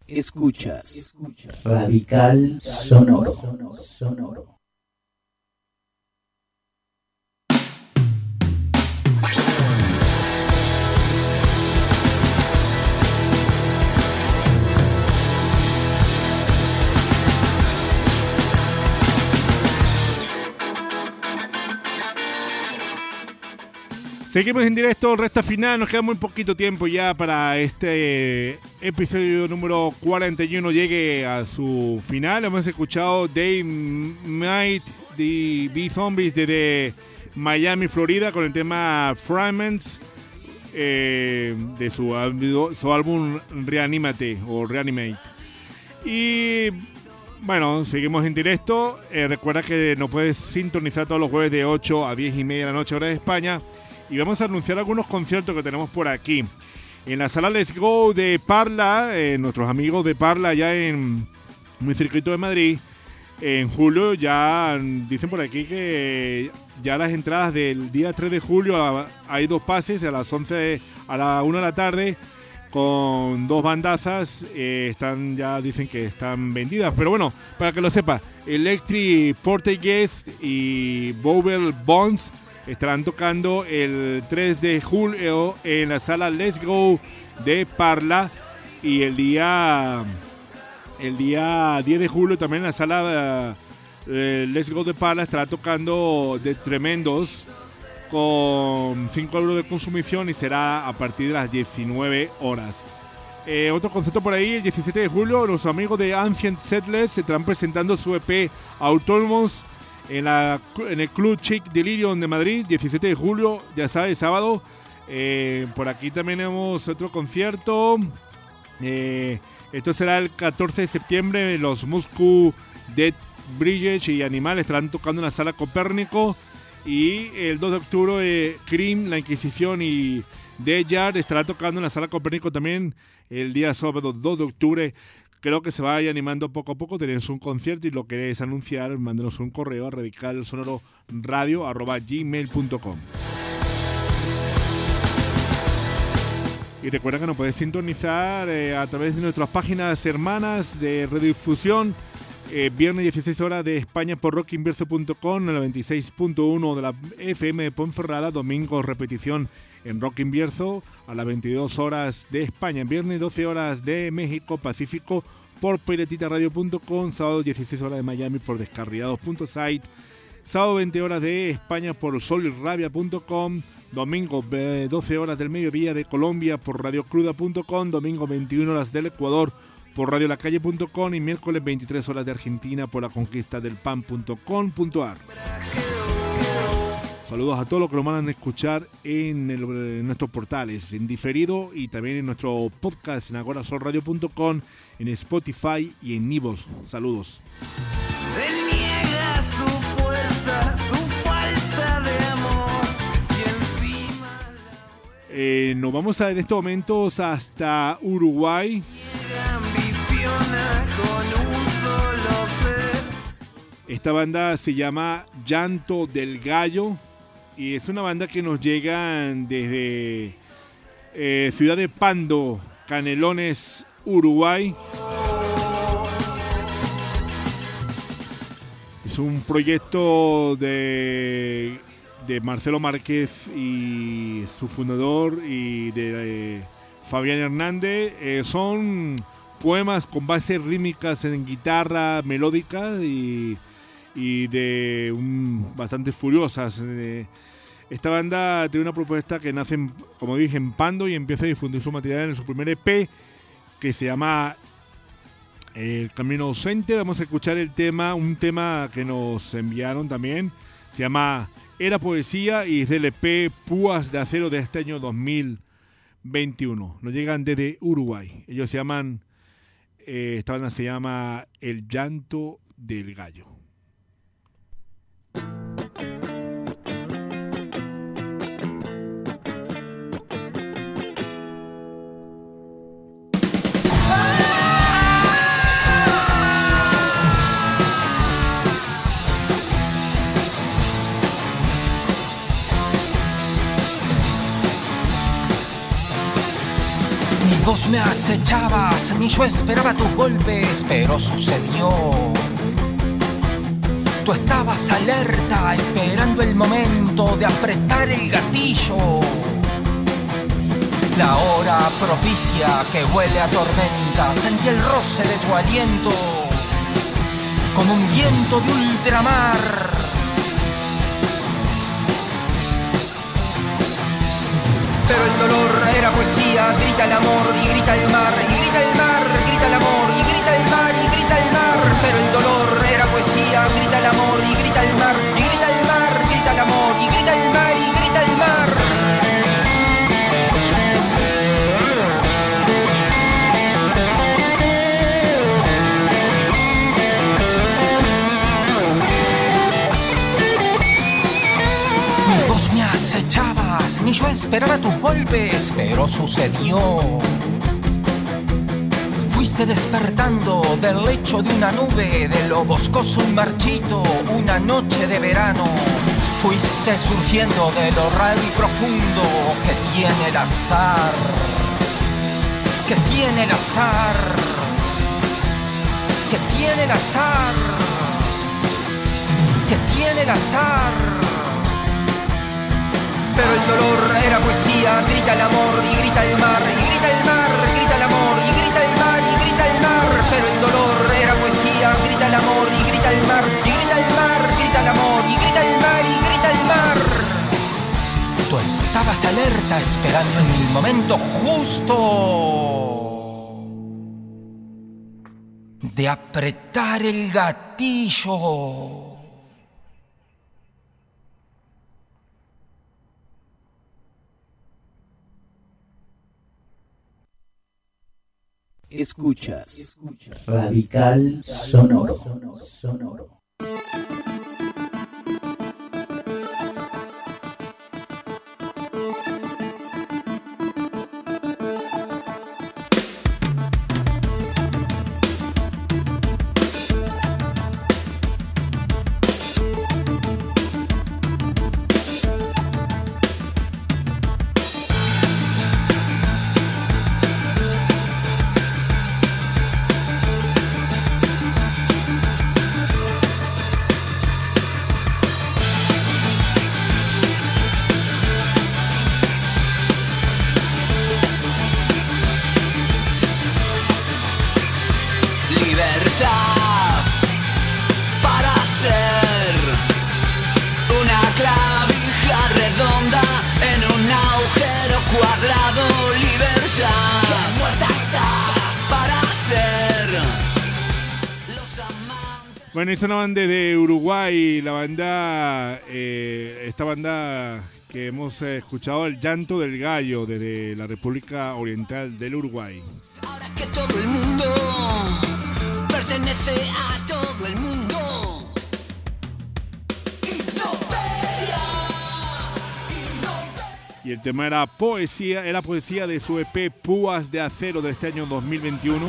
Escuchas Radical Sonoro. Sonoro. Seguimos en directo, resta final, nos queda muy poquito tiempo ya para este episodio número cuarenta y uno llegue a su final. Hemos escuchado They Might Be Zombies desde Miami, Florida, con el tema Fragments eh, de su, su álbum Reanimate o Reanimate. Y bueno, seguimos en directo. Eh, recuerda que nos puedes sintonizar todos los jueves de ocho a diez y media de la noche, hora de España. Y vamos a anunciar algunos conciertos que tenemos por aquí. En la sala Let's Go de Parla, eh, nuestros amigos de Parla, allá en muy cerquito de Madrid, en julio ya dicen por aquí que ya las entradas del día tres de julio a, hay dos pases a las once, a la una de la tarde, con dos bandazas, eh, están ya dicen que están vendidas. Pero bueno, para que lo sepa, Electric Portuguese y Bowel Bones estarán tocando el tres de julio en la sala Let's Go de Parla, y el día el día diez de julio también en la sala uh, Let's Go de Parla estará tocando The Tremendos con cinco euros de consumición y será a partir de las diecinueve horas. Eh, otro concepto por ahí, el diecisiete de julio los amigos de Ancient Settlers se estarán presentando su E P Autonomous En, la, en el Club Chic Delirium de Madrid, diecisiete de julio, ya sabes, sábado. Eh, por aquí también tenemos otro concierto. Eh, esto será el catorce de septiembre. Los Moscow Dead Bridges y Animal estarán tocando en la sala Copérnico. Y el dos de octubre, eh, Cream, La Inquisición y The Yard estará tocando en la sala Copérnico también el día sábado dos de octubre. Creo que se vaya animando poco a poco. Tenéis un concierto y lo queréis anunciar, mándenos un correo a radicalsonororadio arroba gmail punto com. Y recuerda que nos podéis sintonizar eh, a través de nuestras páginas hermanas de redifusión. Eh, viernes dieciséis horas de España por rock inverso punto com, el noventa y seis punto uno de la F M de Ponferrada. Domingo repetición en Rock Invierzo a las veintidós horas de España. En viernes doce horas de México Pacífico por piratita radio punto com. Sábado dieciséis horas de Miami por descarriados punto site. Sábado veinte horas de España por solirrabia punto com. Domingo doce horas del mediodía de Colombia por radiocruda punto com. Domingo veintiuna horas del Ecuador por radiolacalle punto com. Y miércoles veintitrés horas de Argentina por la conquista del pan punto com punto a r. Saludos a todos los que nos van a escuchar en, el, en nuestros portales, en diferido y también en nuestro podcast en agorasolradio punto com, en Spotify y en iVoox. Saludos. Él niega su fuerza, su falta de amor y encima eh, nos vamos a en estos momentos hasta Uruguay. ambiciona con un solo ser. Esta banda se llama Llanto del Gallo. Y es una banda que nos llega desde eh, Ciudad de Pando, Canelones, Uruguay. Es un proyecto de, de Marcelo Márquez y su fundador y de eh, Fabián Hernández. Eh, son poemas con bases rítmicas en guitarra melódica y, y de un, bastante furiosas. Eh, Esta banda tiene una propuesta que nace, en, como dije, en Pando y empieza a difundir su material en su primer E P que se llama El Camino Ausente. Vamos a escuchar el tema, un tema que nos enviaron también. Se llama Era Poesía y es del E P Púas de Acero de este año dos mil veintiuno. Nos llegan desde Uruguay. Ellos se llaman, eh, esta banda se llama El Llanto del Gallo. Mi Vos me acechabas, ni yo esperaba tus golpes, pero sucedió. Tú estabas alerta, esperando el momento de apretar el gatillo. La hora propicia que huele a tormenta, sentí el roce de tu aliento, como un viento de ultramar. Pero el dolor era poesía, grita el amor y grita el mar, y grita el mar, grita el amor y grita el mar, y grita el mar. Pero el dolor era poesía, grita el amor y grita el mar, y grita el mar, grita el amor y grita el mar, y grita el mar. Mi voz me acechabas, ni yo esperaba tus golpes, pero sucedió. Fuiste despertando del lecho de una nube, de lo boscoso y marchito, una noche de verano. Fuiste surgiendo de lo raro y profundo que tiene el azar, que tiene el azar, que tiene el azar, que tiene el azar. Pero el dolor era poesía, grita el amor y grita el mar, y grita el mar, grita el amor y grita el mar, y grita el mar. Pero el dolor era poesía, grita el amor y grita el mar, y grita el mar, grita el amor y grita el mar, y grita el mar. Tú estabas alerta, esperando en el momento justo de apretar el gatillo. Escuchas Radical Sonoro. Sonoro. Bueno, es una banda de Uruguay, la banda, eh, esta banda que hemos eh, escuchado, El Llanto del Gallo, desde la República Oriental del Uruguay. Ahora que todo el mundo pertenece a todo el mundo. Y el tema era poesía, era poesía de su E P Púas de Acero de este año dos mil veintiuno.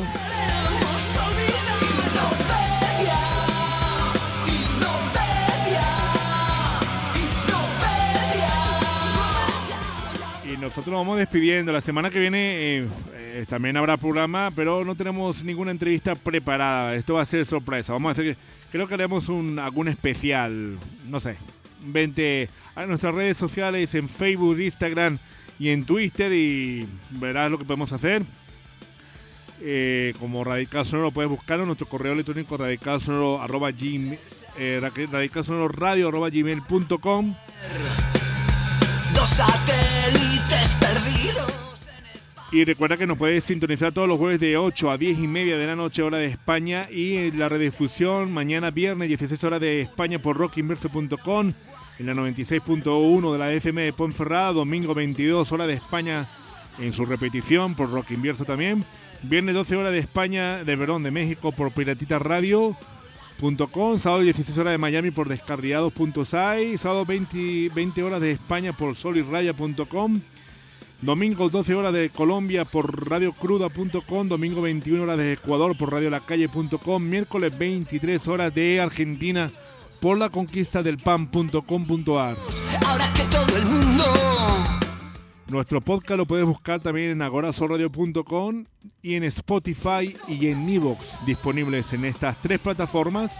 Nosotros vamos despidiendo. La semana que viene eh, eh, también habrá programa, pero no tenemos ninguna entrevista preparada. Esto va a ser sorpresa. Vamos a hacer, creo que haremos un, algún especial, no sé. Vente a nuestras redes sociales en Facebook, Instagram y en Twitter y verás lo que podemos hacer. Eh, como Radical Sonoro puedes buscarlo en nuestro correo electrónico radicalsonoro arroba gmail, eh, radicalsonoro radio arroba gmail punto com. Dos satélites perdidos. Y recuerda que nos puedes sintonizar todos los jueves de ocho a diez y media de la noche, hora de España, y la redifusión mañana viernes, dieciséis horas de España por rock inverso punto com, en la noventa y seis punto uno de la F M de Ponferrada, domingo veintidós horas de España en su repetición por Rock Inverso también, viernes doce horas de España, de Verón de México por piratita radio punto com, sábado dieciséis horas de Miami por descarriados punto site, sábado veinte, veinte horas de España por sol y raya punto com, domingo doce horas de Colombia por radio cruda punto com, domingo veintiuna horas de Ecuador por radio la calle punto com, miércoles veintitrés horas de Argentina por la conquista del pan punto com punto a r. Ahora que todo el mundo Nuestro podcast lo puedes buscar también en agorazoradio punto com y en Spotify y en iVoox, disponibles en estas tres plataformas.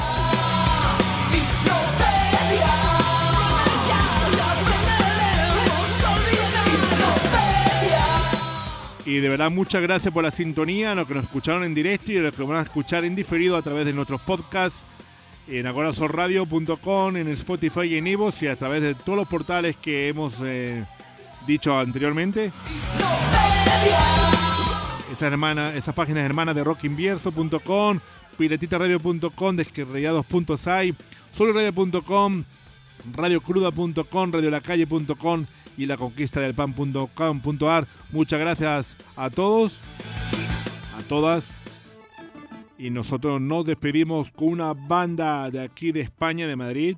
Y de verdad muchas gracias por la sintonía, a los que nos escucharon en directo y a los que van a escuchar en diferido a través de nuestros podcasts en agorazoradio punto com, en Spotify y en iVoox y a través de todos los portales que hemos eh, dicho anteriormente. Esas, hermanas, esas páginas hermanas de rock invierzo punto com, piratita radio punto com, desquerrayados punto sai, soloradio punto com, radiocruda punto com, radiolacalle punto com y la conquista del pan punto com punto ar. Muchas gracias a todos, a todas. Y nosotros nos despedimos con una banda de aquí de España, de Madrid.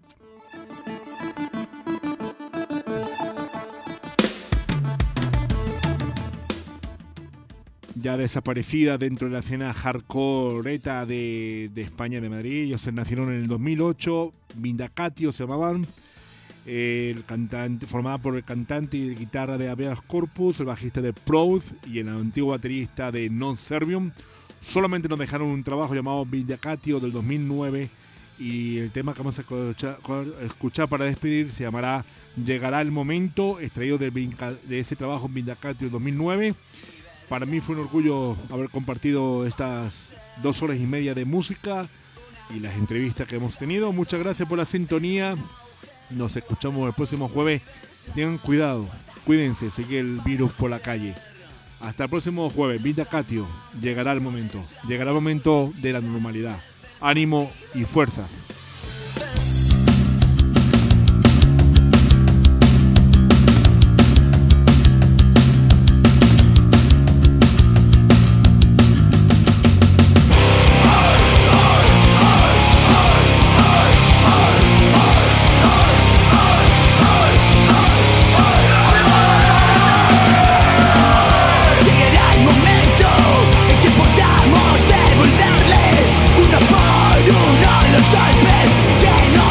Ya desaparecida dentro de la escena hardcoreta de, de España, de Madrid. Ellos se nacieron en el dos mil ocho, Vindicatio se llamaban. El cantante, formada por el cantante y guitarra de Habeas Corpus, el bajista de Proud y el antiguo baterista de Non Servium. Solamente nos dejaron un trabajo llamado Vindicatio del dos mil nueve y el tema que vamos a escuchar, escuchar para despedir se llamará Llegará el Momento, extraído de, de ese trabajo Vindicatio del dos mil nueve. Para mí fue un orgullo haber compartido estas dos horas y media de música y las entrevistas que hemos tenido. Muchas gracias por la sintonía. Nos escuchamos el próximo jueves. Tengan cuidado, cuídense, sigue el virus por la calle. Hasta el próximo jueves, Vindicatio. Llegará el momento, llegará el momento de la normalidad. Ánimo y fuerza. Uno por uno los golpes que no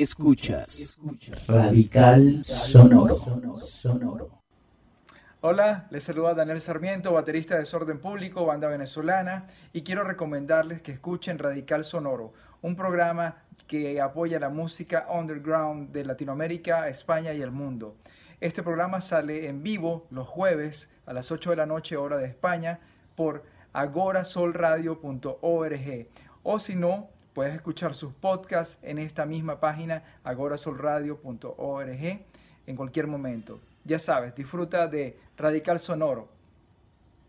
Escuchas Radical Sonoro. Sonoro. Hola, les saluda Daniel Sarmiento, baterista de Desorden Público, banda venezolana, y quiero recomendarles que escuchen Radical Sonoro, un programa que apoya la música underground de Latinoamérica, España y el mundo. Este programa sale en vivo los jueves a las ocho de la noche, hora de España, por agorasolradio punto org, o si no, puedes escuchar sus podcasts en esta misma página, agorasolradio punto org, en cualquier momento. Ya sabes, disfruta de Radical Sonoro,